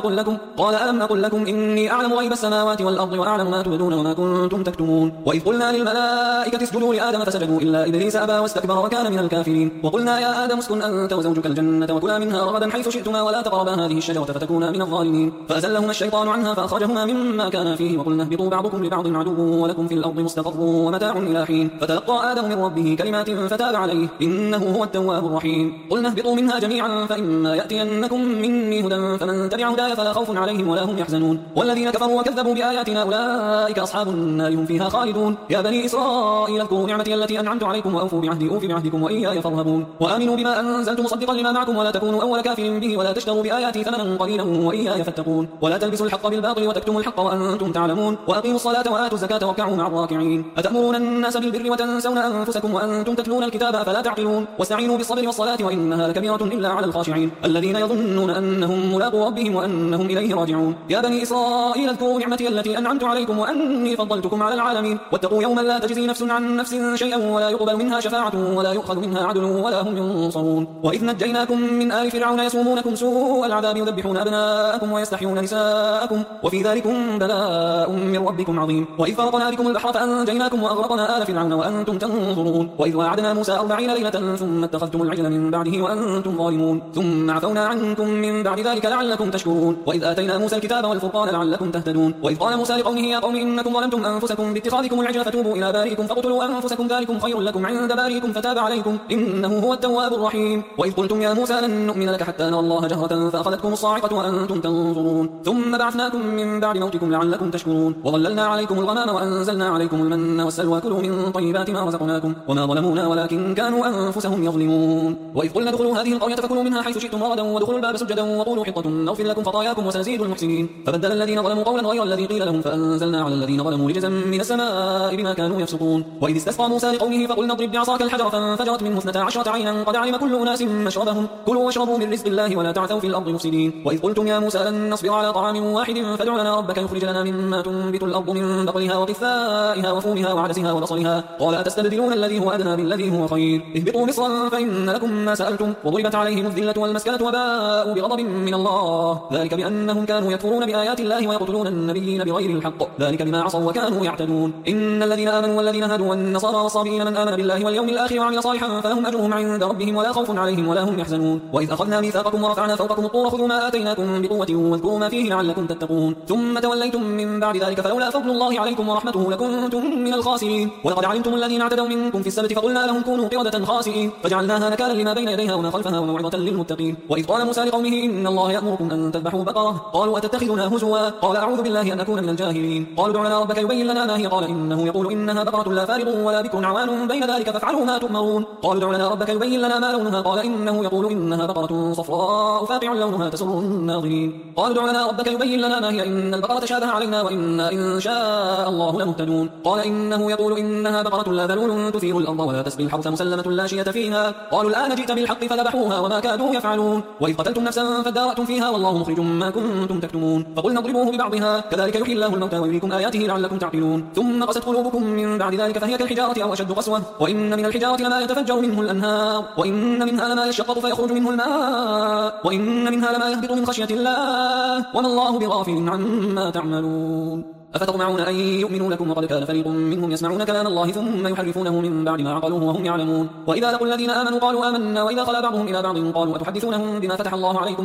أقل لكم إني أعلم غيب السماوات والأرض وأعلم ما تبدون وما كنتم تكتمون وإذ قلنا للملائكة اسجدوا لآدم فسجدوا إلا إبليس أبى واستكبر وكان من الكافرين وقلنا يا آدم اسكن أنت وزوجك الجنة وكلا منها رغدا حيث شئتما ولا تقربا هذه الشجرة فتكونا من الظالمين فأزلهما الشيطان عنها فأخرجهما مما كانا فيه وقلنا اهبطوا بعضكم لبعض عدو ولكم في الأرض مستقر ومتاع إلى حين فتلقى آدم من ربه كلمات فتاب عليه إنه هو التواب الرحيم قلنا اهبطوا منها جميعا فإما يأتينكم مني هدى فمن تبع هداي فلا خوف عليهم ولا هم يحزنون والذين كفروا وكذبوا بآياتنا أولئك أصحاب النار هم فيها خالدون يا بني إسرائيل اذكروا نعمتي التي أنعمت عليكم وأوفوا بعهدي أوف بعهدكم وإياي فارهبون وآمنوا بما أنزلت مصدقا لما معكم ولا تكونوا أول كافر به ولا تشتروا بآياتي ثمنا قليلا وإياي فاتقون ولا تلبسوا الحق بالباطل وتكتموا الحق وأنتم تعلمون وأقيموا الصلاة وآتوا الزكاة واركعوا مع الراكعين أتأمرون الناس بالبر وتنسون أنفسكم وأنتم تتلون الكتاب أفلا تعقلون واستعينوا بالصبر والصلاة وإنها لكبيرة إلا على الخاشعين الذين يظنون أنهم ملاقو ربهم وأنهم إليه راجعون يا بني إسرائيل اذكروا نعمتي التي أنعمت عليكم وأني فضلتكم على العالمين واتقوا يوما لا تجزي نفس عن نفس شيئا ولا يقبل منها شفاعة ولا يؤخذ منها عدل ولا هم ينصرون وإذ نجيناكم من آل فرعون يسومونكم سوء العذاب يذبحون أبناءكم ويستحيون نساءكم وفي ذلكم بلاء من ربكم عظيم وإذ فرقنا بكم البحر فأنجيناكم وأغرقنا آل فرعون وأنتم تنظرون وإذ وعدنا موسى 40 ليلة ثم اتخذتم العجل من بعده وأنتم ظالمون ثم عفونا عنكم من بعد ذلك لعلكم تشكرون وإذ آتينا موسى الكتاب والفرقان لعلكم تهتدون وإذ قال موسى لقومه يا قوم إنكم ظلمتم أنفسكم باتخاذكم العجل فتوبوا إلى بارئكم فاقتلوا أنفسكم ذلكم خير لكم عند بارئكم فتاب عليكم إنه هو التواب الرحيم وإذ قلتم يا موسى لن نؤمن لك حتى نرى الله جهرة فأخذتكم الصاعقة وأنتم تنظرون ثم بعثناكم من بعد موتكم لعلكم تشكرون وظللنا عليكم الغمام وأنزلنا عليكم المن والسلوى كلوا من طيبات ما رزقناكم وما ظلمونا ولكن كانوا أنفسهم يظلمون وإذ قلنا ادخلوا هذه القرية فكلوا منها حيث شئتم رغدا وادخلوا الباب سجدا وقولوا حطة نغفر لكم خطاياكم وسنزيد المحسنين فبدل الذين ظلموا قولا غير الذي قيل لهم فأنزلنا على الذين ظلموا رجزا من السماء بما كانوا يفسقون وإذ استسقى موسى لقومه فقلنا اضرب بعصاك الحجر فانفجرت منه 12 عينا قد علم كل أناس مشربهم كلوا واشربوا من رزق الله ولا تعثوا في الأرض مفسدين وإذ قلتم يا موسى لن نصبر على طعام واحد فادع لنا ربك يخرج لنا مما تنبت الأرض من بقلها وقثائها وفومها وعدسها وبصلها قال أتستبدلون الذي هو أدنى بالذي هو خير اهبطوا مصرا فإن لكم ما سألتم وضربت عليهم الذلة والمسكنة وباءوا بغضب من الله ذلك بأنهم كانوا يكفرون بآيات الله ويقتلون النبيين بغير الحق ذلك بما عصوا وكانوا يعتدون إن الذين آمنوا والذين هادوا والنصارى والصابئين من آمن بالله واليوم الآخر وعمل صالحا فلهم أجرهم عند ربهم ولا خوف عليهم ولا هم يحزنون وإذ أخذنا ميثاقكم ورفعنا فوقكم الطور خذوا ما آتيناكم بقوة واذكروا ما فيه لعلكم تتقون ثم توليتم من بعد ذلك فلولا فضل الله عليكم ورحمته لكنتم من الخاسرين ولقد علمتم الذين اعتدوا منكم في السبت فقلنا لهم كونوا قردة خاسئين فجعلناها نكالا لما بين يديها وما خلفها وموعظة للمتقين وإذ قال موسى لقومه إن الله يأمركم أن تذبحوا بقرة قالوا أتتخذنا هزوا قال أعوذ بالله أن أكون من الجاهلين قالوا ادع لنا ربك يبين لنا ما هي قال إنه يقول إنها بقرة لا فارض ولا بكر عوان بين ذلك فافعلوا ما تؤمرون قالوا ادع لنا ربك يبين لنا ما لونها قال إنه يقول إنها بقرة صفراء فاقع لونها تسر الناظرين قالوا ادع لنا ربك يبين لنا ما هي إن البقرة شابه علينا وإنا إن شاء الله لمهتدون قال إنه يقول إنها بقرة لا ذلول تثير الأرض ولا تسقي الحرث مسلمة لا شية فيها قالوا الآن جئت بالحق فذبحوها وما كادوا يفعلون وإذ قتلتم نفسا فادارأتم فيها والله مخرج ما كنتم تكتمون فقلنا اضربوه ببعضها كذلك يحيي الله الموتى ويريكم آياته لعلكم تعقلون ثم قست قلوبكم من بعد ذلك فهي كالحجارة أو أشد قسوة وإن من الحجارة لما يتفجر منه الأنهار وإن منها لما يشقق فيخرج منه الماء وإن منها لما يهبط من خشية الله وما الله بغافل عما تعملون أفتطمعون أن يؤمنوا لكم وقد كان فريق منهم يسمعون كلام الله ثم يحرفونه من بعد ما عقلوه وهم يعلمون وإذا لقوا الذين آمنوا قالوا آمنا وإذا خلا بعضهم إلى بعض قالوا أتحدثونهم بما فتح الله عليكم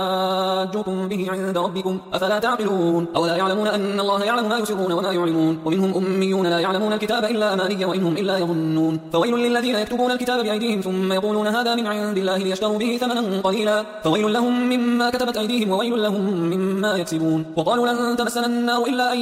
ليحاجوكم به عند ربكم أفلا تعقلون أولا يعلمون أن الله يعلم ما يسرون وما يعلنون ومنهم أميون لا يعلمون الكتاب إلا أماني وإنهم إلا يظنون فويل للذين يكتبون الكتاب بأيديهم ثم يقولون هذا من عند الله ليشتروا به ثمنا قليلا فويل لهم مما كتبت أيديهم وويل لهم مما يكسبون وقالوا لن تمسنا النار إلا أياما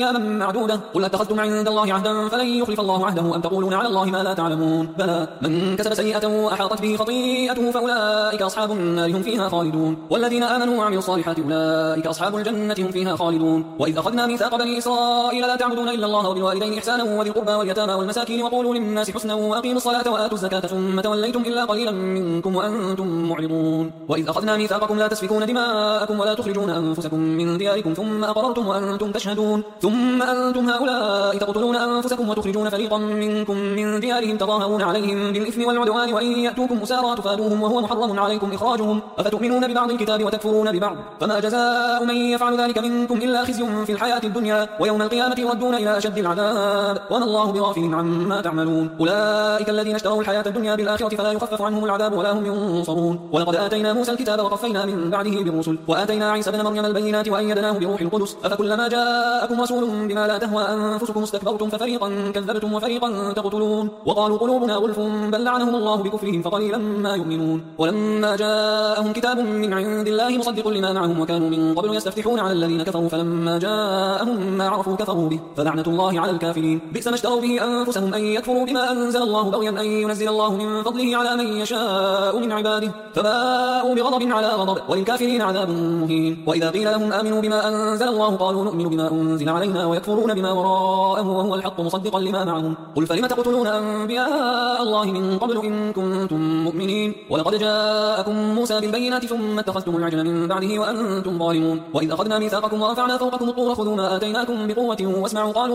أياما معدودة قل أتخذتم عند الله عهدا فلن يخلف الله عهده أم تقولون على الله ما لا تعلمون بلى من كسب سيئة وأحاطت به خطيئته فأولئك أصحاب النار هم فيها خالدون والذين آمنوا وعملوا الصالحات أولئك أصحاب الجنة هم فيها خالدون وإذ أخذنا ميثاق بني إسرائيل لا تعبدون إلا الله وبالوالدين إحسانا وذي القربى واليتامى والمساكين وقولوا للناس حسنا وأقيموا الصلاة وآتوا الزكاة ثم توليتم إلا قليلا منكم وأنتم معرضون وإذ أخذنا ميثاقكم لا تسفكون دماءكم ولا تخرجون أنفسكم من دياركم ثم أقررتم وأنتم تشهدون ثم أنتم هؤلاء تقتلون أنفسكم وتخرجون فريقا منكم من ديارهم تظاهرون عليهم بالإثم والعدوان وإن يأتوكم أسارى تفادوهم وهو محرم عليكم إخراجهم أفتؤمنون ببعض الكتاب وتكفرون ببعض فما جزاء من يفعل ذلك منكم إلا خزي في الحياة الدنيا ويوم القيامة يردون إلى أشد العذاب وما الله بغافل عما تعملون أولئك الذين اشتروا الحياة الدنيا بالآخرة فلا يخفف عنهم العذاب ولا هم ينصرون ولقد آتينا موسى الكتاب وقفينا من بعده بالرسل وآتينا عيسى بن مريم البينات وأيدناه بروح القدس أفكلما جاءكم رسول بما لا تهوى أنفسكم استكبرتم ففريقا كذبتم وفريقا تقتلون وقالوا قلوبنا غلف بل لعنهم الله بكفرهم فقليلا ما يؤمنون ولما جاءهم كتاب من عند الله مصدق لما معهم وكانوا من قبل يستفتحون على الذين كفروا فلما جاءهم ما عرفوا كفروا به فلعنة الله على الكافرين بئس ما اشتروا به أنفسهم أن يكفروا بما أنزل الله بغيا أن ينزل الله من فضله على من يشاء من عباده فباءوا بغضب على غضب وللكافرين عذاب مهين وإذا قيل لهم آمنوا بما أنزل الله قالوا نؤمن بما أنزل علينا ويكفرون بما وراءه وهو الحق مصدقا لما معهم قل فلم تقتلون أنبياء الله من قبل إن كنتم مؤمنين ولقد جاءكم موسى بالبينات ثم اتخذتم العجل من بعده وأنتم ظالمون وإذ أخذنا ميثاقكم ورفعنا فوقكم الطور خذوا ما آتيناكم بقوة واسمعوا قالوا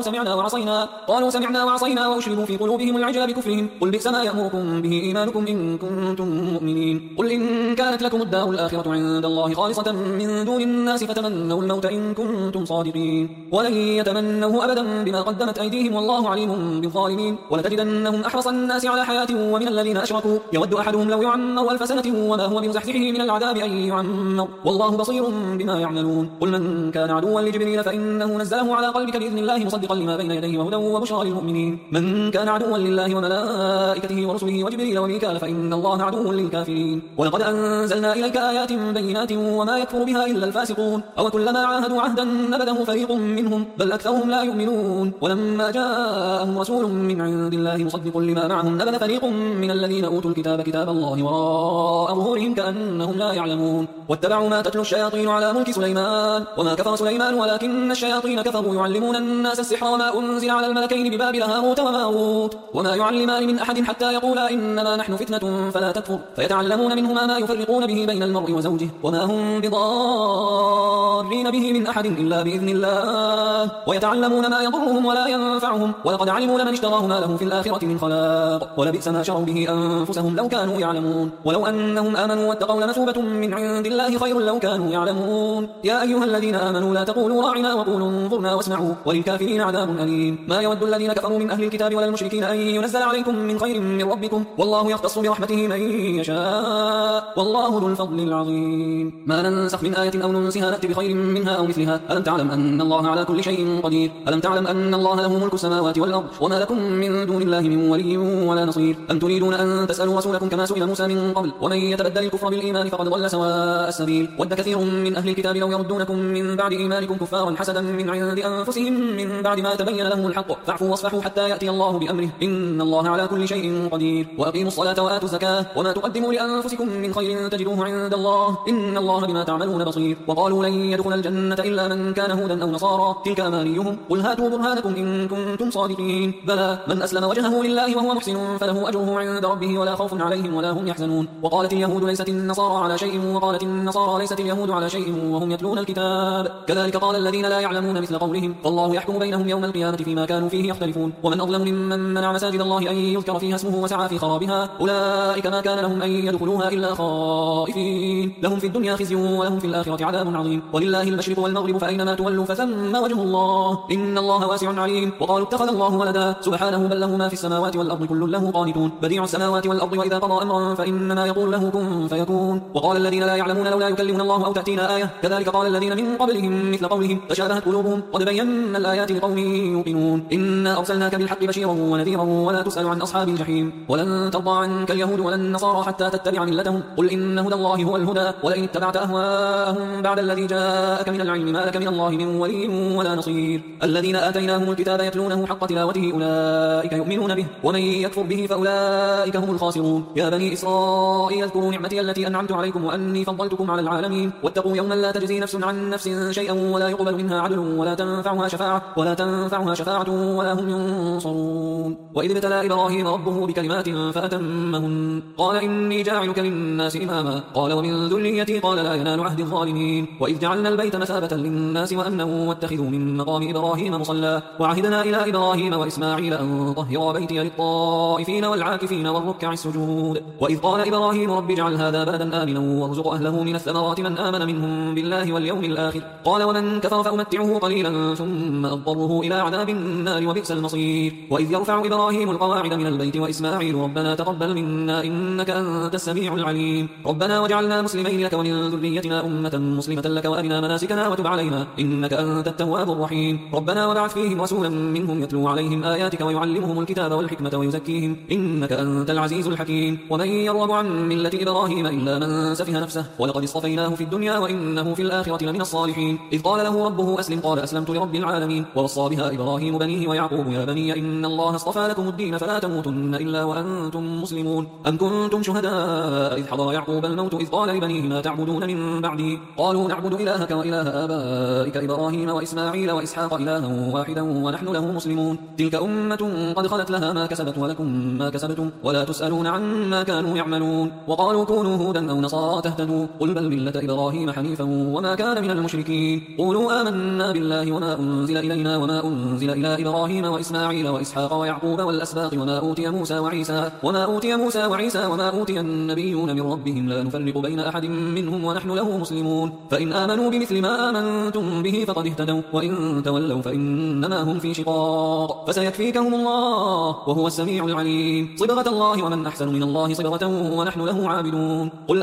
سمعنا وعصينا وأشربوا في قلوبهم العجل بكفرهم قل بئس ما يأمركم به إيمانكم إن كنتم مؤمنين قل إن كانت لكم الدار الآخرة عند الله خالصة من دون الناس فتمنوا الموت إن كنتم صادقين ولن يتمنوه أبدا بما قدمت أيديهم والله عليم بالظالمين ولتجدنهم أحرص الناس على حياة ومن الذين أشركوا يود أحدهم لو يعمر 1000 سنة وما هو بمزحزحه من العذاب أن يعمر والله بصير بما يعملون قل من كان عدوا لجبريل فإنه نزله على قلبك بإذن الله مصدقا لما بين يديه وهدى وبشرى للمؤمنين من كان عدوا لله وملائكته ورسله وجبريل وميكال فإن الله عدو للكافرين ولقد أنزلنا إليك آيات بينات وما يكفر بها إلا الفاسقون أو كلما عاهدوا عهدا نبذه فريق منهم بل أكثرهم لا يؤمنون ولما جاءهم رسول من عند الله مصدق لما معهم نبذ فريق من الذين أوتوا الكتاب كتاب الله وراء ظهورهم كأنهم لا يعلمون واتبعوا ما تتلو الشياطين على ملك سليمان وما كفر سليمان ولكن الشياطين كفروا يعلمون الناس السحر وما أنزل على الملكين ببابل هاروت وماروت وما يعلمان من أحد حتى يقولا إنما نحن فتنة فلا تكفر فيتعلمون منهما ما يفرقون به بين المرء وزوجه وما هم بضارين به من أحد إلا بإذن الله ويتعلمون ما يضرهم ولا ينفعهم ولقد علموا لمن اشتراه ما له في الآخرة من خلاق ولبئس ما شروا به أنفسهم لو كانوا يعلمون ولو أنهم آمنوا واتقوا لمثوبة من عند الله خير لو كانوا يعلمون يا أيها الذين آمنوا لا تقولوا راعنا وقولوا انظرنا واسمعوا وللكافرين عذاب أليم ما يود الذين كفروا من أهل الكتاب ولا المشركين أن ينزل عليكم من خير من ربكم والله يختص برحمته من يشاء والله ذو الفضل العظيم ما ننسخ من آية أو ننسها نأتي بخير منها أو مثلها ألم تعلم أن الله على كل شيء قدير ألم تعلم أن الله له ملك السماوات والأرض وما لكم من دون الله من ولي ولا نصير أم تريدون أن تسألوا رسولكم كما سئل موسى من قبل ومن يتبدل الكفر بالإيمان فقد ضل سواء السبيل ود كثير من أهل الكتاب لو يردونكم من بعد إيمانكم كفارا حسدا من عند أنفسهم من بعد ما تبين لهم الحق فاعفوا واصفحوا حتى يأتي الله بأمره إن الله على كل شيء قدير وأقيموا الصلاة وآتوا الزكاة وما تقدموا لأنفسكم من خير تجدوه عند الله إن الله بما تعملون بصير وقالوا لن يدخل الجنة إلا من كان هودا أو نصارى تلك أمانيهم قل هاتوا برهانكم إن كنتم صادقين بلى من أسلم وجهه لله وهو محسن فله أجره عند ربه ولا خوف عليهم ولا هم يحزنون وقالت اليهود ليست النصارى على شيء وقالت النصارى ليست اليهود على شيء وهم يتلون الكتاب كذلك قال الذين لا يعلمون مثل قولهم فالله يحكم بينهم يوم القيامة فيما كانوا فيه يختلفون ومن أظلم ممن منع مساجد الله أن يذكر فيها اسمه وسعى في خرابها أولئك ما كان لهم أن يدخلوها إلا خائفين لهم في الدنيا خزي ولهم في الآخرة عذاب عظيم ولله المشرق والمغرب فأينما تولوا فثم وجه الله إن الله واسع عليم وقالوا اتخذ الله ولدا سبحانه بل له ما في السماوات والأرض كل له قانتون بديع السماوات والأرض وإذا قضى أمرا فإنما يقول له كن فيكون وقال الذين لا يعلمون لولا يكلمنا الله أو تأتينا آية كذلك قال الذين من قبلهم مثل قولهم تشابهت قلوبهم قد بينا الآيات لقوم يوقنون إنا أرسلناك بالحق بشيرا ونذيرا ولا تسأل عن أصحاب الجحيم ولن ترضى عنك اليهود ولا النصارى حتى تتبع ملتهم قل إن هدى الله هو الهدى ولئن اتبعت أهواءهم بعد الذي جاءك من العلم ما لك من الله من ولي ولا نصير بصير الذين آتيناهم الكتاب يتلونه حق تلاوته أولئك يؤمنون به ومن يكفر به فأولئك هم الخاسرون يا بني إسرائيل اذكروا نعمتي التي أنعمت عليكم وأني فضلتكم على العالمين واتقوا يوما لا تجزي نفس عن نفس شيئا ولا يقبل منها عدل ولا تنفعها شفاعة ولا هم ينصرون وإذ ابتلى إبراهيم ربه بكلمات فأتمهن قال إني جاعلك للناس إماما قال ومن ذريتي قال لا ينال عهد الظالمين وإذ جعلنا البيت مثابة للناس وأمنا واتخذوا من مقام إبراهيم مصلى وعهدنا إلى إبراهيم وإسماعيل أن طهر بيتي للطائفين والعاكفين والركع السجود وإذ قال إبراهيم رب اجعل هذا بلدا آمنا وارزق أهله من الثمرات من آمن منهم بالله واليوم الآخر قال ومن كفر فأمتعه قليلا ثم أضطره إلى عذاب النار وبئس المصير وإذ يرفع إبراهيم القواعد من البيت وإسماعيل ربنا تقبل منا إنك أنت السميع العليم ربنا وجعلنا مسلمين لك ومن ذريتنا أمة مسلمة لك وأرنا مناسكنا وتب علينا إنك أنت التواب الرحيم ربنا وابعث فيهم رسولا منهم يتلو عليهم آياتك ويعلمهم الكتاب والحكمة ويزكيهم إنك أنت العزيز الحكيم ومن يرغب عن ملة إبراهيم إلا من سفه نفسه ولقد اصطفيناه في الدنيا وإنه في الآخرة لمن الصالحين إذ قال له ربه أسلم قال أسلمت لرب العالمين ووصى بها إبراهيم بنيه ويعقوب يا بني إن الله اصطفى لكم الدين فلا تموتن إلا وأنتم مسلمون أم كنتم شهداء إذ حضر يعقوب الموت إذ قال لبنيه ما تعبدون من بعدي قالوا نعبد إلهك وإله آبائك إبراهيم وإسماعيل وإسحاق إلها واحدا ونحن له مسلمون تلك أمة قد خلت لها ما كسبت ولكم ما كسبتم ولا تسألون عما كانوا يعملون وقالوا كونوا هودا أو نصارى تهتدوا قل بل ملة إبراهيم حنيفا وما كان من المشركين قولوا آمنا بالله وما أنزل إلينا وما أنزل إلى إبراهيم وإسماعيل وإسحاق ويعقوب والأسباط وما أوتي موسى وعيسى وما أوتي النبيون من ربهم لا نفرق بين أحد منهم ونحن له مسلمون فإن آمنوا بمثل ما آمنتم به فقد اهتدوا وإن تولوا فإنما هم في شقاق فسيكفيكهم الله وهو السميع العليم صبغة الله ومن أحسن من الله صبغة ونحن له عابدون قل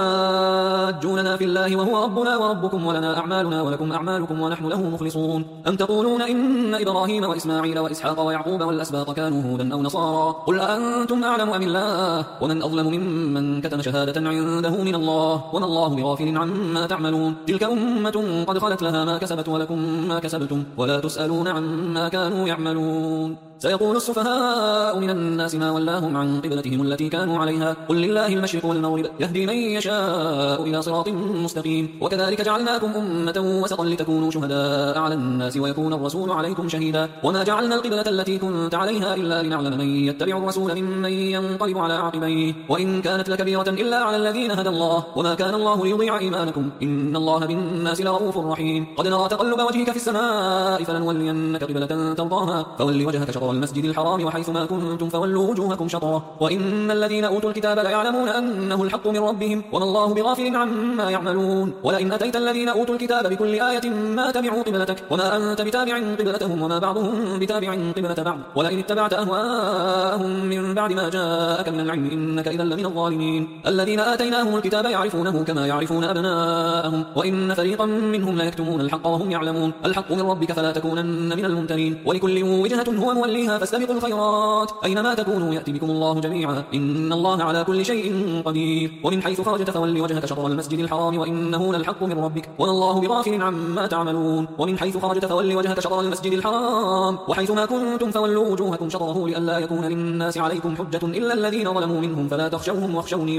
أتحاجوننا في الله وهو ربنا وربكم ولنا أعمالنا ولكم أعمالكم ونحن له مخلصون أم تقولون إن إبراهيم وإسماعيل وإسحاق ويعقوب والأسباط كانوا هودا أو نصارى قل أأنتم أعلم أم الله ومن أظلم ممن كتم شهادة عنده من الله وما الله بغافل عما تعملون تلك أمة قد خلت لها ما كسبت ولكم ما كسبتم ولا تسألون عما كانوا يعملون سيقول السفهاء من الناس ما ولاهم عن قبلتهم التي كانوا عليها قل لله المشرق والمغرب يهدي من يشاء إلى صراط مستقيم وكذلك جعلناكم أمة وسطا لتكونوا شهداء على الناس ويكون الرسول عليكم شهيدا وما جعلنا القبلة التي كنت عليها إلا لنعلم من يتبع الرسول ممن ينقلب على عقبيه وإن كانت لكبيرة إلا على الذين هدى الله وما كان الله ليضيع إيمانكم إن الله بالناس لرؤوف رحيم قد نرى تقلب وجهك في السماء فلنولينك قبلة ترضاها فول وجهك شطر المسجد الحرام وحيث ما كنتم فولوا وجوهكم شطره وإن الذين أوتوا الكتاب ليعلمون أنه الحق من ربهم وما الله بغافل عما يعملون ولئن أتيت الذين أوتوا الكتاب بكل آية ما تبعوا قبلتك وما أنت بتابع قبلتهم وما بعضهم بتابع قبلة بعض ولئن اتبعت أهواءهم من بعد ما جاءك من العلم إنك إذا لمن الظالمين الذين آتيناهم الكتاب يعرفونه كما يعرفون أبناءهم وإن فريقا منهم لا يكتمون الحق وهم يعلمون الحق من ربك فلا تكونن من الممترين ولكل وجهة هو موليها فاستبقوا الخيرات أينما تكونوا يأتي بكم الله جميعا إن الله على كل شيء قدير ومن حيث خرجت فول وجهك شطر المسجد الحرام وإنه للحق من ربك وما الله بغافل عما تعملون ومن حيث خرجت فول وجهك شطر المسجد الحرام وحيث ما كنتم فولوا وجوهكم شطره لئلا يكون للناس عليكم حجة إلا الذين ظلموا منهم فلا تخشوهم واخشوني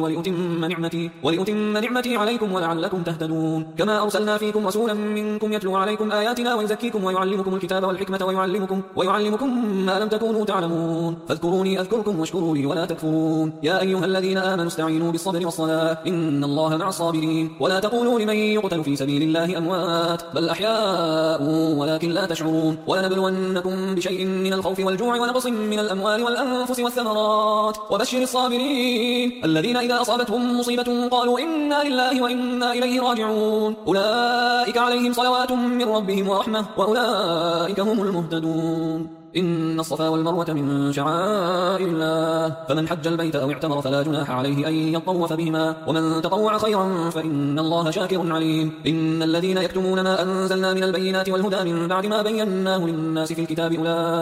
ولأتم نعمتي عليكم ولعلكم تهتدون كما أرسلنا فيكم رسولا منكم يتلو عليكم آياتنا ويزكيكم ويعلمكم الكتاب والحكمة ويعلمكم ما لم تكونوا تعلمون فاذكروني أذكركم واشكروا لي ولا تكفرون يا أيها الذين آمنوا استعينوا بالصبر والصلاة إن الله مع الصابرين ولا تقولوا لمن يقتل في سبيل الله أموات بل أحياء ولكن لا تشعرون ولنبلونكم بشيء من الخوف والجوع ونقص من الأموال والأنفس والثمرات وبشر الصابرين الذين إذا أصابتهم مصيبة قالوا إنا لله وإنا إليه راجعون أولئك عليهم صلوات من ربهم ورحمة وأولئك هم المهتدون إن الصفا والمروة من شعائر الله، فمن حج البيت أو اعتمر فلا جناح عليه أن يطوف بهما، ومن تطوع خيرا فإن الله شاكر عليم. إن الذين يكتمون ما أنزلنا من البينات والهدى من بعد ما بيناه للناس في الكتاب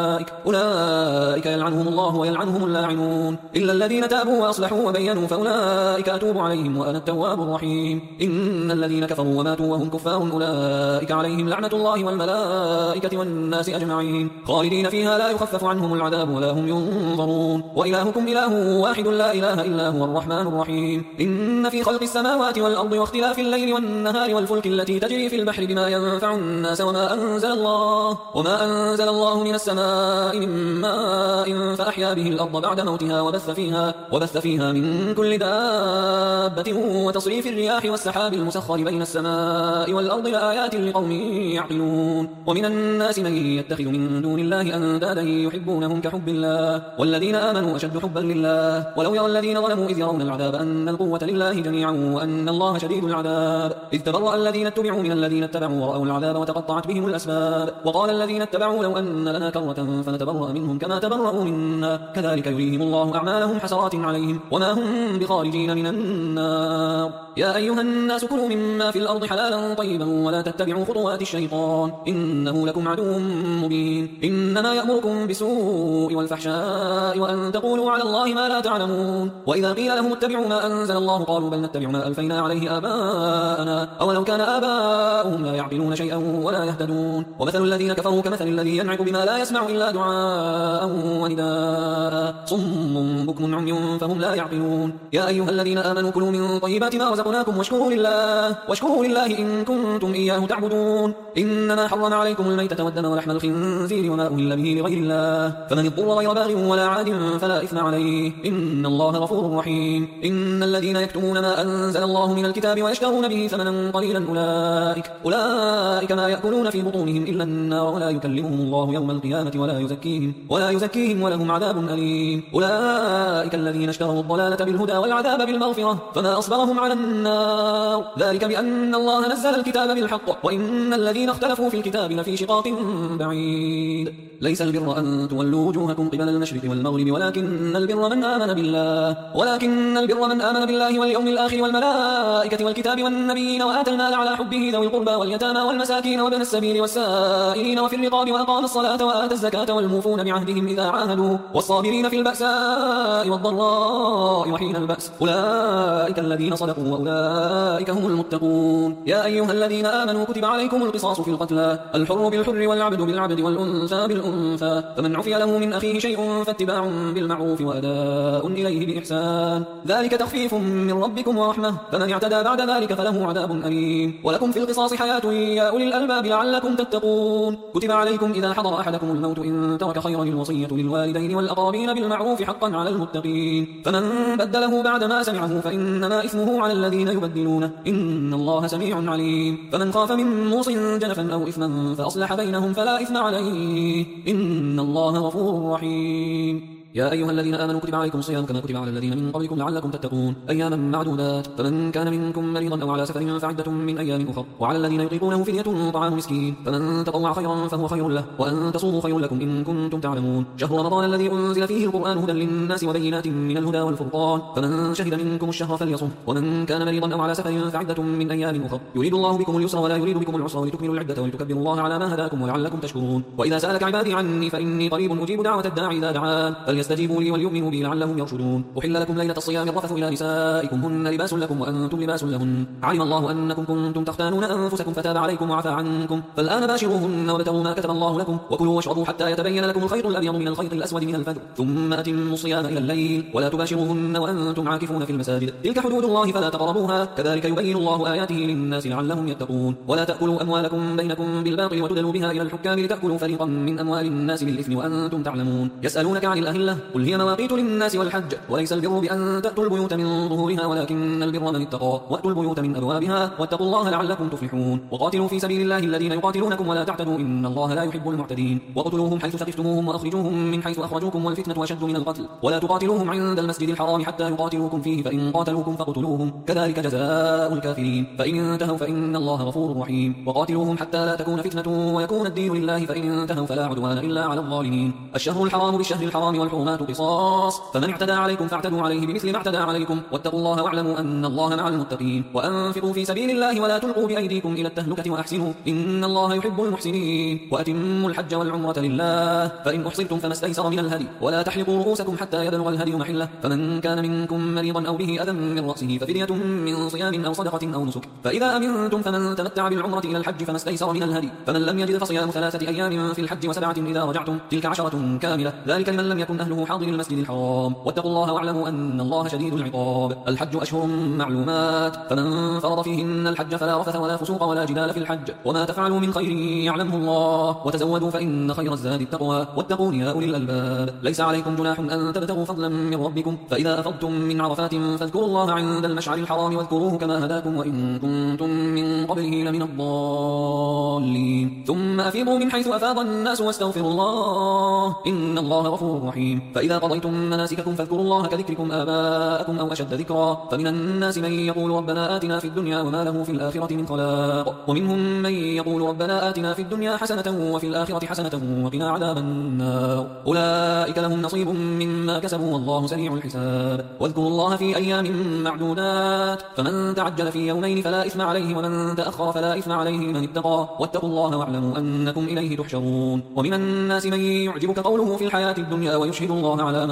أولئك يلعنهم الله ويلعنهم اللاعنون، إلا الذين تابوا وأصلحوا وبينوا فأولئك أتوب عليهم وأنا التواب الرحيم. إن الذين كفروا وماتوا وهم كفار أولئك عليهم لعنة الله والملائكة والناس أجمعين، خالدين فيها لا يخفف عنهم العذاب ولا هم ينظرون. وإلهكم إله واحد لا إله إلا هو الرحمن الرحيم. إن في خلق السماوات والأرض واختلاف الليل والنهار والفلك التي تجري في البحر بما ينفع الناس وما أنزل الله من السماء من ماء فأحيا به الأرض بعد موتها وبث فيها من كل دابة وتصريف الرياح والسحاب المسخر بين السماء والأرض لآيات لقوم يعقلون. ومن الناس من يتخذ من دون الله أندادا يحبونهم كحب الله والذين آمنوا أشد حبا لله، ولو يرى الذين ظلموا إذ يرون العذاب أن القوة لله جميعا وأن الله شديد العذاب، إذ تبرأ الذين اتبعوا من الذين اتبعوا ورأوا العذاب وتقطعت بهم الأسباب، وقال الذين اتبعوا لو أن لنا كرة فنتبرأ منهم كما تبرأوا منا كذلك يريهم الله أعمالهم حسرات عليهم وما هم بخارجين من النار. يا أيها الناس كلوا مما في الأرض حلالا طيبا ولا تتبعوا خطوات الشيطان إنه لكم عدو مبين. إنما يأمركم بالسوء والفحشاء وأن تقولوا على الله ما لا تعلمون. وإذا قيل لهم اتبعوا ما أنزل الله قالوا بل نتبع ما ألفينا عليه آباءنا أولو كان آباؤهم لا يعقلون شيئا ولا يهتدون. ومثل الذين كفروا كمثل الذي ينعق بما لا يسمع إلا دعاء ونداء صم بكم عمي فهم لا يعقلون. يا أيها الذين آمنوا كلوا من طيبات ما رزقناكم واشكروا لله إن كنتم إياه تعبدون. إنما حرم عليكم الميتة والدم ولحم الخنزير وما أهل به لغير الله، فمن اضطر غير باغ ولا عاد فلا إثم عليه إن الله غفور رحيم. إن الذين يكتمون ما أنزل الله من الكتاب ويشترون به ثمنا قليلا أولئك ما يأكلون في بطونهم إلا النار ولا يكلمهم الله يوم القيامة ولا يزكيهم ولهم عذاب أليم. أولئك الذين اشتروا الضلالة بالهدى والعذاب بالمغفرة فما أصبرهم على النار، ذلك بأن الله نزل الكتاب بالحق وإن الذين اختلفوا في الكتاب لفي شقاق بعيد. ليس البر أن تولوا وجوهكم قبل المشرق والمغرب ولكن البر من آمن بالله واليوم الآخر والملائكة والكتاب والنبيين وآتى المال على حبه ذوي القربى واليتامى والمساكين وابن السبيل والسائلين وفي الرقاب وأقام الصلاة وآتى الزكاة والموفون بعهدهم إذا عاهدوا والصابرين في البأساء والضراء وحين البأس أولئك الذين صدقوا وأولئك هم المتقون. يا أيها الذين آمنوا كتب عليكم القصاص في القتلى الحر بالحر والعبد بالعبد والأنثى بالأنثى، فمن عفي له من أخيه شيء فاتباع بالمعروف وأداء إليه بإحسان ذلك تخفيف من ربكم ورحمة، فمن اعتدى بعد ذلك فله عذاب أليم. ولكم في القصاص حياة يا أولي الألباب لعلكم تتقون. كتب عليكم إذا حضر أحدكم الموت إن ترك خيرا الوصية للوالدين والأقربين بالمعروف حقا على المتقين، فمن بدله بعد ما سمعه فإنما إثمه على الذين يبدلونه إن الله سميع عليم. فمن خاف من موص جنفا أو إثما فأصلح بينهم فلا إثم عليه إن الله غفور رحيم. يا أيها الذين آمنوا كتب عليكم الصيام كما كتب على الذين من قبلكم لعلكم تتقون أياما معدودات، فمن كان منكم مريضا أو على سفر فعدة من أيام أخر، وعلى الذين يطيقونه فدية طعام مسكين، فمن تطوع خيرا فهو خير له وأن تصوموا خير لكم إن كنتم تعلمون. شهر رمضان الذي أنزل فيه القرآن هدى للناس وبينات من الهدى والفرقان، فمن شهد منكم الشهر فليصم، ومن كان مريضا أو على سفر فعدة من أيام أخر، يريد الله بكم اليسر ولا يريد بكم العسر ولتكملوا العدة ولتكبروا الله على ما هداكم ولعلكم تشكرون. وإذا سألك عبادي عني فإني قريب أجيب دعوة الداعي إذا دعان فليستجيبوا لي وليؤمنوا بي لعلهم يرشدون. أحل لكم ليلة الصيام الرفث إلى نسائكم هن لباس لكم وأنتم لباس لهن، علم الله أنكم كنتم تختانون أنفسكم فتاب عليكم وعفى عنكم، فالآن باشروهن وابتغوا ما كتب الله لكم وكلوا واشربوا حتى يتبين لكم الخيط الأبيض من الخيط الأسود من الفجر ثم أتموا الصيام إلى الليل ولا تباشروهن وأنتم عاكفون في المساجد تلك حدود الله فلا تقربوها كذلك يبين الله آياته للناس لعلهم يتقون. ولا تأكلوا أموالكم بينكم بالباطل وتدلوا بها إلى الحكام لتأكلوا فريقا من أموال الناس بالإثم وأنتم تعلمون. يسألونك عن الأهلة محلة. قل هي مواقيت للناس والحج، وليس البر بأن تأتوا البيوت من ظهورها ولكن البر من اتقى، وأتوا البيوت من أبوابها، واتقوا الله لعلكم تفلحون. وقاتلوا في سبيل الله الذين يقاتلونكم ولا تعتدوا إن الله لا يحب المعتدين. وقتلوهم حيث ثقفتموهم وأخرجوهم من حيث أخرجوكم والفتنة أشد من القتل، ولا تقاتلوهم عند المسجد الحرام حتى يقاتلوكم فيه، فإن قاتلوكم فاقتلوهم كذلك جزاء الكافرين. فإن انتهوا فإن الله غفور رحيم. وقاتلوهم حتى لا تكون فتنة ويكون الدين لله، فإن انتهوا فلا عدوان إلا على الظالمين. الشهر الحرام بالشهر الحرام والحرمات قصاص، فمن اعتدى عليكم فاعتدوا عليه بمثل ما اعتدى عليكم، واتقوا الله واعلموا أن الله مع المتقين. وأنفقوا في سبيل الله ولا تلقوا بأيديكم إلى التهلكة وأحسنوا إن الله يحب المحسنين. وأتموا الحج والعمرة لله، فإن أحصرتم فما استيسر من الهدي، ولا تحلقوا رؤوسكم حتى يبلغ الهدي محله، فمن كان منكم مريضا أو به أذى من رأسه ففدية من صيام أو صدقة أو نسك. فإذا أمنتم فمن تمتع بالعمرة إلى الحج فما استيسر من الهدي، فمن لم يجد فصيام 3 أيام في الحج و7 إذا رجعتم، تلك 10 كاملة، ذلك لمن لم يكن أهله حاضر المسجد الحرام. واتقوا الله واعلموا أن الله شديد العقاب. الحج أشهر معلومات، فمن فرض فيهن الحج فلا رفث ولا فسوق ولا جدال في الحج، وما تفعلوا من خير يعلمه الله، وتزودوا فإن خير الزاد التقوى، واتقون يا أولي الألباب. ليس عليكم جناح أن تبتغوا فضلا من ربكم، فإذا أفضتم من عرفات فاذكروا الله عند المشعر الحرام واذكروه كما هداكم وإن كنتم من قبله لمن الضالين. ثم أفيضوا من حيث أفاض الناس واستغفروا الله إن الله غفور رحيم. فإذا قضيتم مناسككم فاذكروا الله كذكركم آباءكم أو أشد ذكرا. فمن الناس من يقول ربنا آتنا في الدنيا وما له في الآخرة من خلاق، ومنهم من يقول ربنا آتنا في الدنيا حسنة وفي الآخرة حسنة وقنا عذاب النار. أولئك لهم نصيب مما كسبوا والله سريع الحساب. واذكروا الله في أيام معدودات، فمن تعجل في يومين فلا إثم عليه ومن تأخر فلا إثم عليه من اتقى، واتقوا الله واعلموا أنكم إليه تحشرون. ومن الناس من يعجبك قوله في الحياة الدنيا ويشهد الله على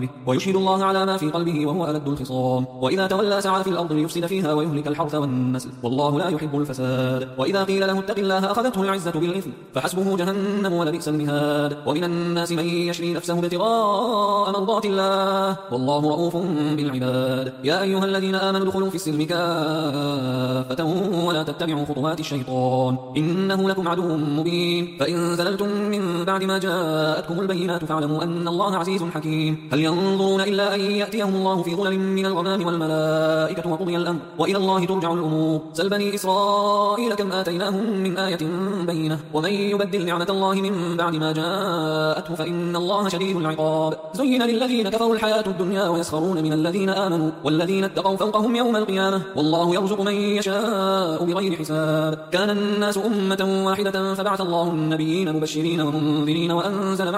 ما في قلبه وهو ألد الخصام. وإذا تولى سعى في الأرض ليفسد فيها ويهلك الحرث والنسل والله لا يحب الفساد. وإذا قيل له اتق الله أخذته العزة بالإثم فحسبه جهنم ولبئس المهاد. ومن الناس من يشري نفسه ابتغاء مرضات الله والله رؤوف بالعباد. يا أيها الذين آمنوا ادخلوا في السلم كافة ولا تتبعوا خطوات الشيطان إنه لكم عدو مبين. فإن زللتم من بعد ما جاءتكم البينات فاعلموا أن الله عزيز حكيم. هل ينظرون إلا أن يأتيهم الله في ظلل من الغمام والملائكة وقضي الأمر وإلى الله ترجع الأمور. سل بني إسرائيل كم آتيناهم من آية بينة ومن يبدل نعمة الله من بعد ما جاءته فإن الله شديد العقاب. زين للذين كفروا الحياة الدنيا ويسخرون من الذين آمنوا والذين اتقوا فوقهم يوم القيامة والله يرزق من يشاء بغير حساب. كان الناس أمة واحدة فبعث الله النبيين مبشرين ومنذرين وأنزل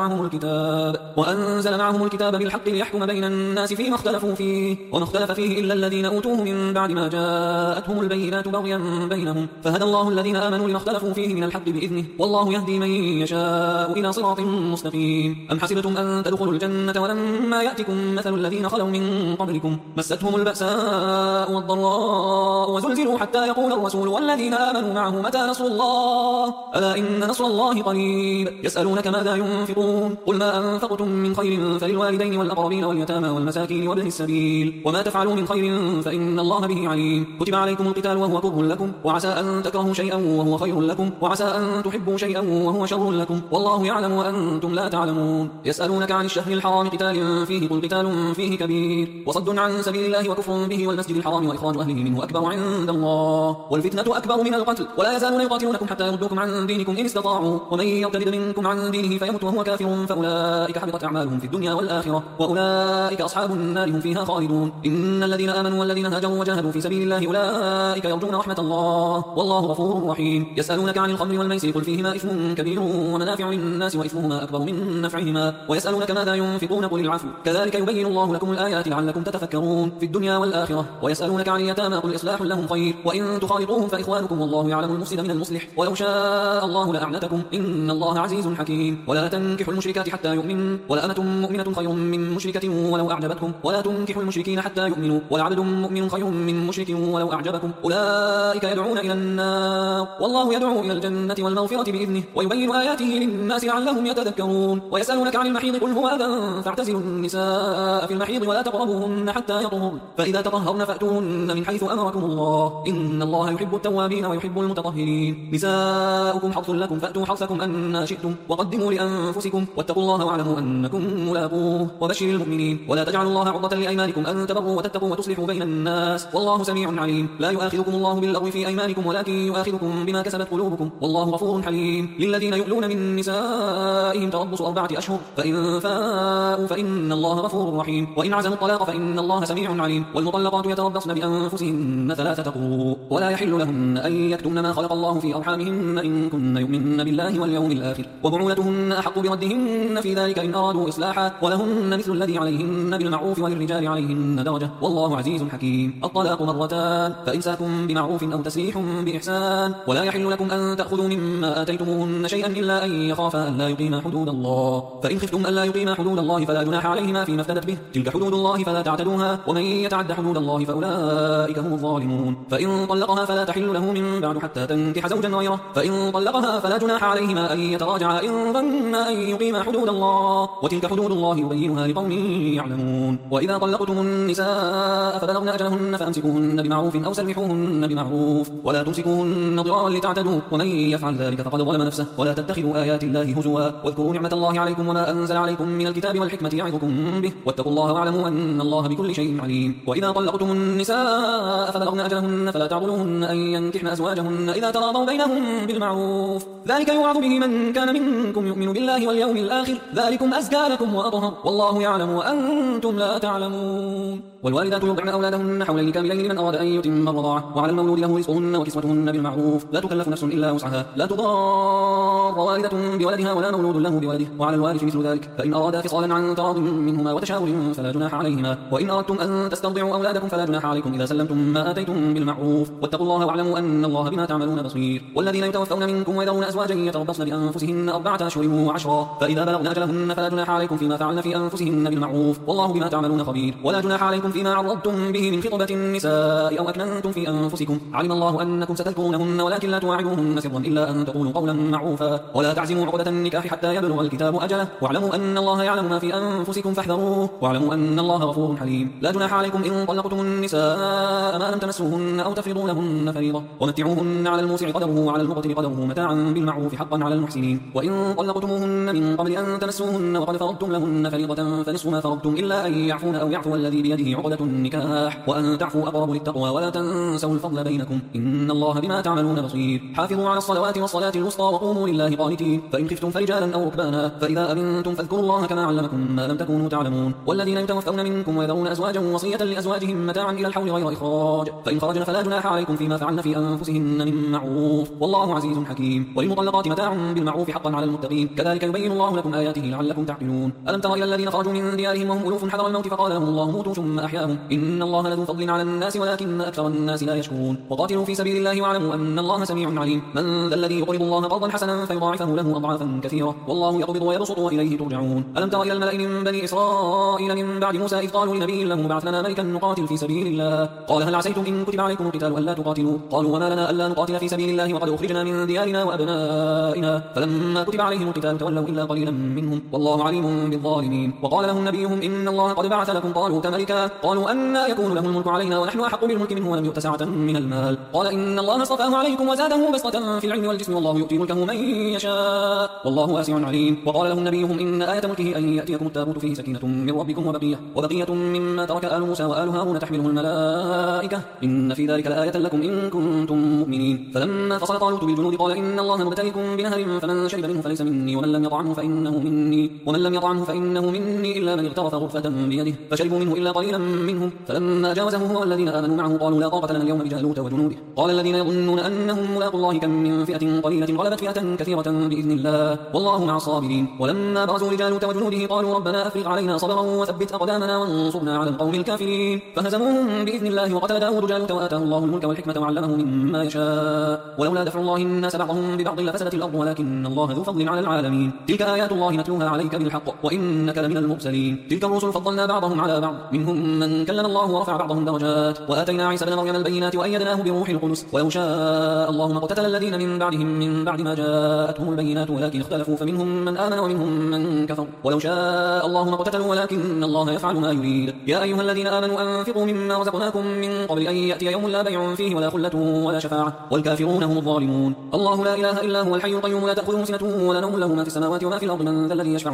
معهم الكتاب بالحق ليحكم بين الناس فيما اختلفوا فيه وما اختلف فيه إلا الذين أوتوه من بعد ما جاءتهم البينات بغيا بينهم فهدى الله الذين آمنوا لما اختلفوا فيه من الحق بإذنه والله يهدي من يشاء إلى صراط مستقيم. أم حسبتم أن تدخلوا الجنة ولما يأتكم مثل الذين خلوا من قبلكم مستهم البأساء والضراء وزلزلوا حتى يقول الرسول والذين آمنوا معه متى نصر الله ألا إن نصر الله قريب. يسألونك ماذا ينفقون قل ما أنفقتم من خير فللوالدين والأقربين واليتامى والمساكين وابن السبيل وما تفعلوا من خير فإن الله به عليم. كتب عليكم القتال وهو كره لكم وعسى أن تكرهوا شيئا وهو خير لكم وعسى أن تحبوا شيئا وهو شر لكم والله يعلم وأنتم لا تعلمون. يسألونك عن الشهر الحرام قتال فيه قل قتال فيه كبير وصد عن سبيل الله وكفر به والمسجد الحرام وإخراج أهله منه أكبر عند الله والفتنة أكبر من القتل ولا يزالون يقاتلونكم حتى يردوكم عن دينكم إن استطاعوا ومن يرتد منكم عن دينه فيمت وهو كافر فأولئك حبطت أعمالهم في الدنيا والآخرة وأولئك أصحاب النار هم فيها خالدون. إن الذين آمنوا والذين هاجروا وجاهدوا في سبيل الله أولئك يرجون رحمة الله والله غفور رحيم. يسألونك عن الخمر والميسر قل فيهما إثم كبير ومنافع للناس وإثمهما أكبر من نفعهما ويسألونك ماذا ينفقون قل العفو كذلك يبين الله لكم الآيات لعلكم تتفكرون في الدنيا والآخرة. ويسألونك عن اليتامى قل إصلاح لهم خير وإن تخالطوهم فإخوانكم والله يعلم المفسد من المصلح ولو شاء الله لأعنتكم إن الله عزيز حكيم. ولا تنكحوا المشركات حتى يؤمنوا ولأمة مؤمنة خير من مشركة ولو أعجبتكم ولا تنكحوا المشركين حتى يؤمنوا ولعبد مؤمن خير من مشرك ولو أعجبكم أولئك يدعون إلى النار والله يدعو إلى الجنة والمغفرة بإذنه ويبين آياته للناس لعلهم يتذكرون. ويسألونك عن المحيض قل هو أذى فاعتزلوا النساء في المحيض ولا تقربوهن حتى يطهرن فإذا تطهرن فأتوهن من حيث أمركم الله إن الله يحب التوابين ويحب المتطهرين. نساؤكم حرث لكم فأتوا حرثكم أن شئتم وقدموا لأنفسكم واتقوا الله واعلموا أنكم ملاقوه وبشر المؤمنين. ولا تجعلوا الله عرضة لأيمانكم أن تبروا وتتقوا وتصلحوا بين الناس والله سميع عليم. لا يؤاخذكم الله باللغو في أيمانكم ولكن يؤاخذكم بما كسبت قلوبكم والله غفور حليم. للذين يؤلون من نسائهم تربص 4 أشهر فإن فاءوا فإن الله غفور رحيم. وإن عزموا الطلاق فإن الله سميع عليم. والمطلقات يتربصن بأنفسهن 3 قروء ولا يحل لهن أن يكتمن ما خلق الله في أرحامهن إن كن يؤمن بالله واليوم الآخر وبعولتهن أحق بردهن في ذلك إن أرادوا إصلاحا ولهن مثل الذي عليهن بالمعروف وللرجال عليهن درجة والله عزيز حكيم. الطلاق مرتان فإمساك بمعروف أو تسريح بإحسان. ولا يحل لكم أن تأخذوا مما آتيتموهن شيئا إلا أن يخافا أن لا يقيما حدود الله فإن خفتم أن لا يقيما حدود الله فلا جناح عليهما فيما افتدت به تلك حدود الله فلا تعتدوها ومن يتعد حدود الله فأولئك هم الظالمون. فإن طلقها فلا تحل له من بعد حتى تنكح زوجا غيره فإن طلقها فلا جناح عليهما أن يتراجعا إن ظنا أن يقيما حدود الله وتلك حدود الله يبينها لقوم يعلمون. وإذا طلقتم النساء فبلغن أجلهن فأمسكوهن بمعروف أو سرحوهن بمعروف ولا تمسكوهن ضرارا لتعتدوا ومن يفعل ذلك فقد ظلم نفسه. ولا تتخذوا آيات الله هزوا واذكروا نعمة الله عليكم وما أنزل عليكم من الكتاب والحكمة يعظكم به واتقوا الله واعلموا أن الله بكل شيء عليم. وإذا طلقتم النساء فبلغن أجلهن فلا تعضلوهن أن ينكحن أزواجهن إذا تراضوا بينهم بالمعروف ذلك يوعظ به من كان منكم يؤمن بالله واليوم الآخر ذلكم أزكى لكم وأطهر والله يعلم وأنتم لا تعلمون. والوالدات يرضعن أولادهن حولين كاملين لمن أراد أن يتم الرضاعة وعلى المولود له رزقهن وكسوتهن بالمعروف لا تكلف نفس إلا وسعها لا تضار والدة بولدها ولا مولود له بولده وعلى الوارث مثل ذلك فإن أرادا فصالا عن تراض منهما وتشاور فلا جناح عليهما. وإن أردتم أن تسترضعوا أولادكم فلا جناح عليكم إذا سلمتم ما آتيتم بالمعروف واتقوا الله واعلموا أن الله بما تعملون بصير. والذين يتوفون منكم ويذرون أزواجا يتربصن بأنفسهن 4 أشهر و10 فإذا بلغن أجلهن فلا جناح عليكم فيما فعلن في أنفسهن بالمعروف والله بما تعملون خبير. ولا جناح عليكم فيما عرضتم به من خطبة النساء أو أكننتم في أنفسكم علم الله أنكم ستذكرونهن ولكن لا تواعدوهن سرا إلا أن تقولوا قولا معروفا. ولا تعزموا عقدة النكاح حتى يبلغ الكتاب أجله واعلموا أن الله يعلم ما في أنفسكم فاحذروه واعلموا أن الله غفور حليم. لا جناح عليكم إن طلقتم النساء ما لم تمسوهن أو تفرضوا لهن فريضة ومتعوهن على الموسع قدره وعلى المقتر قدره متاعا بالمعروف حقا على المحسنين. وإن طلقتموهن من قبل أن تمسوهن وقد فرضتم لهن فريضة فنصف ما فرضتم إلا أن يعفون أو يعفو الذي بيده عقدة النكاح وأن تعفوا أقرب للتقوى ولا تنسوا الفضل بينكم إن الله بما تعملون بصير. حافظوا على الصلوات والصلاة الوسطى وقوموا لله قانتين فإن خفتم فرجالا أو ركبانا فإذا أمنتم فاذكروا الله كما علمكم ما لم تكونوا تعلمون. والذين يتوفون منكم ويذرون أزواجا وصية لأزواجهم متاعا إلى الحول غير إخراج فإن خرجن فلا جناح عليكم فيما فعلن في أنفسهن من معروف والله عزيز حكيم. وللمطلقات متاع بالمعروف حقا على المتقين كذلك يبين الله لكم آياته لعلكم تعقلون. ألم تر إلى الذين خرجوا من ديارهم وهم ألوف حذر الموت فقال لهم الله موتوا ثم أحياهم إن الله لذو فضل على الناس ولكن أكثر الناس لا يشكرون. وقاتلوا في سبيل الله واعلموا أن الله سميع عليم. من ذا الذي يقرض الله قرضا حسنا فيضاعفه له أضعافا كثيرة والله يقبض ويبسط وإليه ترجعون. ألم تر إلى الملأ من بني إسرائيل من بعد موسى إذ قالوا لنبي له بعث لنا ملكا نقاتل في سبيل الله قال هل عسيتم إن كتب عليكم القتال ألا تقاتلوا قالوا وما لنا ألا نقاتل في سبيل الله وقد أخرجنا من ديارنا وأبنائنا فلما كتب عليهم القتال تولوا إلا قليلا منهم والله عليم بالظالمين. وقال لهم نبيهم إن الله قد بعث لكم طالوت ملكا قالوا أنى يكون له الملك علينا ونحن أحق بالملك منه ولم يؤت سعة من المال قال إن الله اصطفاه عليكم وزاده بسطة في العلم والجسم والله يؤتي ملكه من يشاء والله واسع عليم. وقال لهم نبيهم إن آية ملكه أن يأتيكم التابوت فيه سكينة من ربكم وبقية مما ترك آل موسى وآل هارون تحمله الملائكة إن في ذلك لآية لكم إن كنتم مؤمنين. فلما فصل طالوت بالجنود قال إن الله مبتليكم بنهر فمن شرب منه فليس مني ومن لم يطعمه فإنه مني إلا من اغترف غرفة بيده فشربوا منه إلا قليلا منهم فلما جاوزه هو والذين آمنوا معه قالوا لا طاقة لنا اليوم بجالوت وجنوده قال الذين يظنون أنهم ملاقوا الله كم من فئة قليلة غلبت فئة كثيرة بإذن الله والله مع الصابرين. ولما برزوا لجالوت وجنوده قالوا ربنا أفرغ علينا صبرا وثبت أقدامنا وانصرنا على القوم الكافرين فهزموهم بإذن الله وقتل داود جالوت وآتاه الله الملك والحكمة وعلمه مما يشاء ولولا دفع الله الناس بعضهم ببعض لفسدت الأرض ولكن الله ذو فضل على العالمين. تلك آيات الله نتلوها عليك بالحق وإنك لمن المرسلين. تلك الرسل فضلنا بعضهم على بعض منهم من كلم الله ورفع بعضهم درجات وآتينا عيسى ابن مريم البينات وأيدناه بروح القدس ولو شاء الله ما اقتتل الذين من بعدهم من بعد ما جاءتهم البينات ولكن اختلفوا فمنهم من آمن ومنهم من كفر ولو شاء الله ما اقتتلوا ولكن الله يفعل ما يريد. يا أيها الذين آمنوا أنفقوا مما رزقناكم من قبل أن يأتي يوم لا بيع فيه ولا خلة ولا شفاعة والكافرون هم الظالمون. الله لا إله إلا هو الحي القيوم لا تأخذه سنة ولا نوم له ما في السماوات وما في الأرض من ذا الذي يشفع عنده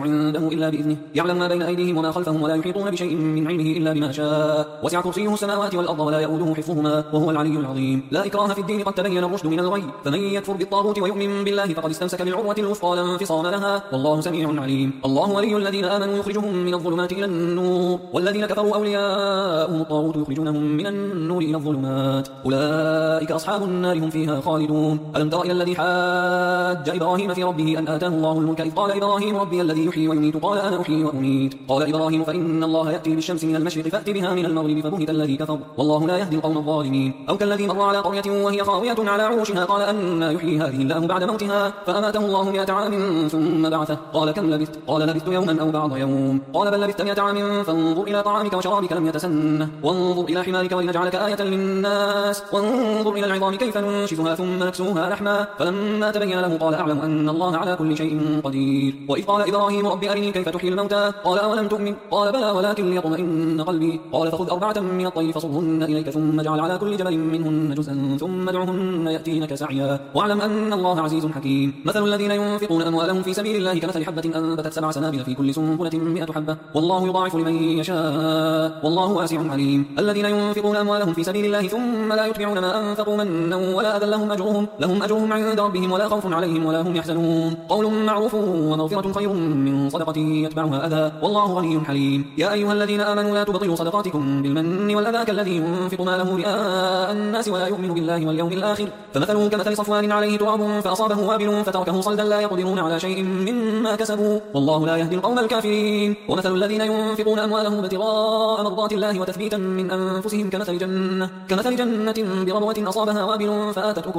أنفقوا إلا بإذنه يعلم ما بين أيديهم وما خلفهم ولا يحيطون بشيء من علمه إلا بما شاء وسع كرسيه السماوات والأرض ولا يؤوده حفظهما وهو العلي العظيم لا إكراه في الدين قد تبين الرشد من الغي فمن يكفر بالطاغوت ويؤمن بالله فقد استمسك بالعروة الوثقى لا انفصام لها والله سميع عليم الله ولي الذين آمنوا يخرجهم من الظلمات إلى النور والذين كفروا أولياءهم الطاغوت يخرجونهم من النور إلى الظلمات أولئك أصحاب النار هم فيها خالدون ألم تر إلى الذي حاج إبراهيم في ربه أن آتاه الله الملك إذ قال إبراهيم ربي الذي يحيي ويميت قال أنا أحيي وأميت قال إبراهيم فإن الله يأتي بالشمس من المشرق فأت بها من المغرب فبهت الذي كفر والله لا يهدي القوم الظالمين أو كالذي مر على قرية وهي خاوية على عروشها قال أن يحيي هذه الله بعد موتها فأماته الله 100 عام ثم بعثه قال كم لبثت قال لبثت يوما أو بعض يوم قال بل لبثت 100 عام فانظر إلى طعامك وشرابك لم يتسنه وانظر إلى حمارك ولنجعلك آية للناس وانظر إلى العظام كيف ننشزها ثم نكسوها لحما فلما تبين له قال أعلم أن الله على كل شيء قدير وإذ قال إبراهيم رب أرني كيف تحيي الموتى قال أولم تؤمن قال بلى ولكن ليطمئن قلبي قال فخذ 4 من الطير فصرهن إليك ثم اجعل على كل جبل منهن جزءا ثم ادعهن يأتينك سعيا واعلم أن الله عزيز حكيم مثل الذين ينفقون أموالهم في سبيل الله كمثل حبة أنبتت 7 سنابل في كل سنبلة 100 حبة والله يضاعف لمن يشاء والله واسع عليم الذين ينفقون أموالهم في سبيل الله ثم لا يتبعون ما أنفقوا منا ولا أذى لهم أجرهم عند ربهم ولا خوف عليهم ولا هم يحزنون قول معروف ومغفرة خير من صدقة يتبعها أذى والله غني حليم يا أيها الذين آمنوا لا تبطلوا صدقاتكم بالمن والأذى كالذي ينفق ماله رئاء الناس ولا يؤمن بالله واليوم الآخر فمثله كمثل صفوان عليه تراب فأصابه وابل فتركه صلدا لا يقدرون على شيء مما كسبوا والله لا يهدي القوم الكافرين ومثل الذين ينفقون أموالهم ابتغاء مرضات الله وتثبيتا من أنفسهم كمثل جنة بربوة أصابها وابل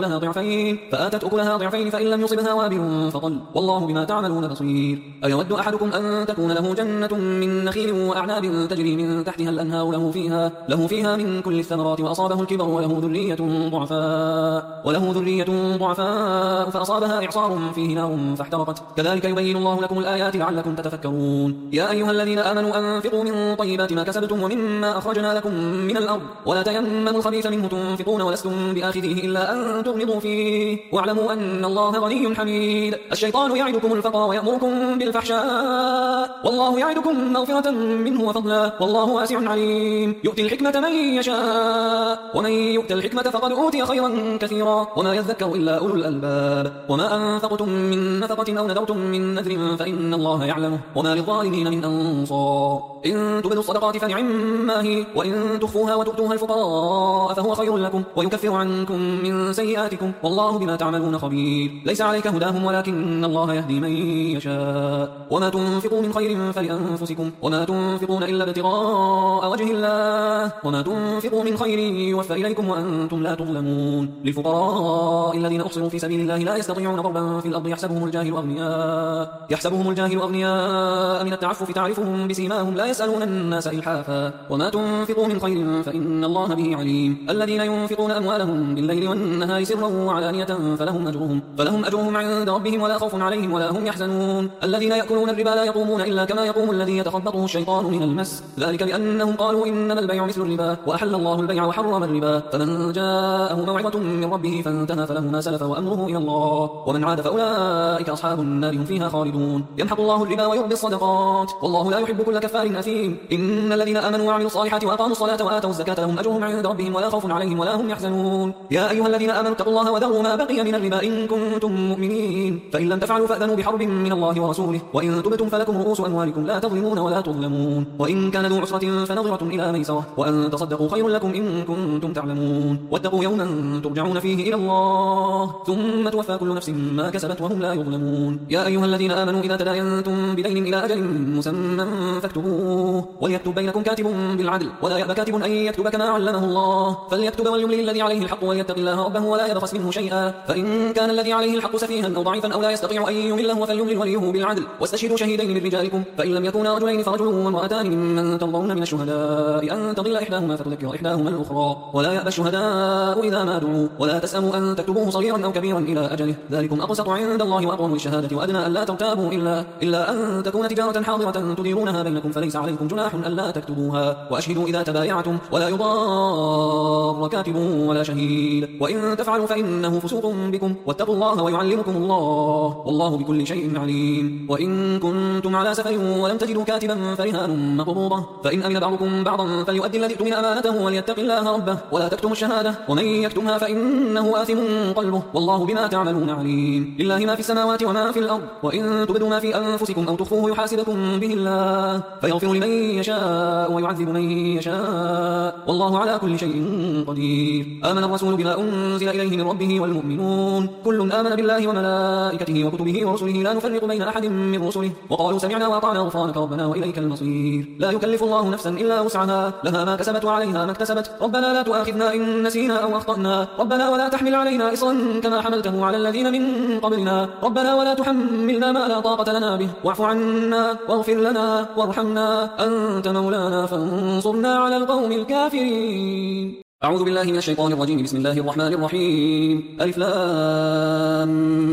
فآتت أكلها ضعفين فإن لم يصبها وابل فطل والله بما تعملون بصير أيود أحدكم أن تكون له جنة من نخيل وأعناب تجري من تحتها الأنهار له فيها من كل الثمرات وأصابه الكبر وله ذرية ضعفاء فأصابها إعصار فيه نار فاحترقت كذلك يبين الله لكم الآيات لعلكم تتفكرون يا أيها الذين آمنوا أنفقوا من طيبات ما كسبتم ومما أخرجنا لكم من الأرض ولا تيمموا الخبيث منه تنفقون ولستم بآخذه إلا أن تغمضوا فيه واعلموا أن الله غني حميد الشيطان يعدكم الفقر ويأمركم بالفحشاء والله يعدكم مغفرة منه وفضلا والله واسع عليم يؤتي الحكمة من يشاء ومن يؤت الحكمة فقد أوتي خيرا كثيرا وما يذكر إلا أولو الألباب وما أنفقتم من نفقة أو نذرتم من نذر فإن الله يعلمه وما للظالمين من أنصار إن تبدوا الصدقات فنعما هي وإن تخفوها وتؤتوها الفقراء فهو خير لكم ويكفر عنكم من سيئاتكم والله بما تعملون خبير ليس عليك هداهم ولكن الله يهدي من يشاء وما تنفقوا من خير فلأنفسكم وما تنفقون إلا ابتغاء وجه الله وما تنفقوا من خير يوفى إليكم وأنتم لا تظلمون للفقراء الذين أحصروا في سبيل الله لا يستطيعون ضربا في الأرض يحسبهم الجاهل أغنياء من التعفف تعرفهم بسيماهم لا يسألون الناس إلحافا وما تنفقوا من خير فإن الله به عليم الذين ينفقون أموالهم بالليل والنهار سرا وعلانية فلهم أجرهم عند ربهم ولا خوف عليهم ولا هم يحزنون الذين يأكلون الربا لا يقومون إلا كما يقوم الذي يتخبطه الشيطان من المس ذلك بأنهم قالوا إنما البيع مثل الربا وأحل الله البيع وحرم الربا فمن جاءه موعظة من ربه فانتهى فله ما سلف وأمره إلى الله ومن عاد فأولئك أصحاب النار هم فيها خالدون يمحق الله الربا ويربي الصدقات والله لا يحب كل كفار أثيم إن الذين آمنوا وعملوا الصالحات وأقاموا الصلاة وآتوا الزكاة لهم أجرهم عند ربهم ولا خوف عليهم ولا هم يحزنون يا أيها الذين آمنوا اتقوا الله وذروا ما بقي من الربا إن كنتم مؤمنين فإن لم تفعلوا فأذنوا بحرب من الله ورسوله وإن تبتم فلكم رؤوس أموالكم لا تظلمون ولا تظلمون وإن كان ذو عسرة فنظرة إلى ميسرة وأن تصدقوا خير لكم إن كنتم تعلمون واتقوا يوما ترجعون فيه إلى الله ثم توفى كل نفس ما كسبت وهم لا يظلمون يا أيها الذين آمنوا إذا تداينتم بدين إلى أجل مسمى فاكتبوه وليكتب بينكم كاتب بالعدل ولا يأبى كاتب أن يكتب كما علمه الله فليكتب وليملل الذي عليه الحق وليتق الله ربه ولا يبخس منه شيئا فإن كان الذي عليه الحق سفيها أو ضعيفا أو لا يستطيع أن يمله فليملل وليه بالعدل واستشهدوا شهيدين من رجالكم فإن لم يكونا رجلين فرجل وامرأتان ممن ترضون من الشهداء أن تضل إحداهما فتذكر إحداهما الأخرى ولا يأبى الشهداء إذا ما دعوا ولا تسأموا أن تكتبوه صغيرا أو كبيرا إلى أجله ذلكم أقسط عند الله وأقوم للشهادة وأدنى أن لا ترتابوا إلا أن تكون تجارة حاضرة تديرونها بينكم فليس عليكم جناح ألا تكتبوها، وأشهدوا إذا تبايعتم، ولا يضار كاتب ولا شهيد، وإن تفعلوا فإنه فسوق بكم، واتقوا الله ويعلمكم الله، والله بكل شيء عليم. وإن كنتم على سفر ولم تجدوا كاتبا فرهان مقبوضة، فإن أمن بعضكم بعضا فليؤدي الذي اؤتمن أمانته وليتق الله ربه ولا تكتموا الشهادة، ومن يكتمها فإنه آثم قلبه، والله بما تعملون عليم. لله ما في السماوات وما في الأرض، وإن تبدوا ما في أنفسكم أو تخفوه يحاسبكم به الله، فيغفر لمن يشاء ويعذب من يشاء، والله على كل شيء قدير. آمن الرسول بما أنزل إليه من ربه والمؤمنون كل آمن بالله وملائكته وكتبه ورسله لا نفرق بين أحد من رسله، وقالوا سمعنا وأطعنا غفرانك ربنا وإليك المصير. لا يكلف الله نفسا إلا وسعها، لها ما كسبت وعليها ما اكتسبت، ربنا لا تؤاخذنا إن نسينا أو أخطأنا، ربنا ولا تحمل علينا إصرا كما حملته على الذين من قبلنا، ربنا ولا تحملنا ما لا طاقة لنا به، واعف عنا واغفر لنا وارحمنا أنت مولانا فانصرنا على القوم الكافرين. أعوذ بالله من الشيطان الرجيم. بسم الله الرحمن الرحيم. ألف لام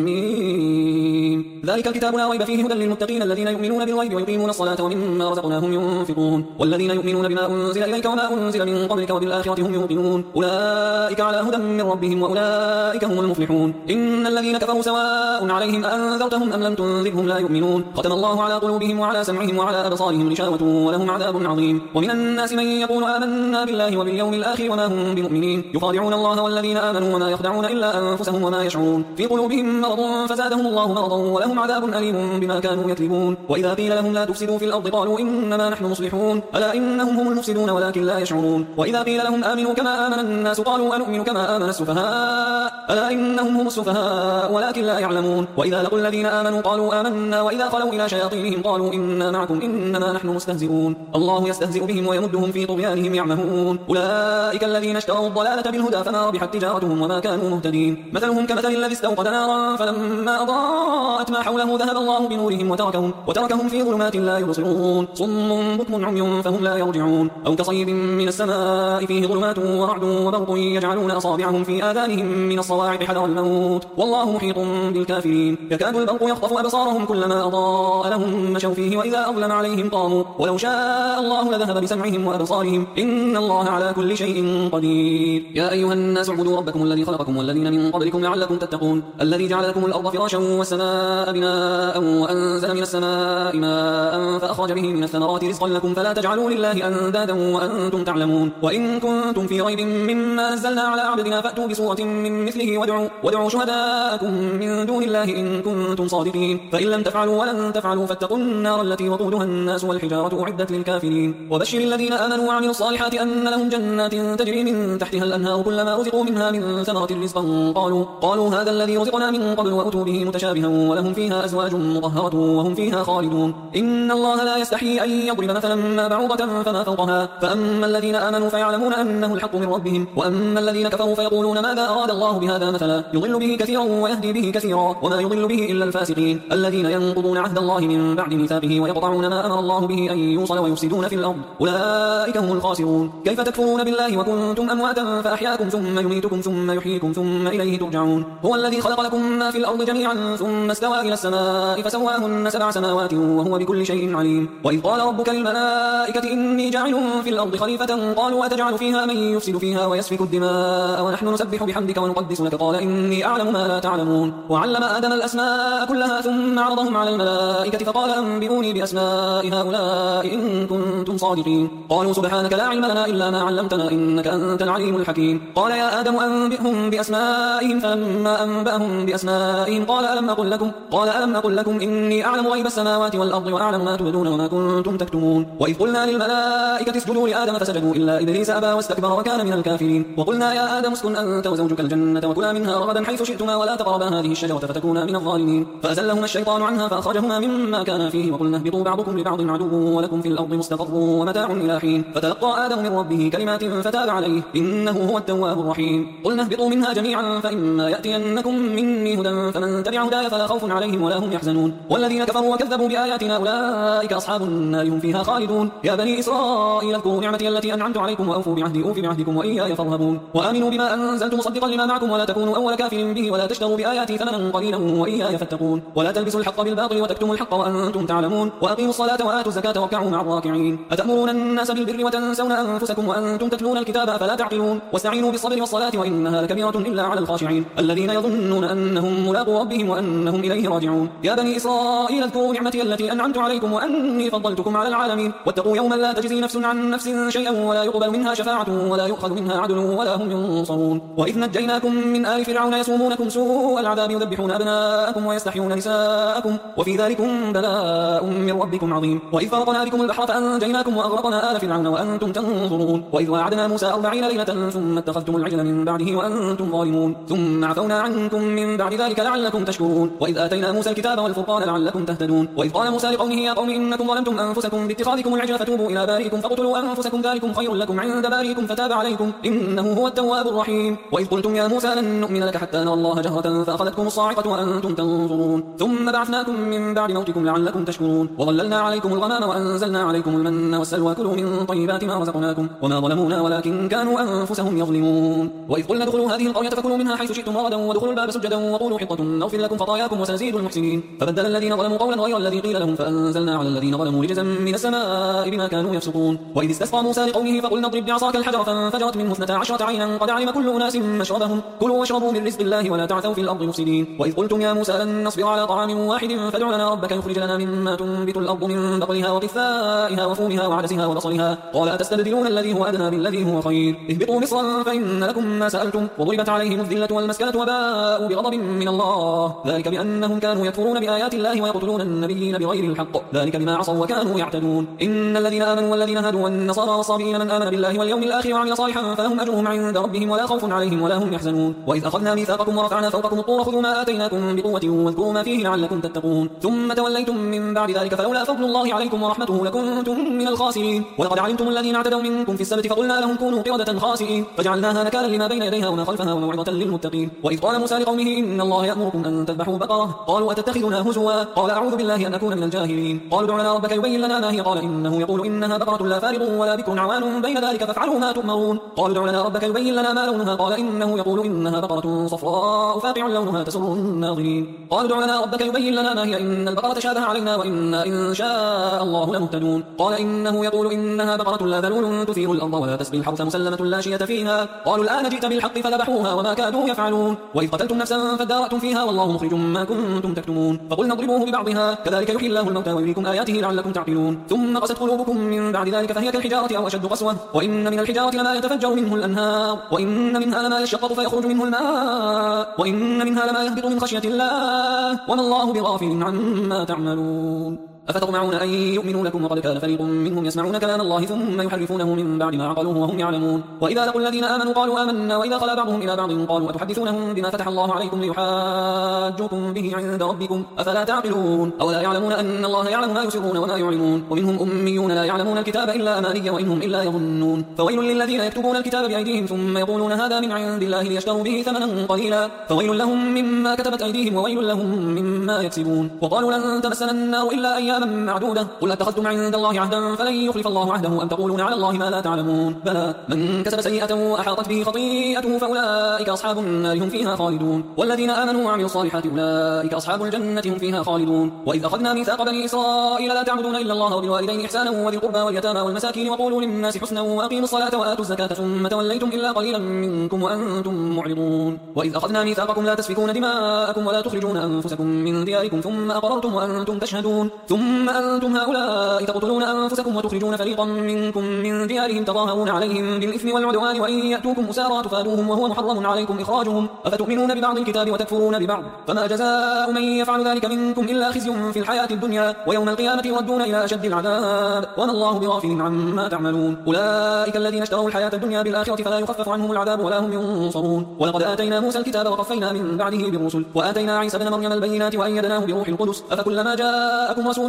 ميم. ذلك الكتاب لا ريب فيه هدى للمتقين الذين يؤمنون بالغيب ويقيمون الصلاة ومما رزقناهم ينفقون، والذين يؤمنون بما أنزل إليك وما أنزل من قبلك وبالآخرة هم يوقنون، أولئك على هدى من ربهم وأولئك هم المفلحون. إن الذين كفروا سواء عليهم أنذرتهم أم لم تنذرهم لا يؤمنون، ختم الله على قلوبهم وعلى سمعهم وعلى أبصارهم غشاوة ولهم عذاب عظيم. ومن الناس من يقول آمنا بالله وباليوم الآخر وما هم بمؤمنين، يخادعون الله والذين آمنوا وما يخدعون إلا أنفسهم وما يشعرون، في قلوبهم مرض فزادهم الله مرضا ولهم عذاب أليم بما كانوا يكذبون. وإذا قيل لهم لا تفسدوا في الأرض قالوا إنما نحن مصلحون، ألا إنهم هم المفسدون ولكن لا يشعرون. وإذا قيل لهم آمنوا كما آمن الناس قالوا أنؤمن كما آمن السفهاء، ألا إنهم هم السفهاء ولكن لا يعلمون. وإذا لقوا الذين آمنوا قالوا آمنا، وإذا خلوا إلى شياطينهم قالوا إنا معكم إنما نحن مستهزئون، الله يستهزئ بهم ويمدهم في طغيانهم يعمهون. أولئك الذين اشتروا الضلالة بالهدى فما ربحت تجارتهم وما كانوا مهتدين. مثلهم كمثل الذي استوقد نارا فلما أضاءت ما حوله ذهب الله بنورهم وتركهم في ظلمات لا يبصرون، صم بكم عمي فهم لا يرجعون. أو كصيب من السماء فيه ظلمات ورعد وبرق يجعلون أصابعهم في آذانهم من الصواعق حذر الموت، والله محيط بالكافرين. يكاد البرق يخطف أبصارهم كلما أضاء لهم مشوا فيه وإذا أظلم عليهم قاموا، ولو شاء الله لذهب بسمعهم وأبصارهم إن الله على كل شيء قدير. يا أيها الناس اعبدوا ربكم الذي خلقكم والذين من قبلكم لعلكم تتقون، الذي جعل لكم الأرض فراشا والسماء بناء وأنزل من السماء ماء فأخرج به من الثمرات رزقا لكم فلا تجعلوا لله أندادا وأنتم تعلمون. وإن كنتم في ريب مما نزلنا على عبدنا فأتوا بسورة من مثله وادعوا شهداءكم من دون الله إن كنتم صادقين، فإن لم تفعلوا ولن تفعلوا فاتقوا النار التي وقودها الناس والحجارة أعدت للكافرين. وبشر الذين آمنوا وعملوا الصالحات أن لهم جنات تجري من تحتها الأنهار كلما رزقوا منها من ثمرة رزقا قالوا هذا الذي رزقنا من قبل وأتوا به متشابها ولهم فيها أزواج مطهرة وهم فيها خالدون. إن الله لا يستحيي أن يضرب مثلا ما بعوضة فما فوقها، فأما الذين آمنوا فيعلمون أنه الحق من ربهم، وأما الذين كفروا فيقولون ماذا أراد الله بهذا مثلا، يضل به كثيرا ويهدي به كثيرا وما يضل به إلا الفاسقين الذين ينقضون عهد الله من بعد ميثاقه ويقطعون ما أمر الله به أن يوصل ويفسدون في الأرض، أولئك هم الخاسرون. كيف تكفرون بالله وكنتم أمواتا فأحياكم ثم يميتكم ثم يحييكم ثم إليه ترجعون. هو الذي خلق لكم ما في الأرض جميعا ثم استوى إلى السماء فسواهن 7 سماوات وهو بكل شيء عليم. وإذ قال ربك للملائكة إني جاعل في الأرض خليفة قالوا أتجعل فيها من يفسد فيها ويسفك الدماء ونحن نسبح بحمدك ونقدس لك قال إني أعلم ما لا تعلمون. وعلم آدم الأسماء كلها ثم عرضهم على الملائكة فقال أنبئوني بأسماء هؤلاء إن كنتم صادقين. قالوا سبحانك لا علم لنا إلا ما علمتنا إنك أنت العليم الحكيم. قال يا آدم أنبئهم بأسمائهم فلما أنبأهم بأسمائهم قال ألم أقل لكم إني أعلم غيب السماوات والأرض وأعلم ما تبدون وما كنتم تكتمون. وإذ قلنا للملائكة اسجدوا لآدم فسجدوا إلا إبليس أبى واستكبر وكان من الكافرين. وقلنا يا آدم اسكن أنت وزوجك الجنة وكلا منها رغدا حيث شئتما ولا تقربا هذه الشجرة فتكونا من الظالمين. فأزلهما الشيطان عنها فأخرجهما مما كانا فيه وقلنا اهبطوا بعضكم لبعض عدو ولكم في الأرض مستقر ومتاع إلى حين. فتلقى آدم من ربه كلمات فتاب عليه إنه هو التواب الرحيم. قلنا اهبطوا منها جميعا فإما يأتينكم مني هدى فمن تبع هداي فلا خوف عليهم عليهم ولا هم يحزنون والذين كفروا وكذبوا بآياتنا أولئك أصحاب النار هم فيها خالدون يا بني إسرائيل اذكروا نعمتي التي أنعمت عليكم وأوفوا بعهدي أوف بعهدكم وإياي فارهبون وآمنوا بما أنزلت مصدقا لما معكم ولا تكونوا أول كافر به ولا تشتروا بآياتي ثمنا قليلا وإياي فاتقون ولا تلبسوا الحق بالباطل وتكتموا الحق وأنتم تعلمون وأقيموا الصلاة وآتوا الزكاة واركعوا مع الراكعين أتأمرون الناس بالبر وتنسون أنفسكم وأنتم تتلون الكتاب أفلا تعقلون واستعينوا بالصبر والصلاة وإنها لكبيرة إلا على الخاشعين الذين يظنون أنهم ملاقو ربهم وأنهم إليه راجعون يا بني إسرائيل اذكروا نعمتي التي أنعمت عليكم وأني فضلتكم على العالمين واتقوا يوما لا تجزي نفس عن نفس شيئا ولا يقبل منها شفاعة ولا يؤخذ منها عدل ولا هم ينصرون وإذ نجيناكم من آل فرعون يسومونكم سوء العذاب يذبحون أبناءكم ويستحيون نساءكم وفي ذلكم بلاء من ربكم عظيم وإذ فرقنا بكم البحر فأنجيناكم وأغرقنا آل فرعون وأنتم تنظرون وإذ وعدنا موسى 40 ليلة ثم اتخذتم العجل من بعده وأنتم ظالمون ثم عفونا عنكم من بعد ذلك لعلكم تشكرون وإذ آتينا موسى الكتاب والفرقان لعلكم تهتدون وإذ قال موسى لقومه يا قوم إنكم ظلمتم أنفسكم باتخاذكم العجل فتوبوا إلى بارئكم فاقتلوا أنفسكم ذلكم خير لكم عند بارئكم فتاب عليكم إنه هو التواب الرحيم وإذ قلتم يا موسى لن نؤمن لك حتى نرى الله جهرة فأخذتكم الصاعقة وأنتم تنظرون ثم بعثناكم من بعد موتكم لعلكم تشكرون وظللنا عليكم الغمام وأنزلنا عليكم المن والسلوى كلوا من طيبات ما رزقناكم وما ظلمونا ولكن كانوا أنفسهم يظلمون وإذ قلنا ادخلوا هذه القرية فكلوا منها حيث شئتم رغدا وادخلوا الباب سجدا وقولوا حطة نغفر لكم خطاياكم وسنزيد المحسنين فبدل الذين ظلموا قولا غير الذي قيل لهم فأنزلنا على الذين ظلموا رجزا من السماء بما كانوا يفسقون وإذ استسقى موسى لقومه فقلنا اضرب بعصاك الحجر فانفجرت منه 12 عينا قد علم كل أناس مشربهم كلوا واشربوا من رزق الله ولا تعثوا في الأرض مفسدين وإذ قلتم يا موسى لن نصبر على طعام واحد فادع لنا ربك يخرج لنا مما تنبت الأرض من بقلها وقثائها وفومها وعدسها وبصلها قال أتستبدلون الذي هو أدنى بالذي هو خير اهبطوا مصرا فإن لكم ما سألتم وضربت عليهم الذلة والمسكنة وباءوا بغضب من الله ذلك بأنهم كانوا يكفرون بآيات الله ويقتلون النبيين بغير الحق ذلك بما عصوا وكانوا يعتدون إن الذين آمنوا والذين هادوا والنصارى والصابئين من آمن بالله واليوم الآخر وعمل صالحا فلهم أجرهم عند ربهم ولا خوف عليهم ولا هم يحزنون وإذ أخذنا ميثاقكم ورفعنا فوقكم الطور خذوا ما آتيناكم بقوة واذكروا ما فيه لعلكم تتقون ثم توليتم من بعد ذلك فلولا فضل الله عليكم ورحمته لكنتم من الخاسرين ولقد علمتم الذين اعتدوا منكم في السبت فقلنا لهم كونوا قردة خاسئين فجعلناها نكالا لما بين يديها وما خلفها وموعظة للمتقين وإذ قال موسى لقومه إن الله يأمركم أن تذبحوا بقرة قالوا أتتخذنا هزوا قال أعوذ بالله أن أكون من الجاهلين قالوا ادع لنا ربك يبين لنا ما هي قال إنه يقول إنها بقرة لا فارغ ولا بكر عوان بين ذلك فافعلوا ما تؤمرون قالوا ادع لنا ربك يبين لنا ما لونها قال إنه يقول إنها بقرة صفراء فاقع لونها تسر الناظرين قالوا ادع لنا ربك يبين لنا ما هي إن البقرة شابه علينا وإنا إن شاء الله لمهتدون قال إنه يقول إنها بقرة لا ذلول تثير الأرض ولا تسقي الحرث مسلمة لا شية فيها قالوا الآن جئت بالحق فذبحوها وما كادوا يفعلون وإذ قتلتم نفسا فادارأتم فيها والله مخرج ما كنتم تكتمون فقلنا اضربوه ببعضها كذلك يحيي الله الموتى ويريكم آياته لعلكم تعقلون ثم قست قلوبكم من بعد ذلك فهي كالحجارة أو أشد قسوة وإن من الحجارة لما يتفجر منه الأنهار وإن منها لما يشقق فيخرج منه الماء وإن منها لما يهبط من خشية الله وما الله بغافل عما تعملون أفتطمعون أن يؤمنوا لكم وقد كان فريق منهم يسمعون كلام الله ثم يحرفونه من بعد ما عقلوه وهم يعلمون وإذا لقوا الذين آمنوا قالوا آمنا وإذا خلا بعضهم إلى بعض قالوا أتحدثونهم بما فتح الله عليكم ليحاجوكم به عند ربكم أفلا تعقلون أولا يعلمون أن الله يعلم ما يسرون وما يعلنون ومنهم أميون لا يعلمون الكتاب إلا أماني وإنهم إلا يظنون فويل للذين يكتبون الكتاب بأيديهم ثم يقولون هذا من عند الله ليشتروا به ثمنا قليلا فويل لهم مما كتبت أيديهم وويل لهم مما يكسبون وقالوا لن تمسنا النار إلا أياما معدودة قل أتخذتم عند الله عهدا فلن يخلف الله عهده أم تقولون على الله ما لا تعلمون بلى من كسب سيئة وأحاطت به خطيئته فأولئك أصحاب النار هم فيها خالدون والذين آمنوا وعملوا الصالحات أولئك أصحاب الجنة هم فيها خالدون وإذ أخذنا ميثاق بني إسرائيل لا تعبدون إلا الله وبالوالدين إحسانا وذي القربى واليتامى والمساكين وقولوا للناس حسنا وأقيموا الصلاة وآتوا الزكاة ثم توليتم إلا قليلا منكم وأنتم معرضون وإذ أخذنا ميثاقكم لا تسفكون دماءكم ولا تخرجون أنفسكم من دياركم ثم أقررتم وأنتم تشهدون ثم أنتم هؤلاء تقتلون أنفسكم وتخرجون فريقا منكم من ديارهم تظاهرون عليهم بالإثم والعدوان وإن يأتوكم أسارى تفادوهم وهو محرم عليكم إخراجهم أفتؤمنون ببعض الكتاب وتكفرون ببعض فما جزاء من يفعل ذلك منكم إلا خزي في الحياة الدنيا ويوم القيامة يردون إلى أشد العذاب وما الله بغافل عما تعملون أولئك الذين اشتروا الحياة الدنيا بالآخرة فلا يخفف عنهم العذاب ولا هم ينصرون ولقد آتينا موسى الكتاب وقفينا من بعده بالرسل وآتينا عيسى ابن مريم البينات وأيدناه بروح القدس أفكلما جاءكم رسول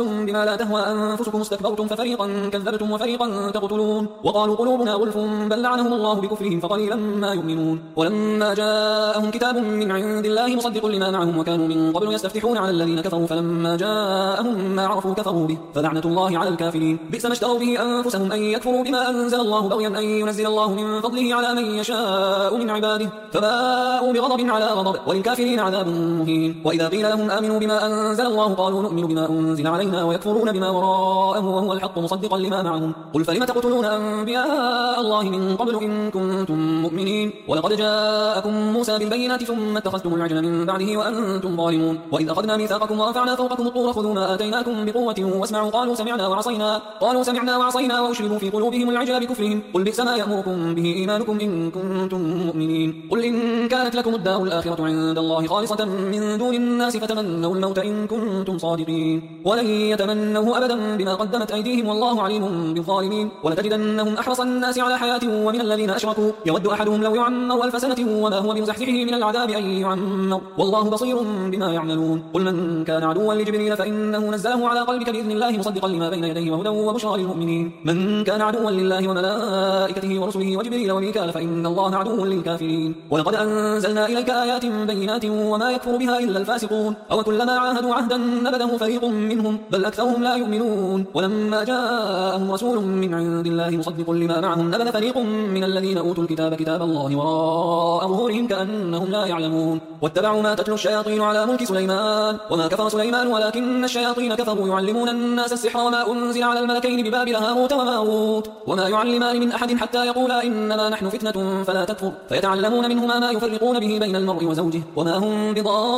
رسول بما لا تهوى أنفسكم استكبرتم ففريقا كذبتم وفريقا تقتلون وقالوا قلوبنا غلف بل لعنهم الله بكفرهم فقليلا ما يؤمنون ولما جاءهم كتاب من عند الله مصدق لما معهم وكانوا من قبل يستفتحون على الذين كفروا فلما جاءهم ما عرفوا كفروا به فلعنة الله على الكافرين بئس ما اشتروا به أنفسهم أن يكفروا بما أنزل الله بغيا أن ينزل الله من فضله على من يشاء من عباده فباءوا بغضب على غضب وللكافرين عذاب مهين وإذا قيل لهم آمنوا بما أنزل الله قالوا نؤمن بما أنزل علينا ويكفرون بما وراءه وهو الحق مصدقا لما معهم قل فلم تقتلون أنبياء الله من قبل إن كنتم مؤمنين ولقد جاءكم موسى بالبينات ثم اتخذتم العجل من بعده وأنتم ظالمون وإذ أخذنا ميثاقكم ورفعنا فوقكم الطور خذوا ما آتيناكم بقوة واسمعوا قالوا سمعنا وعصينا وأشربوا في قلوبهم العجل بكفرهم قل بئس ما يأمركم به إيمانكم إن كنتم مؤمنين قل إن كانت لكم الدار الآخرة عند الله خالصة من دون الناس فتمنوا الموت إن كنتم صادقين ولن يتمنوه أبدا بما قدمت أيديهم والله عليم بالظالمين ولتجدنهم أحرص الناس على حياة ومن الذين أشركوا يود أحدهم لو يعمر 1000 سنة وما هو بمزحزحه من العذاب أن يعمر والله بصير بما يعملون قل من كان عدوا لجبريل فإنه نزله على قلبك بإذن الله مصدقا لما بين يديه وهدى وبشرى للمؤمنين من كان عدوا لله وملائكته ورسله وجبريل وميكال فإن الله عدو للكافرين ولقد أنزلنا إليك آيات بينات وما يكفر بها إلا الفاسقون أو كلما عاهدوا عهدا نبذه فريق منهم بل أكثرهم لا يؤمنون ولما جاءهم رسول من عند الله مصدق لما معهم نبذ فريق من الذين أوتوا الكتاب كتاب الله وراء ظهورهم كأنهم لا يعلمون واتبعوا ما تتلو الشياطين على ملك سليمان وما كفر سليمان ولكن الشياطين كفروا يعلمون الناس السحر وما أنزل على الملكين ببابل هاروت وماروت وما يعلمان من أحد حتى يقولا إنما نحن فتنة فلا تكفر فيتعلمون منهما ما يفرقون به بين المرء وزوجه وما هم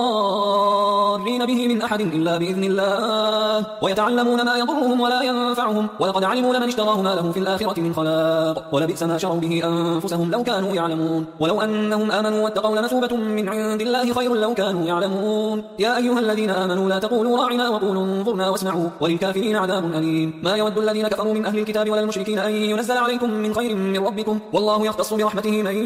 بضارين به من أحد إلا بإذن الله ويتعلمون ما يضرهم ولا ينفعهم ولقد علموا لمن اشتراه ما له في الآخرة من خلاق ولبئس ما شروا به أنفسهم لو كانوا يعلمون ولو أنهم آمنوا واتقوا لمثوبة من عند الله خير لو كانوا يعلمون يا أيها الذين آمنوا لا تقولوا راعنا وقولوا انظرنا واسمعوا وللكافرين عذاب أليم ما يود الذين كفروا من أهل الكتاب ولا المشركين أن ينزل عليكم من خير من ربكم والله يختص برحمته من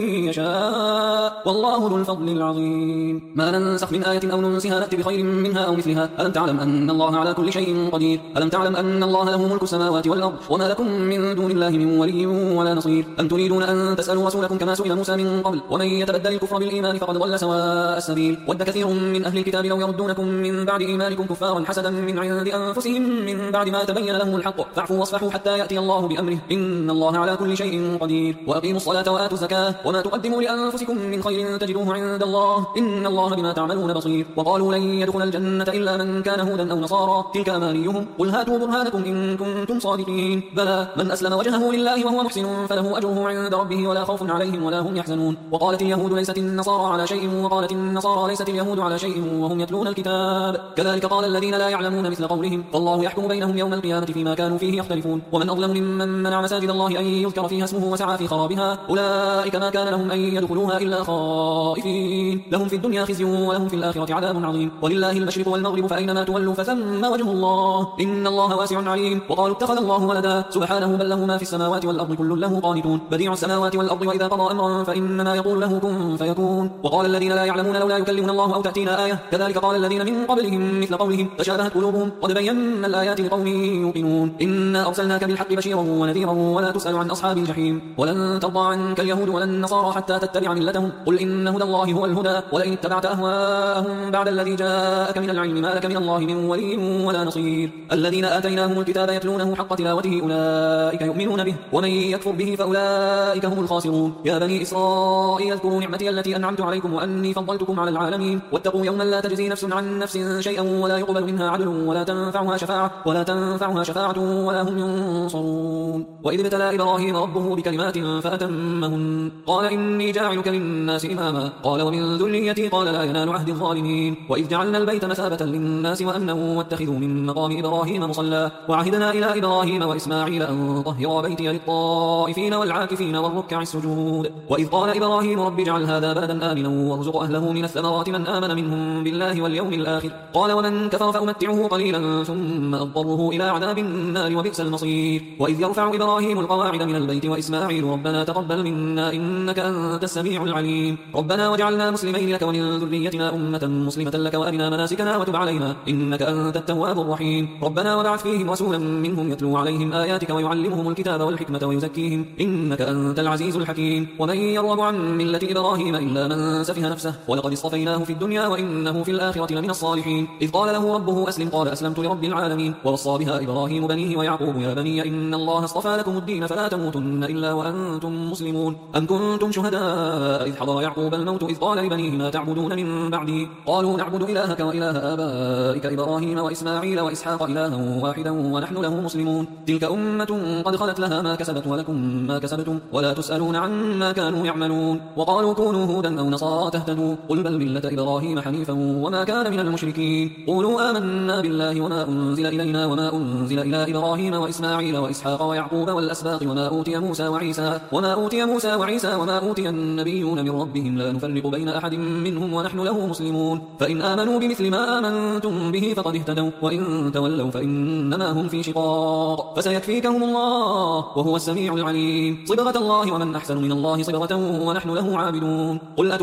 يشاء والله ذو الفضل العظيم ما ننسخ من آية أو ننسها نأتي بخير منها أو مثلها ألم تعلم أن الله على كل شيء قدير ألم تعلم أن الله له ملك السماوات والأرض وما لكم من دون الله من ولي ولا نصير أم تريدون أن تسألوا رسولكم كما سئل موسى من قبل ومن يتبدل الكفر بالإيمان فقد ضل سواء السبيل ود كثير من أهل الكتاب لو يردونكم من بعد إيمانكم كفارا حسدا من عند أنفسهم من بعد ما تبين لهم الحق فاعفوا واصفحوا حتى يأتي الله بأمره إن الله على كل شيء قدير وأقيموا الصلاة وآتوا الزكاة وما تقدموا لأنفسكم من خير تجدوه عند الله إن الله بما تعملون بصير وقالوا لن يدخل الجنة إلا من كان هودا أو نصارى تلك أمانيهم قل هاتوا برهانكم إن كنتم صادقين بلى من أسلم وجهه لله وهو محسن فله أجره عند ربه ولا خوف عليهم ولا هم يحزنون وقالت اليهود ليست النصارى على شيء وقالت النصارى ليست اليهود على شيء وهم يتلون الكتاب كذلك قال الذين لا يعلمون مثل قولهم فالله يحكم بينهم يوم القيامة فيما كانوا فيه يختلفون ومن أظلم ممن منع مساجد الله أن يذكر فيها اسمه وسعى في خرابها أولئك ما كان لهم أن يدخلوها إلا خائفين لهم في الدنيا خزي ولهم في الآخرة عذاب عظيم ولله المشرق والمغرب فأينما تولوا فثم وجه الله إن الله واسع عليم وقالوا اتخذ الله ولدا سبحانه بل له ما في السماوات والأرض كل له قانتون بديع السماوات والأرض وإذا قضى أمرا فإنما يقول له كن فيكون وقال الذين لا يعلمون لولا يكلمنا الله أو تأتينا آية كذلك قال الذين من قبلهم مثل قولهم تشابهت قلوبهم قد بينا الآيات لقوم يوقنون إنا أرسلناك بالحق بشيرا ونذيرا ولا تسأل عن أصحاب الجحيم ولن ترضى عنك اليهود ولا النصارى حتى تتبع ملتهم قل إن هدى الله هو الهدى ولئن اتبعت أهواءهم بعد الذي جاءك من العلم ما لك من الله من ولي ولا نصير الذين آتيناهم الكتاب يتلونه حق تلاوته أولئك يؤمنون به ومن يكفر به فأولئك هم الخاسرون يا بني إسرائيل اذكروا نعمتي التي أنعمت عليكم وأني فضلتكم على العالمين واتقوا يوما لا تجزي نفس عن نفس شيئا ولا يقبل منها عدل ولا تنفعها شفاعة ولا هم ينصرون وإذ ابتلى إبراهيم ربه بكلمات فأتمهن قال إني جاعلك للناس إماما قال ومن ذريتي قال لا ينال عهد الظالمين وإذ جعلنا البيت مثابة للناس وأمنا واتخذوا من مقام إبراهيم مصلى وعهدنا إلى إبراهيم وإسماعيل أن طهر بيتي للطائفين والعاكفين والركع السجود وإذ قال إبراهيم رب اجعل هذا بلدا آمنا وارزق أهله من الثمرات من آمن منهم بالله واليوم الآخر قال ومن كفر فأمتعه قليلا ثم أضطره إلى عذاب النار وبئس المصير وإذ يرفع إبراهيم القواعد من البيت وإسماعيل ربنا تقبل منا إنك أنت السميع العليم ربنا واجعلنا مسلمين لك ومن ذريتنا أمة مسلمة لك وأرنا مناسكنا وتب علينا إنك أنت التواب الرحيم ربنا وبعث فيهم رسولا منهم يتلو عليهم آياتك ويعلمهم الكتاب والحكمة ويزكيهم إنك أنت العزيز الحكيم ومن يرغب عن ملة إبراهيم إلا من سفه نفسه ولقد اصطفيناه في الدنيا وإنه في الآخرة لمن الصالحين إذ قال له ربه أسلم قال أسلمت لرب العالمين ووصى بها إبراهيم بنيه ويعقوب يا بني إن الله اصطفى لكم الدين فلا تموتن إلا وأنتم مسلمون أم كنتم شهداء إذ حضر يعقوب الموت إذ قال لبنيه ما تعبدون من بعدي قالوا نعبد إلهك وإله آبائك إبراهيم وإسماعيل وإسحاق إلها واحدا ونحن له مسلمون تلك أمة قد خلت لها ما كسبت ولكم ما كسبتم ولا تسألون عما كانوا يعملون وقالوا كونوا هودا أو نصارى تهتدوا قل بل ملة إبراهيم حنيفا وما كان من المشركين قولوا آمنا بالله وما أنزل إلينا وما أنزل إلى إبراهيم وإسماعيل وإسحاق ويعقوب والأسباط وما أوتي موسى وعيسى وما أوتي النبيون من ربهم لا نفرق بين أحد منهم ونحن له مسلمون فإن آمنوا بمثل ما آمنتم به فقد اهتدوا وإن تولوا فإنما هم في شقاق فسيكفيكهم الله وهو السميع العليم صبغة الله ومن أحسن من الله صبغة ونحن له عابدون قل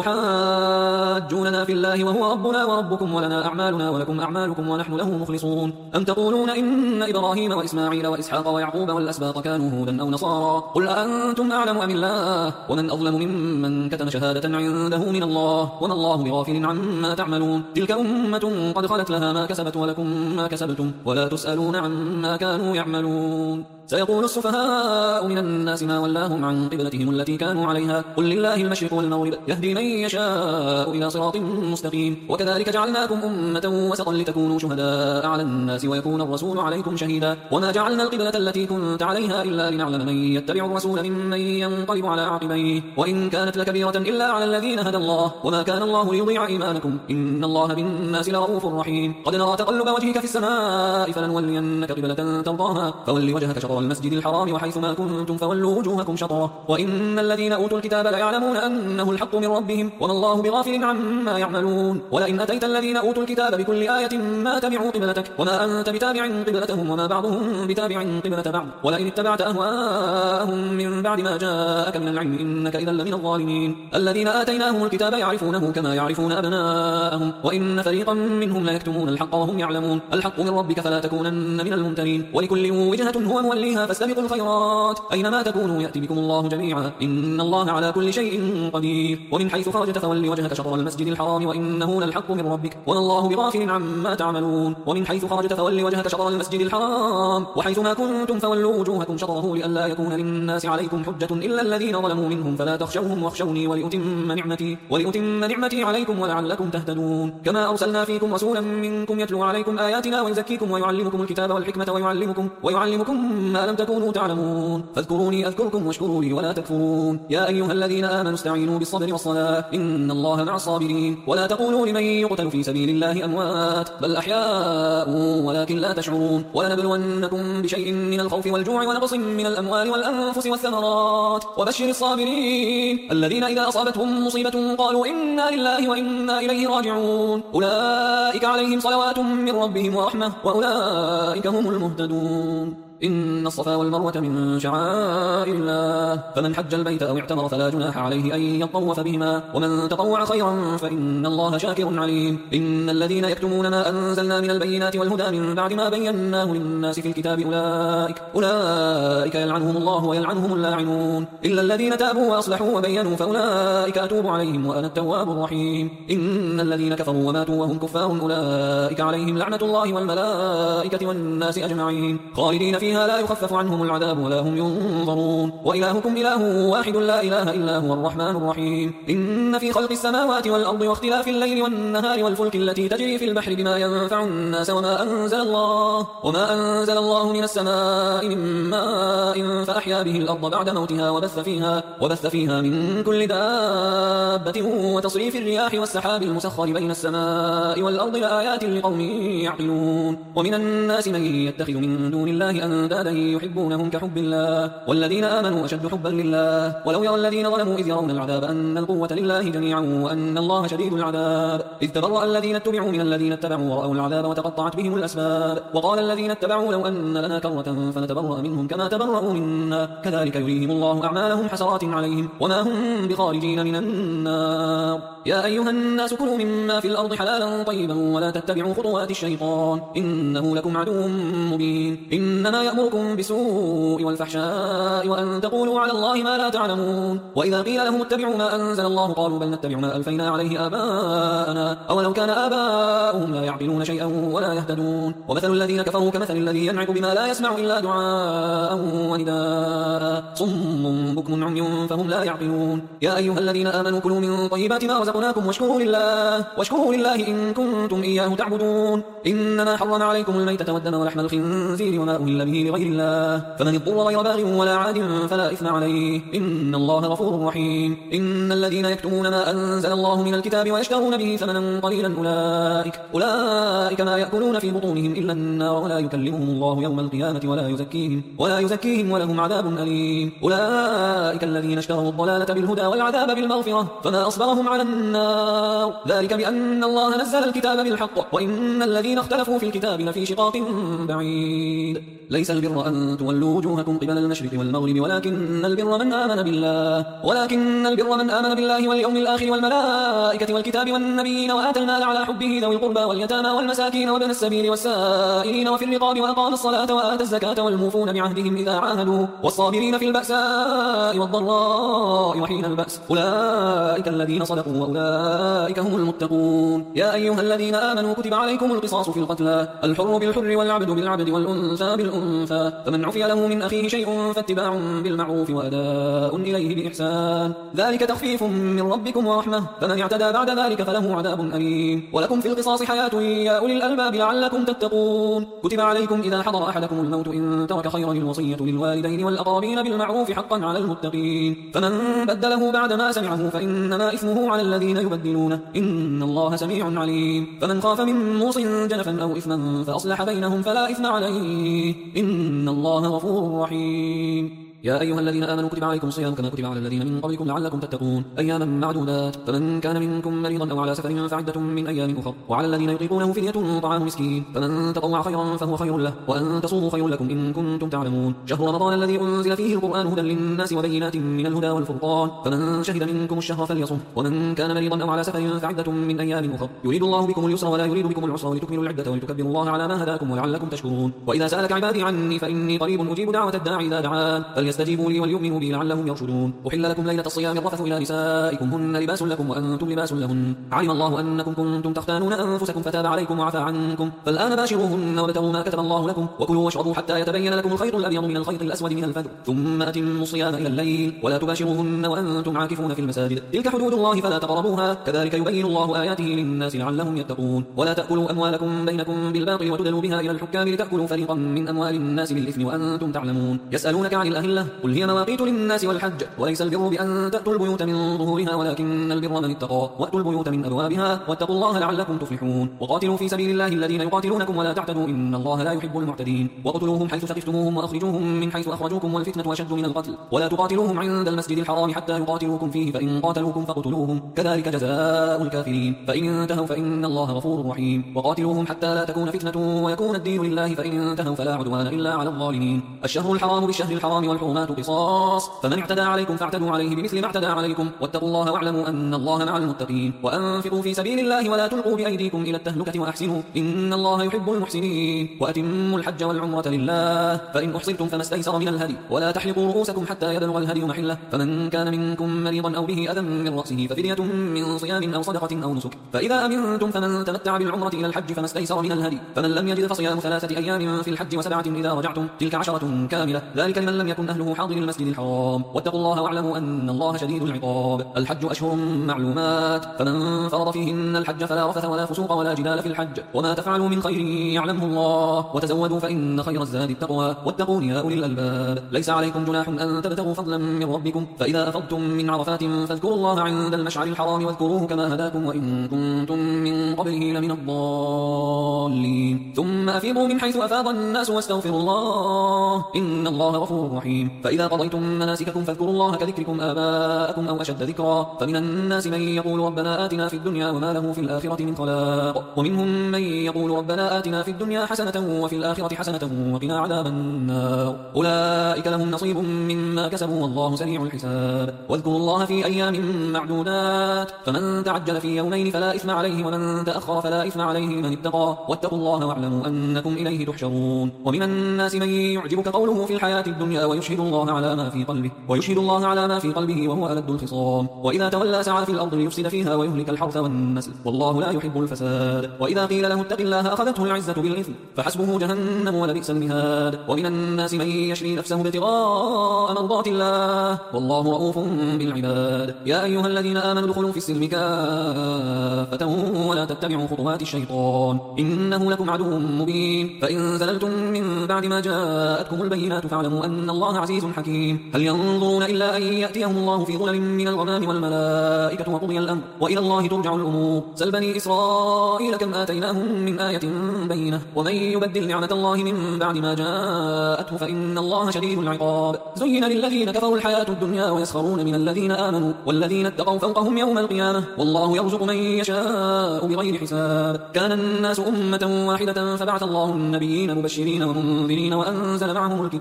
أتحاجوننا في الله وهو ربنا وربكم ولنا أعمالنا ولكم أعمالكم ونحن له مخلصون أم تقولون إن إبراهيم وإسماعيل وإسحاق ويعقوب والأسباط كانوا هودا أو نصارى قل أأنتم أعلم أم الله ومن أظلم ممن كتم شهادة عنده من الله وما الله بغافل عما تعملون تلك أمة قد خلت لها ما كسبت ولكم ما كسبتم ولا تسألون عما كانوا يعملون سيقول السفهاء من الناس ما ولاهم عن قبلتهم التي كانوا عليها قل لله المشرق والمغرب يهدي من يشاء إلى صراط مستقيم وكذلك جعلناكم أمة وسطا لتكونوا شهداء على الناس ويكون الرسول عليكم شهيدا وما جعلنا القبلة التي كنت عليها إلا لنعلم من يتبع الرسول ممن ينقلب على عقبيه وإن كانت لكبيرة إلا على الذين هدى الله وما كان الله ليضيع إيمانكم إن الله بالناس لرؤوف رحيم قد نرى تقلب وجهك في السماء فلنولينك قبلة ترضاها فول وجهك شطر المسجد الحرام وحيث ما كنتم فولوا وجوهكم شطره وإن الذين أوتوا الكتاب ليعلمون أنه الحق من ربهم وما الله بغافل عما يعملون ولئن أتيت الذين أوتوا الكتاب بكل آية ما تبعوا قبلتك وما أنت بتابع قبلتهم وما بعضهم بتابع قبلة بعض ولئن اتبعت أهواءهم من بعد ما جاءك من العلم إنك إذا لمن الظالمين الذين آتيناهم الكتاب يعرفونه كما يعرفون أبناءهم وإن فريقا منهم ليكتمون الحق وهم يعلمون الحق من ربك فلا تكونن من الممترين ولكل وجهة هو موليها فاستبقوا الخيرات أينما تكونوا يأتي بكم الله جميعا إن الله على كل شيء قدير ومن حيث خرجت فول وجهك شطر المسجد الحرام وإنه للحق من ربك وما الله بغافل عما تعملون ومن حيث خرجت فول وجهك شطر المسجد الحرام وحيث ما كنتم فولوا وجوهكم شطره لئلا يكون للناس عليكم حجة إلا الذين ظلموا منهم فلا تخشوهم واخشوني ولأتم نعمتي عليكم ولعلكم تهتدون كما أرسلنا فيكم رسولا منكم يتلو عليكم آياتنا ويزكيكم ويعلمكم الكتاب والحكمة ويعلمكم ما لم تكونوا تعلمون فاذكروني أذكركم واشكروا لي ولا تكفرون يا أيها الذين آمنوا استعينوا بالصبر والصلاة إن الله مع الصابرين ولا تقولوا لمن يقتل في سبيل الله أموات بل أحياء ولكن لا تشعرون ولنبلونكم بشيء من الخوف والجوع ونقص من الأموال والأنفس والثمرات وبشر الصابرين الذين إذا أصابتهم مصيبة قالوا إنا لله وإنا إليه راجعون أولئك عليهم صلوات من ربهم ورحمة وأولئك هم المهتدون إن الصفا والمروة من شعائر الله فمن حج البيت أو اعتمر فلا جناح عليه أن يطوف بهما ومن تطوع خيرا فإن الله شاكر عليم إن الذين يكتمون ما أنزلنا من البينات والهدى من بعد ما بيناه للناس في الكتاب أولئك يلعنهم الله ويلعنهم اللاعنون إلا الذين تابوا وأصلحوا وبينوا فأولئك أتوب عليهم وأنا التواب الرحيم إن الذين كفروا وماتوا وهم كفار أولئك عليهم لعنة الله والملائكة والناس أجمعين خالدين فيها لا يخفف عنهم العذاب ولا هم ينظرون وإلهكم إله واحد لا إله إلا هو الرحمن الرحيم إن في خلق السماوات والأرض واختلاف الليل والنهار والفلك التي تجري في البحر بما ينفع الناس وما أنزل الله من السماء من ماء فأحيا به الأرض بعد موتها وبث فيها من كل دابة وتصريف الرياح والسحاب المسخر بين السماء والأرض لآيات لقوم يعقلون ومن الناس من يتخذ من دون الله أندادا يحبونهم كحب الله والذين آمنوا أشد حبا لله ولو يرى الذين ظلموا إذ يرون العذاب أن القوة لله جميعا وأن الله شديد العذاب إذ تبرأ الذين اتبعوا من الذين اتبعوا ورأوا العذاب وتقطعت بهم الأسباب وقال الذين اتبعوا لو أن لنا كرة فنتبرأ منهم كما تبرأوا منا كذلك يريهم الله أعمالهم حسرات عليهم وما هم بخارجين من النار يا أيها الناس كلوا مما في الأرض حلالا طيبا ولا تتبعوا خطوات الشيطان إنه لكم عدو مبين إنما يأمركم بالسوء والفحشاء وأن تقولوا على الله ما لا تعلمون وإذا قيل لهم اتبعوا ما أنزل الله قالوا بل نتبع ما ألفينا عليه آباءنا أولو كان آباؤهم لا يعقلون شيئا ولا يهتدون ومثل الذين كفروا كمثل الذي ينعق بما لا يسمع إلا دعاء ونداء صم بكم عمي فهم لا يعقلون يا أيها الذين آمنوا كلوا من طيبات ما رزقناكم واشكروا لله إن كنتم إياه تعبدون إنما حرم عليكم الميتة والدم ولحم الخنزير وما أهل به لغير الله فمن اضطر غير باغ ولا عاد فلا إثم عليه إن الله غفور رحيم إن الذين يكتمون ما أنزل الله من الكتاب ويشترون به ثمنا قليلا أولئك ما يأكلون في بطونهم إلا النار ولا يكلمهم الله يوم القيامة ولا يزكيهم ولهم عذاب أليم أولئك الذين اشتروا الضلالة بالهدى والعذاب بالمغفرة فما أصبرهم على النار ذلك بأن الله نزل الكتاب بالحق وإن الذين اختلفوا في الكتاب لفي شقاق بعيد ليس البر أن تولوا وجوهكم قبل المشرق والمغرب ولكن البر من آمن بالله واليوم الآخر والملائكة والكتاب والنبيين وآتى المال على حبه ذوي القربى واليتامى والمساكين وابن السبيل والسائلين وفي الرقاب وأقام الصلاة وآتى الزكاة والموفون بعهدهم إذا عاهدوا والصابرين في البأساء والضراء وحين البأس أولئك الذين صدقوا وأولئك هم المتقون يا أيها الذين آمنوا كتب عليكم القصاص في القتلى الحر بالحر والعبد بالعبد والأنثى بالأنثى فمن عفي له من أخيه شيء فاتباع بالمعروف وأداء إليه بإحسان ذلك تخفيف من ربكم ورحمة فمن اعتدى بعد ذلك فله عذاب أليم ولكم في القصاص حياة يا أولي الألباب لعلكم تتقون كتب عليكم إذا حضر أحدكم الموت إن ترك خيرا الوصية للوالدين والأقربين بالمعروف حقا على المتقين فمن بدله بعد ما سمعه فإنما إثمه على الذين يبدلونه إن الله سميع عليم فمن خاف من موص جنفا أو إثما فأصلح بينهم فلا إثم عليه إن الله غفور رحيم يا أيها الذين آمنوا كتب عليكم الصيام كما كتب على الذين من قبلكم لعلكم تتقون أياما معدودات فمن كان منكم مريضا أو على سفر فعدة من أيام أخر وعلى الذين يطيقونه فدية طعام مسكين فمن تطوع خيرا فهو خير له وأن تصوموا خير لكم إن كنتم تعلمون شهر رمضان الذي أنزل فيه القرآن هدى للناس وبينات من الهدى والفرقان فمن شهد منكم الشهر فليصم ومن كان مريضا أو على سفر فعدة من أيام أخر يريد الله بكم اليسر ولا يريد بكم العسر ولتكملوا العدة ولتكبروا الله على ما هداكم ولعلكم تشكرون وإذا سألك عبادي عني فإني قريب أجيب دعوة الداعي إذا دعان فليستجيبوا لي وليؤمنوا بي لعلهم يرشدون أحل لكم ليلة الصيام الرفث إلى نسائكم هن لباس لكم وأنتم لباس لهن علم الله أنكم كنتم تختانون أنفسكم فتاب عليكم وعفى عنكم فالآن باشروهن وابتغوا ما كتب الله لكم وكلوا واشربوا حتى يتبين لكم الخيط الأبيض من الخيط الأسود من الفجر ثم أتموا الصيام إلى الليل ولا تباشروهن وأنتم عاكفون في المساجد تلك حدود الله فلا تقربوها كذلك يبين الله آياته للناس لعلهم يتقون ولا تأكلوا أموالكم بينكم بالباطل وتدلوا بها إلى الحكام لتأكلوا فريقا من أموال الناس بالإثم وأنتم تعلمون يسألونك عن الأهلة قل هي مواقيت للناس والحج وليس البر بأن تأتوا البيوت من ظهورها ولكن البر من اتقى وأتوا البيوت من أبوابها واتقوا الله لعلكم تفلحون وقاتلوا في سبيل الله الذين يقاتلونكم ولا تعتدوا إن الله لا يحب المعتدين وقتلوهم حيث ثقفتموهم وأخرجوهم من حيث أخرجوكم والفتنة أشد من القتل ولا تقاتلوهم عند المسجد الحرام حتى يقاتلوكم فيه فإن قاتلوكم فاقتلوهم كذلك جزاء الكافرين فإن انتهوا فإن الله غفور رحيم وقاتلوهم حتى لا تكون فتنة ويكون الدين لله فإن انتهوا فلا عدوان إلا على الظالمين الشهر الحرام بالشهر الحرام والحرمات قصاص فمن اعتدى عليكم فاعتدوا عليه بمثل ما اعتدى عليكم واتقوا الله واعلموا أن الله مع المتقين وأنفقوا في سبيل الله ولا تلقوا بأيديكم إلى التهلكة وأحسنوا إن الله يحب المحسنين وأتموا الحج والعمرة لله فإن أحصرتم فما استيسر من الهدي ولا تحلقوا رؤوسكم حتى يبلغ الهدي محله فمن كان منكم مريضا أو به أذى من رأسه ففدية من صيام أو صدقة أو نسك فإذا أمنتم فمن تمتع بالعمرة إلى الحج فما استيسر من الهدي فمن لم يجد فصيام 3 أيام في الحج و7 إذا رجعتم تلك 10 كاملة ذلك لمن لم يكن أهله حاضر المسجد الحرام واتقوا الله واعلموا أن الله شديد العقاب الحج أشهر معلومات فمن فرض فيهن الحج فلا رفث ولا فسوق ولا جدال في الحج وما تفعلوا من خير يعلمه الله وتزودوا فإن خير الزاد التقوى واتقون يا أولي الألباب ليس عليكم جناح أن تبتغوا فضلا من ربكم فإذا أفضتم من عرفات فاذكروا الله عند المشعر الحرام واذكروه كما هداكم وإن كنتم من قبله لمن الضالين ثم أفيضوا من حيث أفاض الناس واستغفروا الله إن الله غفور رحيم الرحيم. فإذا قضيتم مناسككم فاذكروا الله كذكركم آباءكم أو أشد ذكرا. فمن الناس من يقول ربنا آتنا في الدنيا وما له في الآخرة من خلاق، ومنهم من يقول ربنا آتنا في الدنيا حسنة وفي الآخرة حسنة وقنا عذاب النار. أولئك لهم نصيب مما كسبوا والله سريع الحساب. واذكروا الله في أيام معدودات، فمن تعجل في يومين فلا إثم عليه ومن تأخر فلا إثم عليه من اتقى، واتقوا الله واعلموا أنكم إليه تحشرون. ومن الناس من يعجبك قوله في الحياة الدنيا ويشهد الله على ما في قلبه وهو ألد الخصام. وإذا تولى سعى في الأرض ليفسد فيها ويهلك الحرث والنسل والله لا يحب الفساد. وإذا قيل له اتق الله أخذته العزة بالإثم فحسبه جهنم ولبئس المهاد. ومن الناس من يشري نفسه ابتغاء مرضات الله والله رؤوف بالعباد. يا أيها الذين آمنوا ادخلوا في السلم كافة ولا تتبعوا خطوات الشيطان إنه لكم عدو مبين. فإن زللتم من بعد ما جاءتكم البينات فاعلموا أن الله عزيز حكيم. هل ينظرون إلا أن يأتيهم الله في ظلل من الغمام والملائكة وقضي الأمر وإلى الله ترجع الأمور. سل بني إسرائيل كم آتيناهم من آية بينة ومن يبدل نعمة الله من بعد ما جاءته فإن الله شديد العقاب. زين للذين كفروا الحياة الدنيا ويسخرون من الذين آمنوا والذين اتقوا فوقهم يوم القيامة والله يرزق من يشاء بغير حساب. كان الناس أمة واحدة فبعث الله النبيين مبشرين ومنذرين وأنزل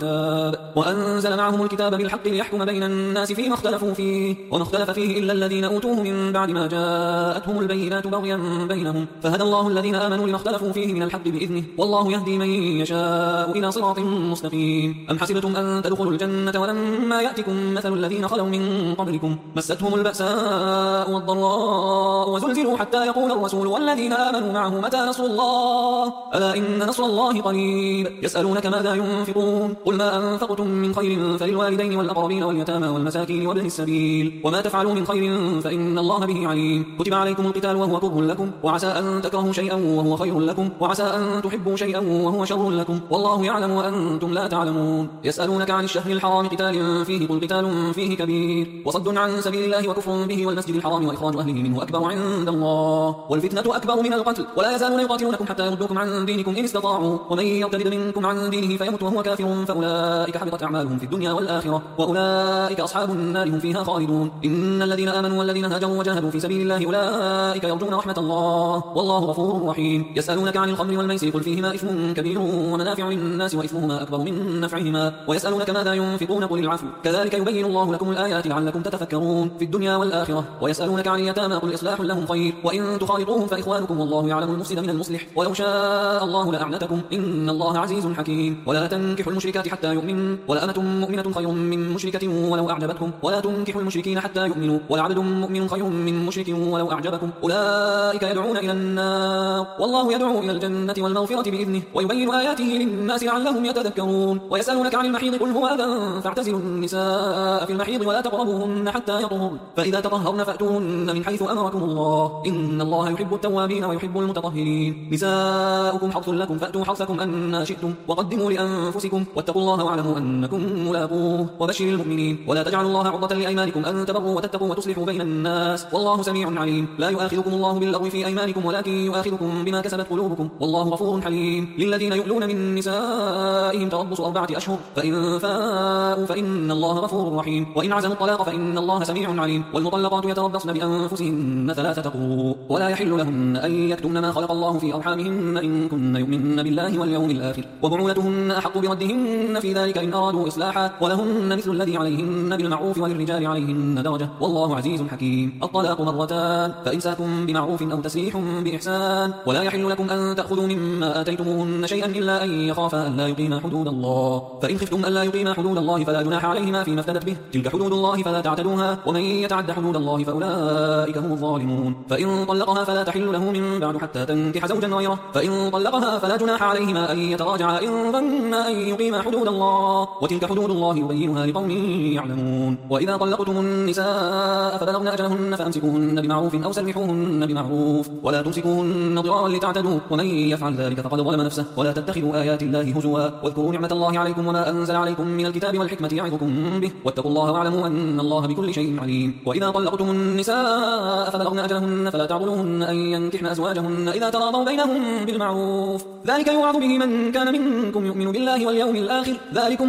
معهم الكتاب بالحق ليحكم بين الناس فيما اختلفوا فيه وما اختلف فيه إلا الذين أوتوه من بعد ما جاءتهم البينات بغيا بينهم فهدى الله الذين آمنوا لما اختلفوا فيه من الحق بإذنه والله يهدي من يشاء إلى صراط مستقيم. أم حسبتم أن تدخلوا الجنة ولما يأتكم مثل الذين خلوا من قبلكم مستهم البأساء والضراء وزلزلوا حتى يقول الرسول والذين آمنوا معه متى نصر الله ألا إن نصر الله قريب. يسألونك ماذا ينفقون قل ما أنفقتم من خير فللوالدين والأقربين واليتامى والمساكين وابن السبيل وما تفعلوا من خير فإن الله به عليم. كتب عليكم القتال وهو كره لكم وعسى أن تكرهوا شيئا وهو خير لكم وعسى أن تحبوا شيئا وهو شر لكم والله يعلم وأنتم لا تعلمون. يسألونك عن الشهر الحرام قتال فيه قل قتال فيه كبير وصد عن سبيل الله وكفر به والمسجد الحرام وإخراج أهله منه أكبر عند الله والفتنة أكبر من القتل ولا يزالون يقاتلونكم حتى يردوكم عن دينكم إن استطاعوا ومن يرتد منكم عن دينه فيمت وهو كافر فأولئك حبطت أعمالهم في الدنيا والآخرة وأولئك أصحاب النار هم فيها خالدون. إن الذين آمنوا والذين هاجروا وجاهدوا في سبيل الله أولئك يرجون رحمة الله والله غفور رحيم. يسألونك عن الخمر والميسر قل فيهما إثم كبير ومنافع للناس وإثمهما أكبر من نفعهما ويسألونك ماذا ينفقون قل العفو كذلك يبين الله لكم الآيات لعلكم تتفكرون في الدنيا والآخرة. ويسألونك عن اليتامى قل إصلاح لهم خير وإن تخالطوهم فإخوانكم والله يعلم المفسد من المصلح ولو شاء الله لأعنتكم إن الله عزيز حكيم. ولا تنكحوا المشركات حتى يؤمنوا ولأمة مؤمنة خير من مشركة ولو أعجبتكم ولا تنكحوا المشركين حتى يؤمنوا ولعبد مؤمن خير من مشرك ولو أعجبكم أولئك يدعون إلى النار والله يدعو إلى الجنة والمغفرة بإذنه ويبين آياته للناس لعلهم يتذكرون. ويسألونك عن المحيض قل هو أذى فاعتزلوا النساء في المحيض ولا تقربوهن حتى يطهرن فإذا تطهرن فأتوهن من حيث أمركم الله إن الله يحب التوابين ويحب المتطهرين. نساؤكم حرث لكم فأتوا حرثكم أن شئتم وقدموا لأنفسكم واتقوا الله واعلموا أنكم ملاقوه وبشر المؤمنين. ولا تجعلوا الله عرضة لأيمانكم أن تبروا وتتقوا وتصلحوا بين الناس والله سميع عليم. لا يؤاخذكم الله باللغو في أيمانكم ولكن يؤاخذكم بما كسبت قلوبكم والله غفور حليم. للذين يؤلون من نسائهم تربص 4 أشهر فإن فاءوا فإن الله غفور رحيم. وإن عزموا الطلاق فإن الله سميع عليم. والمطلقات يتربصن بأنفسهن 3 قروء ولا يحل لهن أن يكتمن ما خلق الله في أرحامهن إن كن يؤمن بالله واليوم الآخر وبعولتهن أحق بردهن في ذلك إن أرادوا إصلاحا ولهن مثل الذي عليهن بالمعروف وللرجال عليهن درجة والله عزيز حكيم. الطلاق 2 مرتان فإمساكم بمعروف أو تسريح بإحسان ولا يحل لكم أن تأخذوا مما آتيتموهن شيئا إلا أن يخافا أن لا يقيما حدود الله فإن خفتم أن لا يقيما حدود الله فلا جناح عليهما فيما افتدت به تلك حدود الله فلا تعتدوها ومن يتعد حدود الله فأولئك هم الظالمون. فإن طلقها فلا تحل له من بعد حتى تنكح زوجا غيره فإن طلقها فلا جناح عليهما أن يتراجعا إن ظنا أن يقيما حدود الله وتلك حدود الله يبينها لقوم يعلمون. وإذا طلقتم النساء فبلغن أجلهن فأمسكوهن بمعروف أو سرحوهن بمعروف ولا تمسكوهن ضرارا لتعتدوا ومن يفعل ذلك فقد ظلم نفسه. ولا تتخذوا آيات الله هزوا واذكروا نعمة الله عليكم وما أنزل عليكم من الكتاب والحكمة يعظكم به واتقوا الله واعلموا أن الله بكل شيء عليم. وإذا طلقتم النساء فبلغن أجلهن فلا تعضلوهن أن ينكحن أزواجهن إذا تراضوا بينهم بالمعروف ذلك يوعظ به من كان منكم يؤمن بالله واليوم الآخر ذلكم أزكى لكم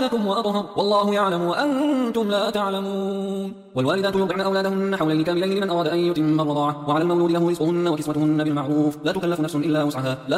لكم وأطهر والله يعلم وأنتم لا تعلمون. والوالدات يرضعن أولادهن حولين كاملين لمن أراد أن يتم الرضاعة، وعلى المولود له رزقهن وكسوتهن بالمعروف، لا تكلف نفس إلا وسعها، لا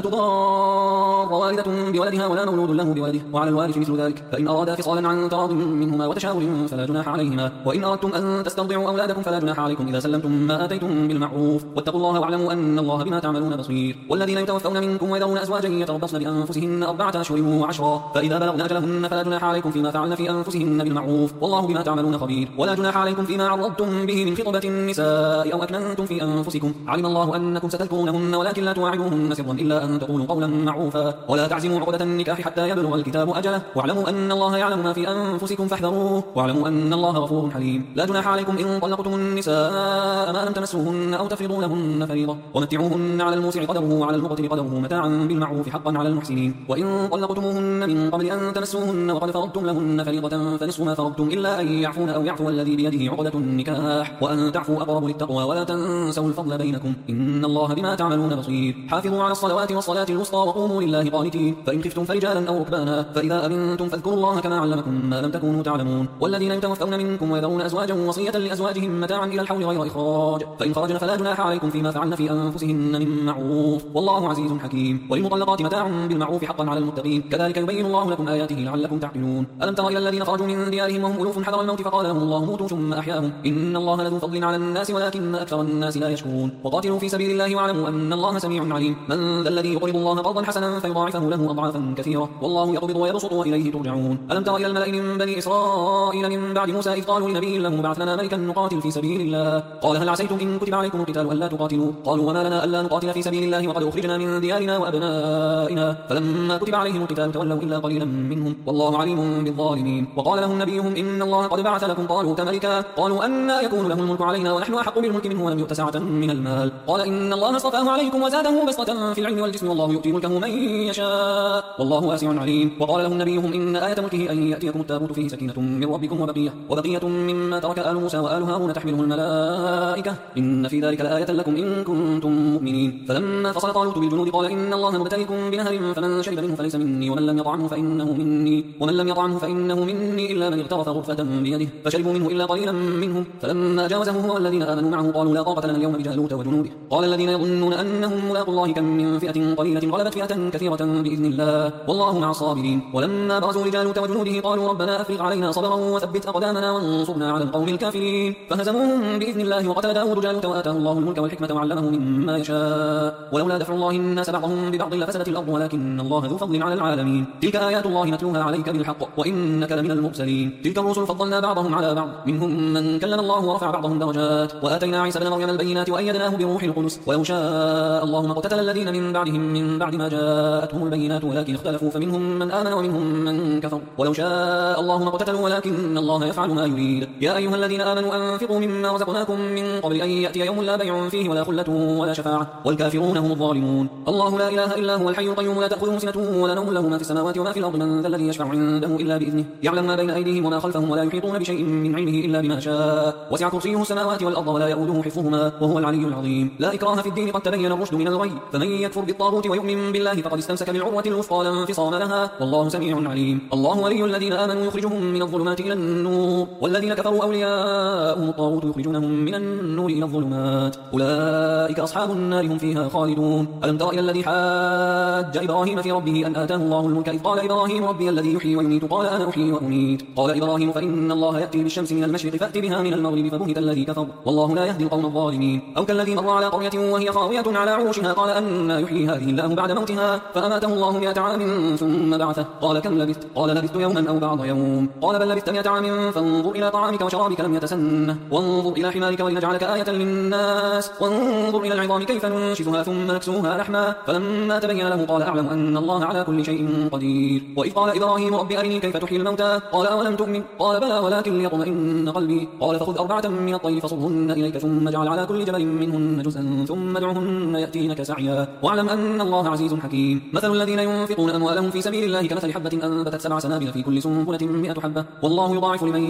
تضار والدة بولدها ولا مولود له بولده، وعلى الوارث مثل ذلك، فإن أرادا فصالا عن تراض منهما وتشاور فلا جناح عليهما. وإن أردتم أن تسترضعوا أولادكم فلا جناح عليكم إذا سلمتم ما آتيتم بالمعروف، واتقوا الله واعلموا أن الله بما تعملون بصير. والذين يتوفون منكم ويذرون أزواجا يتربصن بأنفسهن 4 أشهر و10، فإذا بلغن أجلهن فلا جناح عليكم فيما فعلن في أنفسهن بالمعروف، والله بما تعملون خبير. ولا جناح عليكم فيما عرضتم به من خطبة النساء أو أكننتم في أنفسكم، علم الله أنكم ستذكرونهن ولكن لا تواعدوهن سرا إلا أن تقولوا قولا معروفا. ولا تعزموا عقدة النكاح حتى يبلغ الكتاب أجله، واعلموا أن الله يعلم ما في أنفسكم فاحذروه، واعلموا أن الله غفور حليم. لا جناح عليكم إن طلقتم النساء ما لم تمسوهن أو تفرضوا لهن فريضة، ومتعوهن على الموسع قدره وعلى المقتر قدره متاعا بالمعروف حقا على المحسنين. وإن طلقتموهن من قبل أن تمسوهن وقد فرضتم لهن فريضة فنصف ما فرضتم إلا أن يعفون أو يعفو الذي بيده عقدة النكاح، وأن تعفوا أقرب للتقوى، ولا تنسوا الفضل بينكم، إن الله بما تعملون بصير. حافظوا على الصلوات والصلاة الوسطى وقوموا لله قانتين، فإن خفتم فرجالا أو ركبانا، فإذا أمنتم فاذكروا الله كما علمكم ما لم تكونوا تعلمون. والذين يتوفون منكم ويذرون أزواجا وصية لأزواجهم متاعا إلى الحول غير إخراج، فإن خرجن فلا جناح عليكم فيما فعلن في أنفسهن من معروف، والله عزيز حكيم. وللمطلقات متاع بالمعروف حقا على المتقين، كذلك يبين الله لكم آياته لعلكم تعقلون. ألم تر إلى الذين خرجوا من ديارهم وهم ألوف حذر الموت فقال لهم الله موتوا ثم أحياهم، إن الله لذو فضل على الناس ولكن أكثر الناس لا يشكرون. وقاتلوا في سبيل الله واعلموا أن الله سميع عليم. من ذا الذي يقرض الله قرضا حسنا فيضاعفه له أضعافا كثيرة، والله يقبض ويبسط وإليه ترجعون. ألم تر إلى الملأ من بني إسرائيل من بعد موسى إذ قالوا لنبي له ابعث لنا ملكا نقاتل في سبيل الله، قال هل عسيتم إن كتب عليكم القتال ألا تقاتلوا، قالوا وما لنا ألا نقاتل في سبيل الله وقد أخرجنا من ديارنا وأبنائنا، فلما كتب عليهم القتال تولوا إلا قليلا منهم، والله عليم بالظالمين. وقال لهم نبيهم إن الله قد بعث لكم طالوت ملكا، قالوا أنى يكون له الملك علينا ونحن أحق بالملك منه ولم يؤت سعة من المال، قال إن الله اصطفاه عليكم وزاده بسطة في العلم والجسم، والله يؤتي ملكه من يشاء والله واسع عليم. وقال لهم نبيهم إن آية ملكه أن يأتيكم التابوت فيه سكينة من ربكم وبقية مما ترك آل موسى وآل هارون تحمله الملائكة، إن في ذلك لآية لكم إن كنتم مؤمنين. فلما فصل طالوت بالجنود قال إن الله مبتليكم بنهر فمن شرب منه فليس مني ومن لم يطعمه فإنه مني إلا من اغترف غرفة بيده، فشربوا منه إلا قليلا منهم. فلما جاوزه هو والذين آمنوا معه قالوا لا طاقة لنا اليوم بجالوت وجنوده، قال الذين يظنون أنهم ملاقوا الله كم من فئة قليلة غلبت فئة كثيرة بإذن الله والله مع الصابرين. ولما برزوا لجالوت وجنوده قالوا ربنا أفرغ علينا صبرا وثبت أقدامنا وانصرنا على القوم الكافرين، فهزموهم بإذن الله. وقتل داود جالوت وآتاه الله الملك والحكمة وعلمه مما يشاء، ولولا دفع الله الناس بعضهم ببعض لفسدت الأرض ولكن الله ذو فضل على العالمين. تلك آيات الله نتلوها عليك بالحق وإنك لمن المرسلين. تلك الرسل فضلنا بعضهم على بعض، منهم من كلم الله ورفع بعضهم درجات، وآتينا عيسى ابن مريم البينات وأيدناه بروح القدس، ولو شاء الله ما اقتتل الذين من بعدهم من بعد ما جاءتهم البينات ولكن اختلفوا فمنهم من آمن ومنهم من كفر، ولو شاء الله ما اقتتلوا ولكن الله يفعل ما يريد. يا أيها الذين آمنوا أنفقوا مما رزقناكم من قبل أن يأتي يوم لا بيع فيه ولا خلة ولا شفاعة والكافرون هم الظالمون. الله لا إله إلا هو الحي القيوم لا تأخذه سنة ولا نوم له ما في السماوات وما في الأرض من ذا الذي يشفع عنده إلا بإذنه يعلم ما بين أيديهم وما خلفهم ولا يحيطون بشيء من علمه إلا بما شاء وسع كرسيه السماوات والأرض ولا يؤوده حفظهما وهو العلي العظيم. لا إكراه في الدين قد تبين الرشد من الغي فمن يكفر بالطاغوت ويؤمن بالله فقد استمسك بالعروة الوثقى لا انفصام لها والله سميع عليم. الله ولي الذين آمنوا يخرجهم من الظلمات إلى النور والذين كفروا أولياءهم الطاغوت يخرجونهم من النور إلى الظلمات أولئك أصحاب النار هم فيها خالدون. ألم تر إلى الذي حاج إبراهيم في ربه أن آتاه الله الملك إذ قال إبراهيم ربي الذي يحيي ويميت قال أنا أحيي وأميت قال إبراهيم فإن الله يأتي بالشمس من المشرق فأت بها من المغرب فبهت الذي كفر والله لا يهدي القوم الظالمين. أو كالذي مر على قرية وهي خاوية على عروشها قال أن يحيي هذه الله بعد موتها فأماته الله 100 عام ثم بعثه قال كم لبثت قال لبثت يوما أو بعض يوم قال بل لبثت 100 عام فانظر إلى طعامك وشرابك لم يتسنه وانظر إلى حمارك ولنجعلك آية للناس وانظر إلى العظام كيف ننشزها ثم نكسوها لحما فلما تبين له قال أعلم أن الله على كل شيء قدير. وإذ قال إبراهيم رب أرني كيف تحيي الموتى قال أولم تؤمن قال بلى ولكن ليطمئن قلبي قال فخذ 4 من الطير فصرهن إليك ثم اجعل على كل جبل منهن جزءا ثم ادعهن يأتينك سعيا واعلم أن الله عزيز حكيم. مثل الذين ينفقون أموالهم في سبيل الله كمثل حبة أنبتت 7 سنابل في كل سنبلة 100 حبة والله يضاعف لمن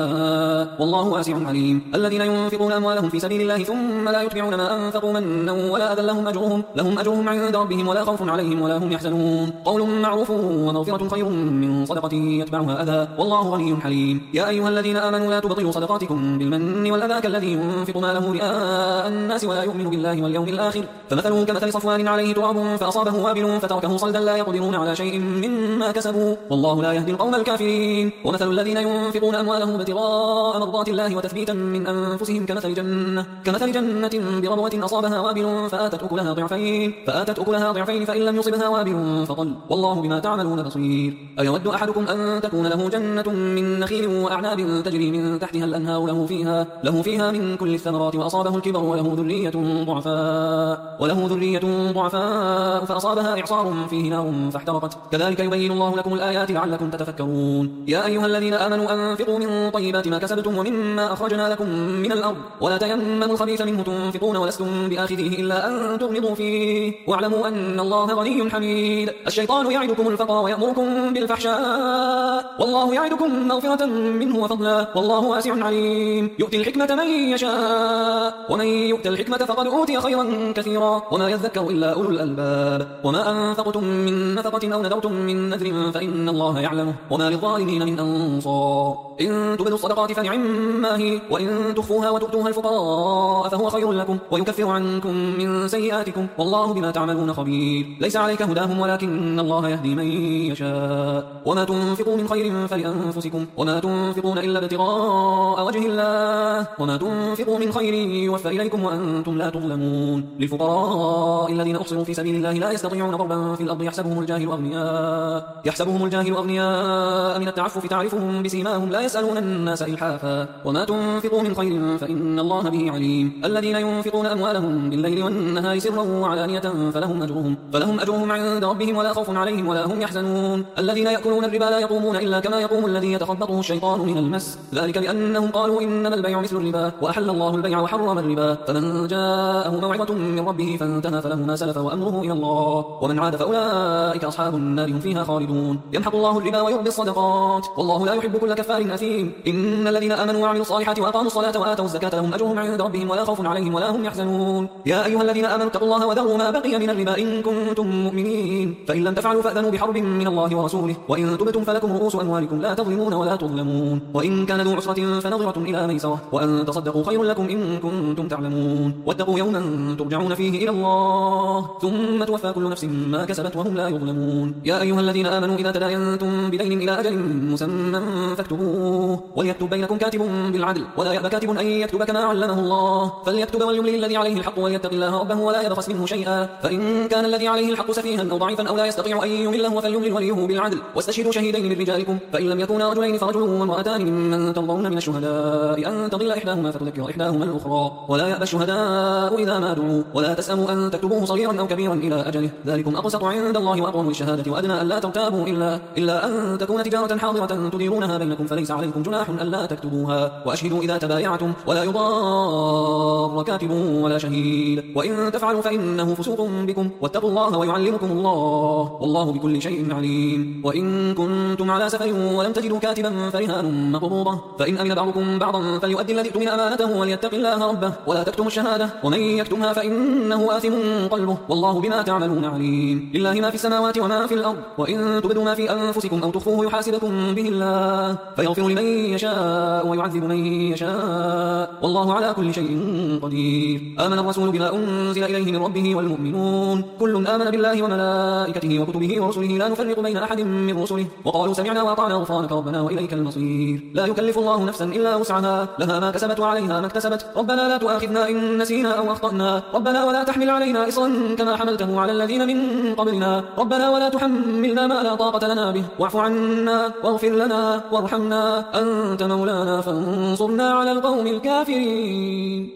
يشاء والله واسع عليم. الذين ينفقون أموالهم في سبيل الله ثم لا يتبعون ما أنفقوا منا ولا أذى لهم أجرهم عند ربهم ولا خوف عليهم ولا هم يحزنون. قول معروف ومغفرة خير من صدقة صدقة يتبعها أذى والله غني حليم. يا أيها الذين آمنوا لا تبطلوا صدقاتكم بالمن والأذى كالذي ينفق ماله رئاء الناس ولا يؤمن بالله واليوم الآخر فمثله كمثل صفوان عليه تراب فأصابه وابل فتركه صلدا لا يقدرون على شيء مما كسبوا والله لا يهدي القوم الكافرين. ومثل الذين ينفقون أموالهم ابتغاء مرضات الله وتثبيتا من أنفسهم كمثل جنة بربوة أصابها وابل فآتت أكلها ضعفين فإن لم يصبها وابل فطل والله بما تعملون بصير. أيود أحدكم أن تكون له جنة من نخيل وأعناب تجري من تحتها الأنهار له فيها من كل الثمرات وأصابه الكبر وله ذرية ضعفاء فأصابها إعصار فيه نار فاحترقت كذلك يبين الله لكم الآيات لعلكم تتفكرون. يا أيها الذين آمنوا أنفقوا من طيبات ما كسبتم ومما أخرجنا لكم من الأرض ولا تيمموا الخبيث منه تنفقون ولستم بآخذه إلا أن تغمضوا فيه واعلموا أن الله غني حميد. الشيطان يعدكم الفقر ويأمركم بالفحشاء والله يعدكم مغفرة منه وفضلا والله واسع عليم. يؤتي الحكمة من يشاء ومن يؤت الحكمة فقد أوتي خيرا كثيرا وما يذكر إلا أولو الألباب. وما أنفقتم من نفقة أو نذرتم من نذر فإن الله يعلمه وما للظالمين من أنصار. إن تبدوا الصدقات فنعما هي وإن تخفوها وتؤتوها الفقراء فهو خير لكم ويكفر عنكم من سيئاتكم والله بما تعملون خبير. ليس عليك هداهم ولكن الله يهدي من يشاء. وما تنفقوا من خير فلأنفسكم وما تنفقون إلا ابتغاء وجه الله وما تنفقوا من خير يوفى إليكم وأنتم لا تظلمون. للفقراء الذين أحصروا في سبيل الله لا يستطيعون ضربا في الأرض يحسبهم الجاهل أغنياء من التعفف تعرفهم بسيماهم لا يسألون الناس إلحافا وما تنفقوا من خير فإن الله به عليم. الذين ينفقون أموالهم بالليل والنهار سرا وعلانية فلهم أجرهم عند ربهم ولا خوف عليهم ولا هم يحزنون. الذين يأكلون الربا لا يقومون إلا كما يقوم الذي يتخبطه الشيطان من المس ذلك بأنهم قالوا إنما البيع مثل الربا وأحل الله البيع وحرم الربا فمن جاءه موعظة من ربه فانتهى فله ما سلف وأمره إلى الله ومن عاد فأولئك أصحاب النار هم فيها خالدون. يمحق الله الربا ويربي الصدقات والله لا يحب كل كفار أثيم. إن الذين آمنوا وعملوا الصالحات وأقاموا الصلاة وآتوا الزكاة لهم أجرهم عند ربهم ولا خوف عليهم ولا هم يحزنون. يا أيها الذين آمنوا اتقوا الله وذروا ما بقي من الربا إن كنتم مؤمنين فإن لم تفعلوا فأذنوا بحرب من الله ورسوله وإن تبتم فلكم رؤوس أموالكم لا تظلمون ولا تظلمون. وإن كان ذو عسرة فنظرة إلى ميسرة وأن تصدقوا خير لكم إن كنتم تعلمون. واتقوا يوما ترجعون فيه إلى الله ثم توفى كل نفس ما كسبت وهم لا يظلمون. يا أيها الذين آمنوا إذا تداينتم بدين إلى أجل مسمى فاكتبوه وليكتب بينكم كاتب بالعدل ولا يأبى كاتب أن يكتب كما علمه الله فليكتب وليملل الذي عليه الحق وليتق الله ربه ولا يبخس منه شيئا فإن كان الذي عليه الحق سفيها أو ضعيفا أو لا يستطيع أن يمله فليملل وليه بالعدل واستشهدوا شهيدين من رجالكم فإن لم يكونا رجلين فرجل وامرأتان ممن ترضون من الشهداء أن تضل إحداهما فتذكر إحداهما الأخرى ولا يأبى الشهداء إذا ما دعوا ولا تسأموا أن تكتبوه صغيرا أو كبيرا إلى أجله ذلكم أقسط عند الله وأقوم للشهادة وأدنى ألا ترتابوا إلا أن تكون تجارة حاضرة تديرونها بينكم فليس عليكم جناح ألا تكتبوها وأشهدوا إذا تبايعتم ولا يضار كاتب ولا شهيد وإن تفعلوا فإنه فسوق بكم واتقوا الله ويعلمكم الله والله بكل شيء عليم. وإن كنتم على سفر ولم تجدوا كاتبا فرهان مقبوضة فإن أمن بعضكم بعضا فليؤدي الذي اؤتمن أمانته وليتق الله ربه ولا تكتموا الشهادة ومن يكتمها فإنه آثم قلبه والله بما تعملون عليم. لله ما في السماوات وما في الأرض وإن تبدوا ما في أنفسكم أو تخفوه يحاسبكم به الله فيغفر لمن يشاء ويعذب من يشاء والله على كل شيء قدير. آمن الرسول بما أنزل إليه من ربه والمؤمنون كل آمن بالله وملائكته وكتبه ورسله لا نفرق بين أحد من رسله وقالوا سمعنا وأطعنا غفرانك ربنا وإليك المصير. لا يكلف الله نفسا إلا وسعها لها ما كسبت وعليها ما اكتسبت ربنا لا تؤاخذنا إن نسينا أو أخطأنا ربنا ولا تحمل علينا إصرا كما حملته على الذين من قبلنا ربنا ولا تحملنا ما لا طاقة لنا به واعف عنا واغفر لنا وارحمنا أنت مولانا فانصرنا على القوم الكافرين.